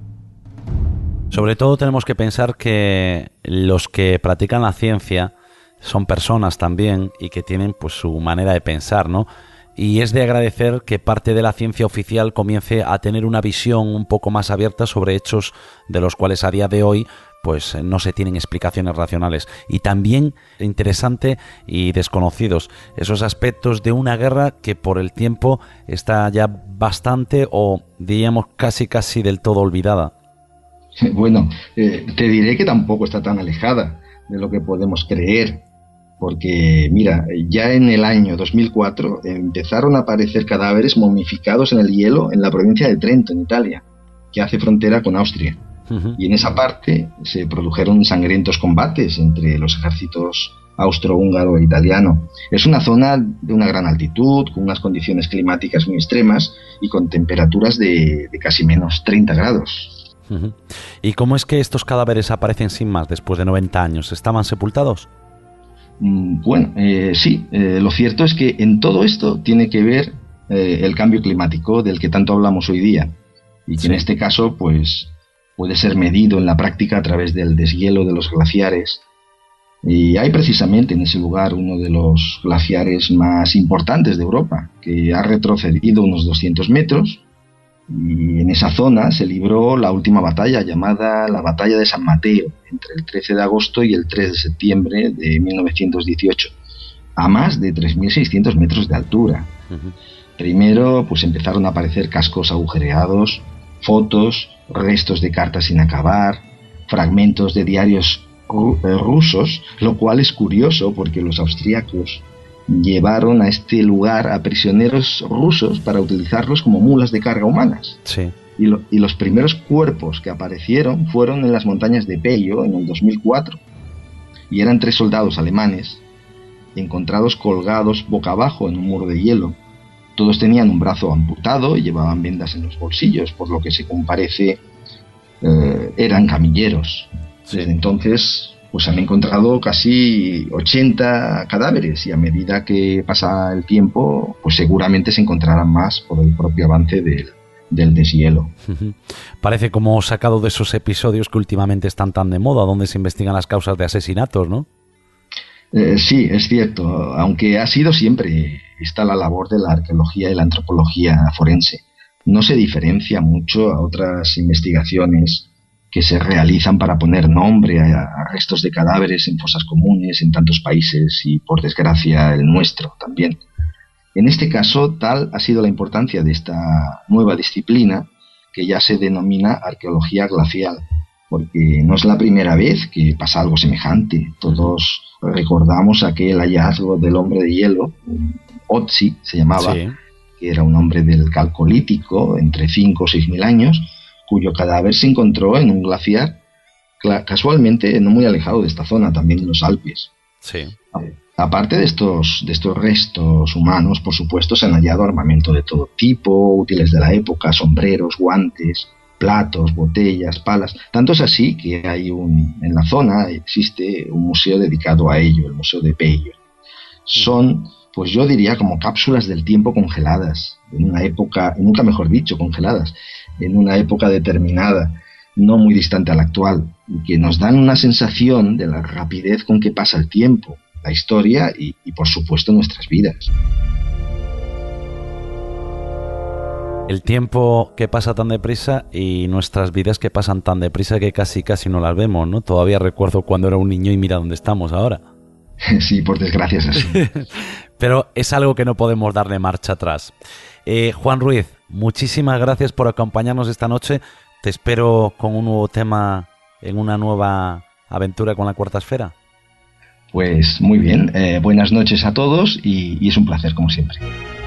Sobre todo tenemos que pensar que los que practican la ciencia son personas también y que tienen pues su manera de pensar, ¿no? Y es de agradecer que parte de la ciencia oficial comience a tener una visión un poco más abierta sobre hechos de los cuales a día de hoy pues no se tienen explicaciones racionales. Y también interesante y desconocidos esos aspectos de una guerra que por el tiempo está ya bastante o diríamos casi casi del todo olvidada. Bueno, eh, te diré que tampoco está tan alejada de lo que podemos creer. Porque, mira, ya en el año dos mil cuatro empezaron a aparecer cadáveres momificados en el hielo en la provincia de Trento, en Italia, que hace frontera con Austria. Uh-huh. Y en esa parte se produjeron sangrientos combates entre los ejércitos austrohúngaro e italiano. Es una zona de una gran altitud, con unas condiciones climáticas muy extremas y con temperaturas de, de casi menos treinta grados. Uh-huh. ¿Y cómo es que estos cadáveres aparecen sin más después de noventa años? ¿Estaban sepultados? Bueno, eh, sí, eh, lo cierto es que en todo esto tiene que ver eh, el cambio climático del que tanto hablamos hoy día y que sí. En este caso pues puede ser medido en la práctica a través del deshielo de los glaciares. Y hay precisamente en ese lugar uno de los glaciares más importantes de Europa, que ha retrocedido unos doscientos metros, y en esa zona se libró la última batalla, llamada la Batalla de San Mateo, entre el trece de agosto y el tres de septiembre de mil novecientos dieciocho, a más de tres mil seiscientos metros de altura. Uh-huh. Primero pues empezaron a aparecer cascos agujereados, fotos, restos de cartas sin acabar, fragmentos de diarios rusos, lo cual es curioso porque los austríacos llevaron a este lugar a prisioneros rusos para utilizarlos como mulas de carga humanas. Sí. Y, lo, y los primeros cuerpos que aparecieron fueron en las montañas de Pello en el dos mil cuatro. Y eran tres soldados alemanes encontrados colgados boca abajo en un muro de hielo. Todos tenían un brazo amputado y llevaban vendas en los bolsillos, por lo que según parece eh, eran camilleros. Sí. Desde entonces pues han encontrado casi ochenta cadáveres y a medida que pasa el tiempo pues seguramente se encontrarán más por el propio avance del, del deshielo. Uh-huh. Parece como sacado de esos episodios que últimamente están tan de moda, donde se investigan las causas de asesinatos, ¿no? Eh, sí, es cierto, aunque ha sido siempre esta la labor de la arqueología y la antropología forense. No se diferencia mucho a otras investigaciones que se realizan para poner nombre a, a restos de cadáveres en fosas comunes en tantos países y, por desgracia, el nuestro también. En este caso, tal ha sido la importancia de esta nueva disciplina que ya se denomina arqueología glacial, porque no es la primera vez que pasa algo semejante. Todos recordamos aquel hallazgo del hombre de hielo, Otzi se llamaba, sí. Que era un hombre del Calcolítico, entre cinco o seis mil años, cuyo cadáver se encontró en un glaciar, casualmente no muy alejado de esta zona, también en los Alpes. Sí. Aparte de estos, de estos restos humanos, por supuesto, se han hallado armamento de todo tipo, útiles de la época, sombreros, guantes, platos, botellas, palas. Tanto es así que hay un, en la zona existe un museo dedicado a ello, el Museo de Pello. Son, pues yo diría, como cápsulas del tiempo congeladas, en una época, nunca mejor dicho, congeladas, en una época determinada, no muy distante a la actual, y que nos dan una sensación de la rapidez con que pasa el tiempo, la historia y, y por supuesto nuestras vidas. El tiempo que pasa tan deprisa y nuestras vidas que pasan tan deprisa que casi casi no las vemos, ¿no? Todavía recuerdo cuando era un niño y mira dónde estamos ahora. Sí, por desgracia es así. Pero es algo que no podemos darle marcha atrás. Eh, Juan Ruiz, muchísimas gracias por acompañarnos esta noche. Te espero con un nuevo tema en una nueva aventura con la Cuarta Esfera. Pues muy bien, eh, buenas noches a todos y, y es un placer como siempre.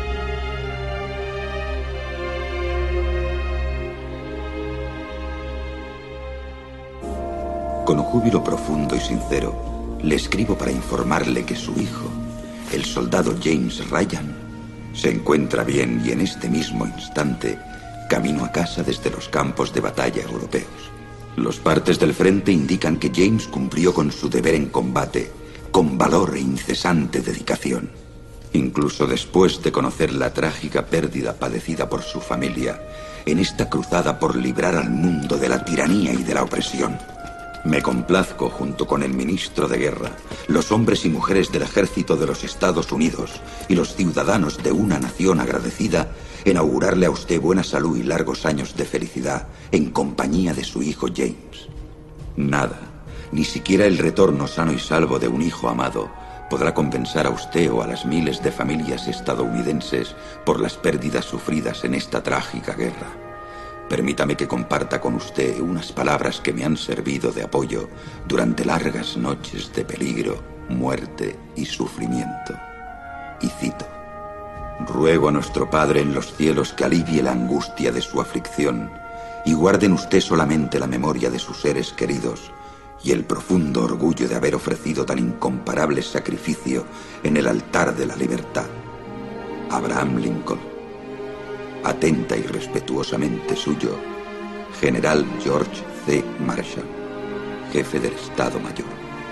Con júbilo profundo y sincero, le escribo para informarle que su hijo, el soldado James Ryan, se encuentra bien y en este mismo instante camino a casa desde los campos de batalla europeos. Los partes del frente indican que James cumplió con su deber en combate con valor e incesante dedicación. Incluso después de conocer la trágica pérdida padecida por su familia en esta cruzada por librar al mundo de la tiranía y de la opresión. Me complazco, junto con el ministro de Guerra, los hombres y mujeres del ejército de los Estados Unidos y los ciudadanos de una nación agradecida, en augurarle a usted buena salud y largos años de felicidad en compañía de su hijo James. Nada, ni siquiera el retorno sano y salvo de un hijo amado, podrá compensar a usted o a las miles de familias estadounidenses por las pérdidas sufridas en esta trágica guerra. Permítame que comparta con usted unas palabras que me han servido de apoyo durante largas noches de peligro, muerte y sufrimiento. Y cito: ruego a nuestro Padre en los cielos que alivie la angustia de su aflicción y guarde en usted solamente la memoria de sus seres queridos y el profundo orgullo de haber ofrecido tan incomparable sacrificio en el altar de la libertad. Abraham Lincoln. Atenta y respetuosamente suyo, General George C. Marshall, Jefe del Estado Mayor.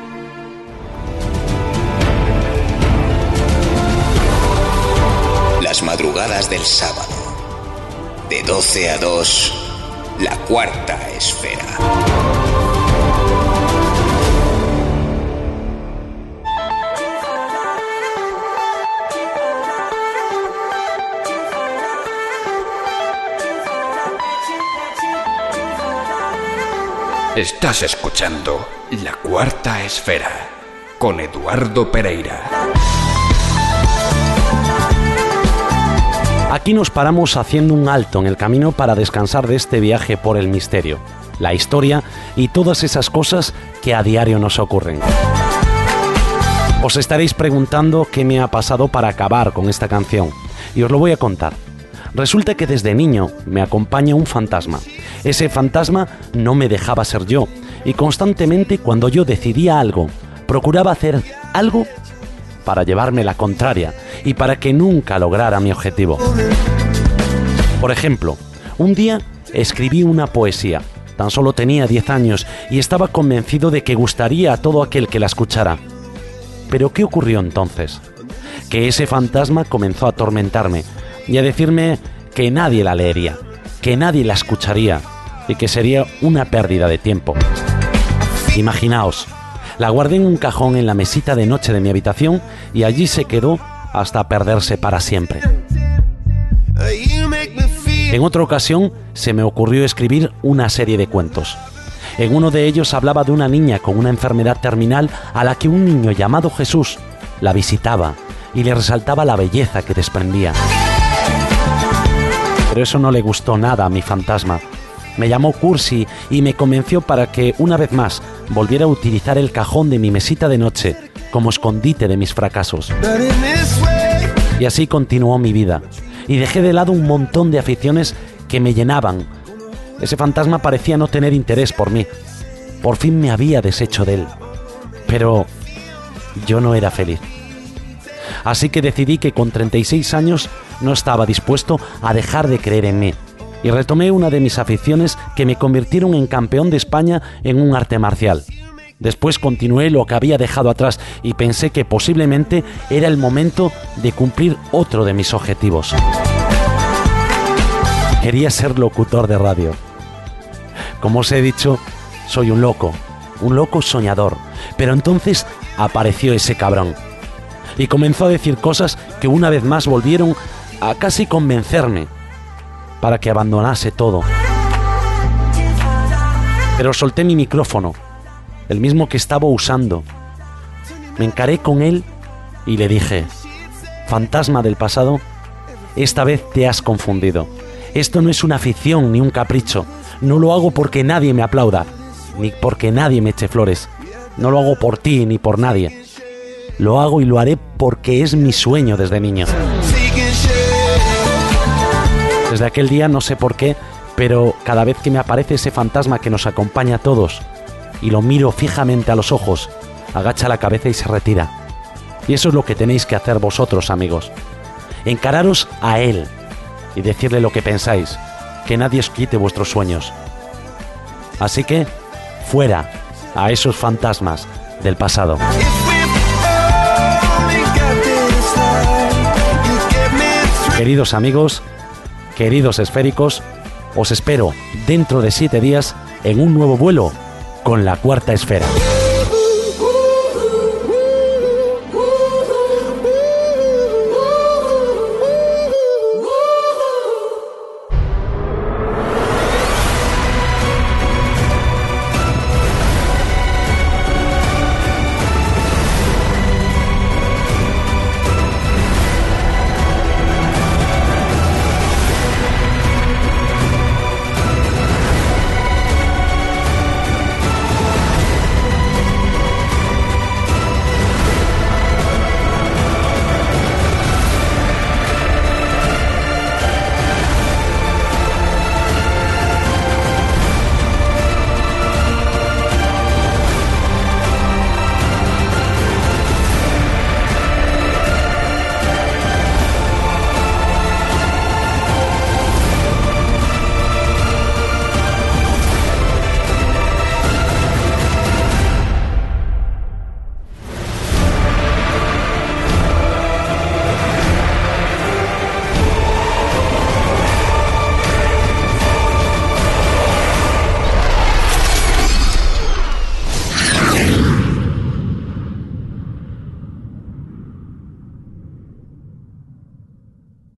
Las madrugadas del sábado, de doce a dos, la cuarta esfera. Estás escuchando La Cuarta Esfera con Eduardo Pereira. Aquí nos paramos haciendo un alto en el camino para descansar de este viaje por el misterio, la historia y todas esas cosas que a diario nos ocurren. Os estaréis preguntando qué me ha pasado para acabar con esta canción, y os lo voy a contar. Resulta que desde niño me acompaña un fantasma. Ese fantasma no me dejaba ser yo, y constantemente cuando yo decidía algo, procuraba hacer algo para llevarme la contraria y para que nunca lograra mi objetivo. Por ejemplo, un día escribí una poesía. Tan solo tenía diez años y estaba convencido de que gustaría a todo aquel que la escuchara. Pero ¿qué ocurrió entonces? Que ese fantasma comenzó a atormentarme y a decirme que nadie la leería, que nadie la escucharía y que sería una pérdida de tiempo. Imaginaos, la guardé en un cajón en la mesita de noche de mi habitación y allí se quedó hasta perderse para siempre. En otra ocasión se me ocurrió escribir una serie de cuentos. En uno de ellos hablaba de una niña con una enfermedad terminal a la que un niño llamado Jesús la visitaba y le resaltaba la belleza que desprendía. Pero eso no le gustó nada a mi fantasma. Me llamó cursi y me convenció para que, una vez más, volviera a utilizar el cajón de mi mesita de noche como escondite de mis fracasos. Y así continuó mi vida, y dejé de lado un montón de aficiones que me llenaban. Ese fantasma parecía no tener interés por mí. Por fin me había deshecho de él. Pero yo no era feliz. Así que decidí que con treinta y seis años no estaba dispuesto a dejar de creer en mí. Y retomé una de mis aficiones que me convirtieron en campeón de España en un arte marcial. Después continué lo que había dejado atrás y pensé que posiblemente era el momento de cumplir otro de mis objetivos. Quería ser locutor de radio. Como os he dicho, soy un loco, un loco soñador. Pero entonces apareció ese cabrón y comenzó a decir cosas que una vez más volvieron a casi convencerme para que abandonase todo. Pero solté mi micrófono, el mismo que estaba usando. Me encaré con él y le dije: fantasma del pasado, esta vez te has confundido. Esto no es una afición ni un capricho. No lo hago porque nadie me aplauda, ni porque nadie me eche flores. No lo hago por ti ni por nadie. Lo hago y lo haré porque es mi sueño desde niño. Desde aquel día, no sé por qué, pero cada vez que me aparece ese fantasma que nos acompaña a todos y lo miro fijamente a los ojos, agacha la cabeza y se retira. Y eso es lo que tenéis que hacer vosotros, amigos. Encararos a él y decirle lo que pensáis, que nadie os quite vuestros sueños. Así que, fuera a esos fantasmas del pasado. Queridos amigos, queridos esféricos, os espero dentro de siete días en un nuevo vuelo con La Cuarta Esfera.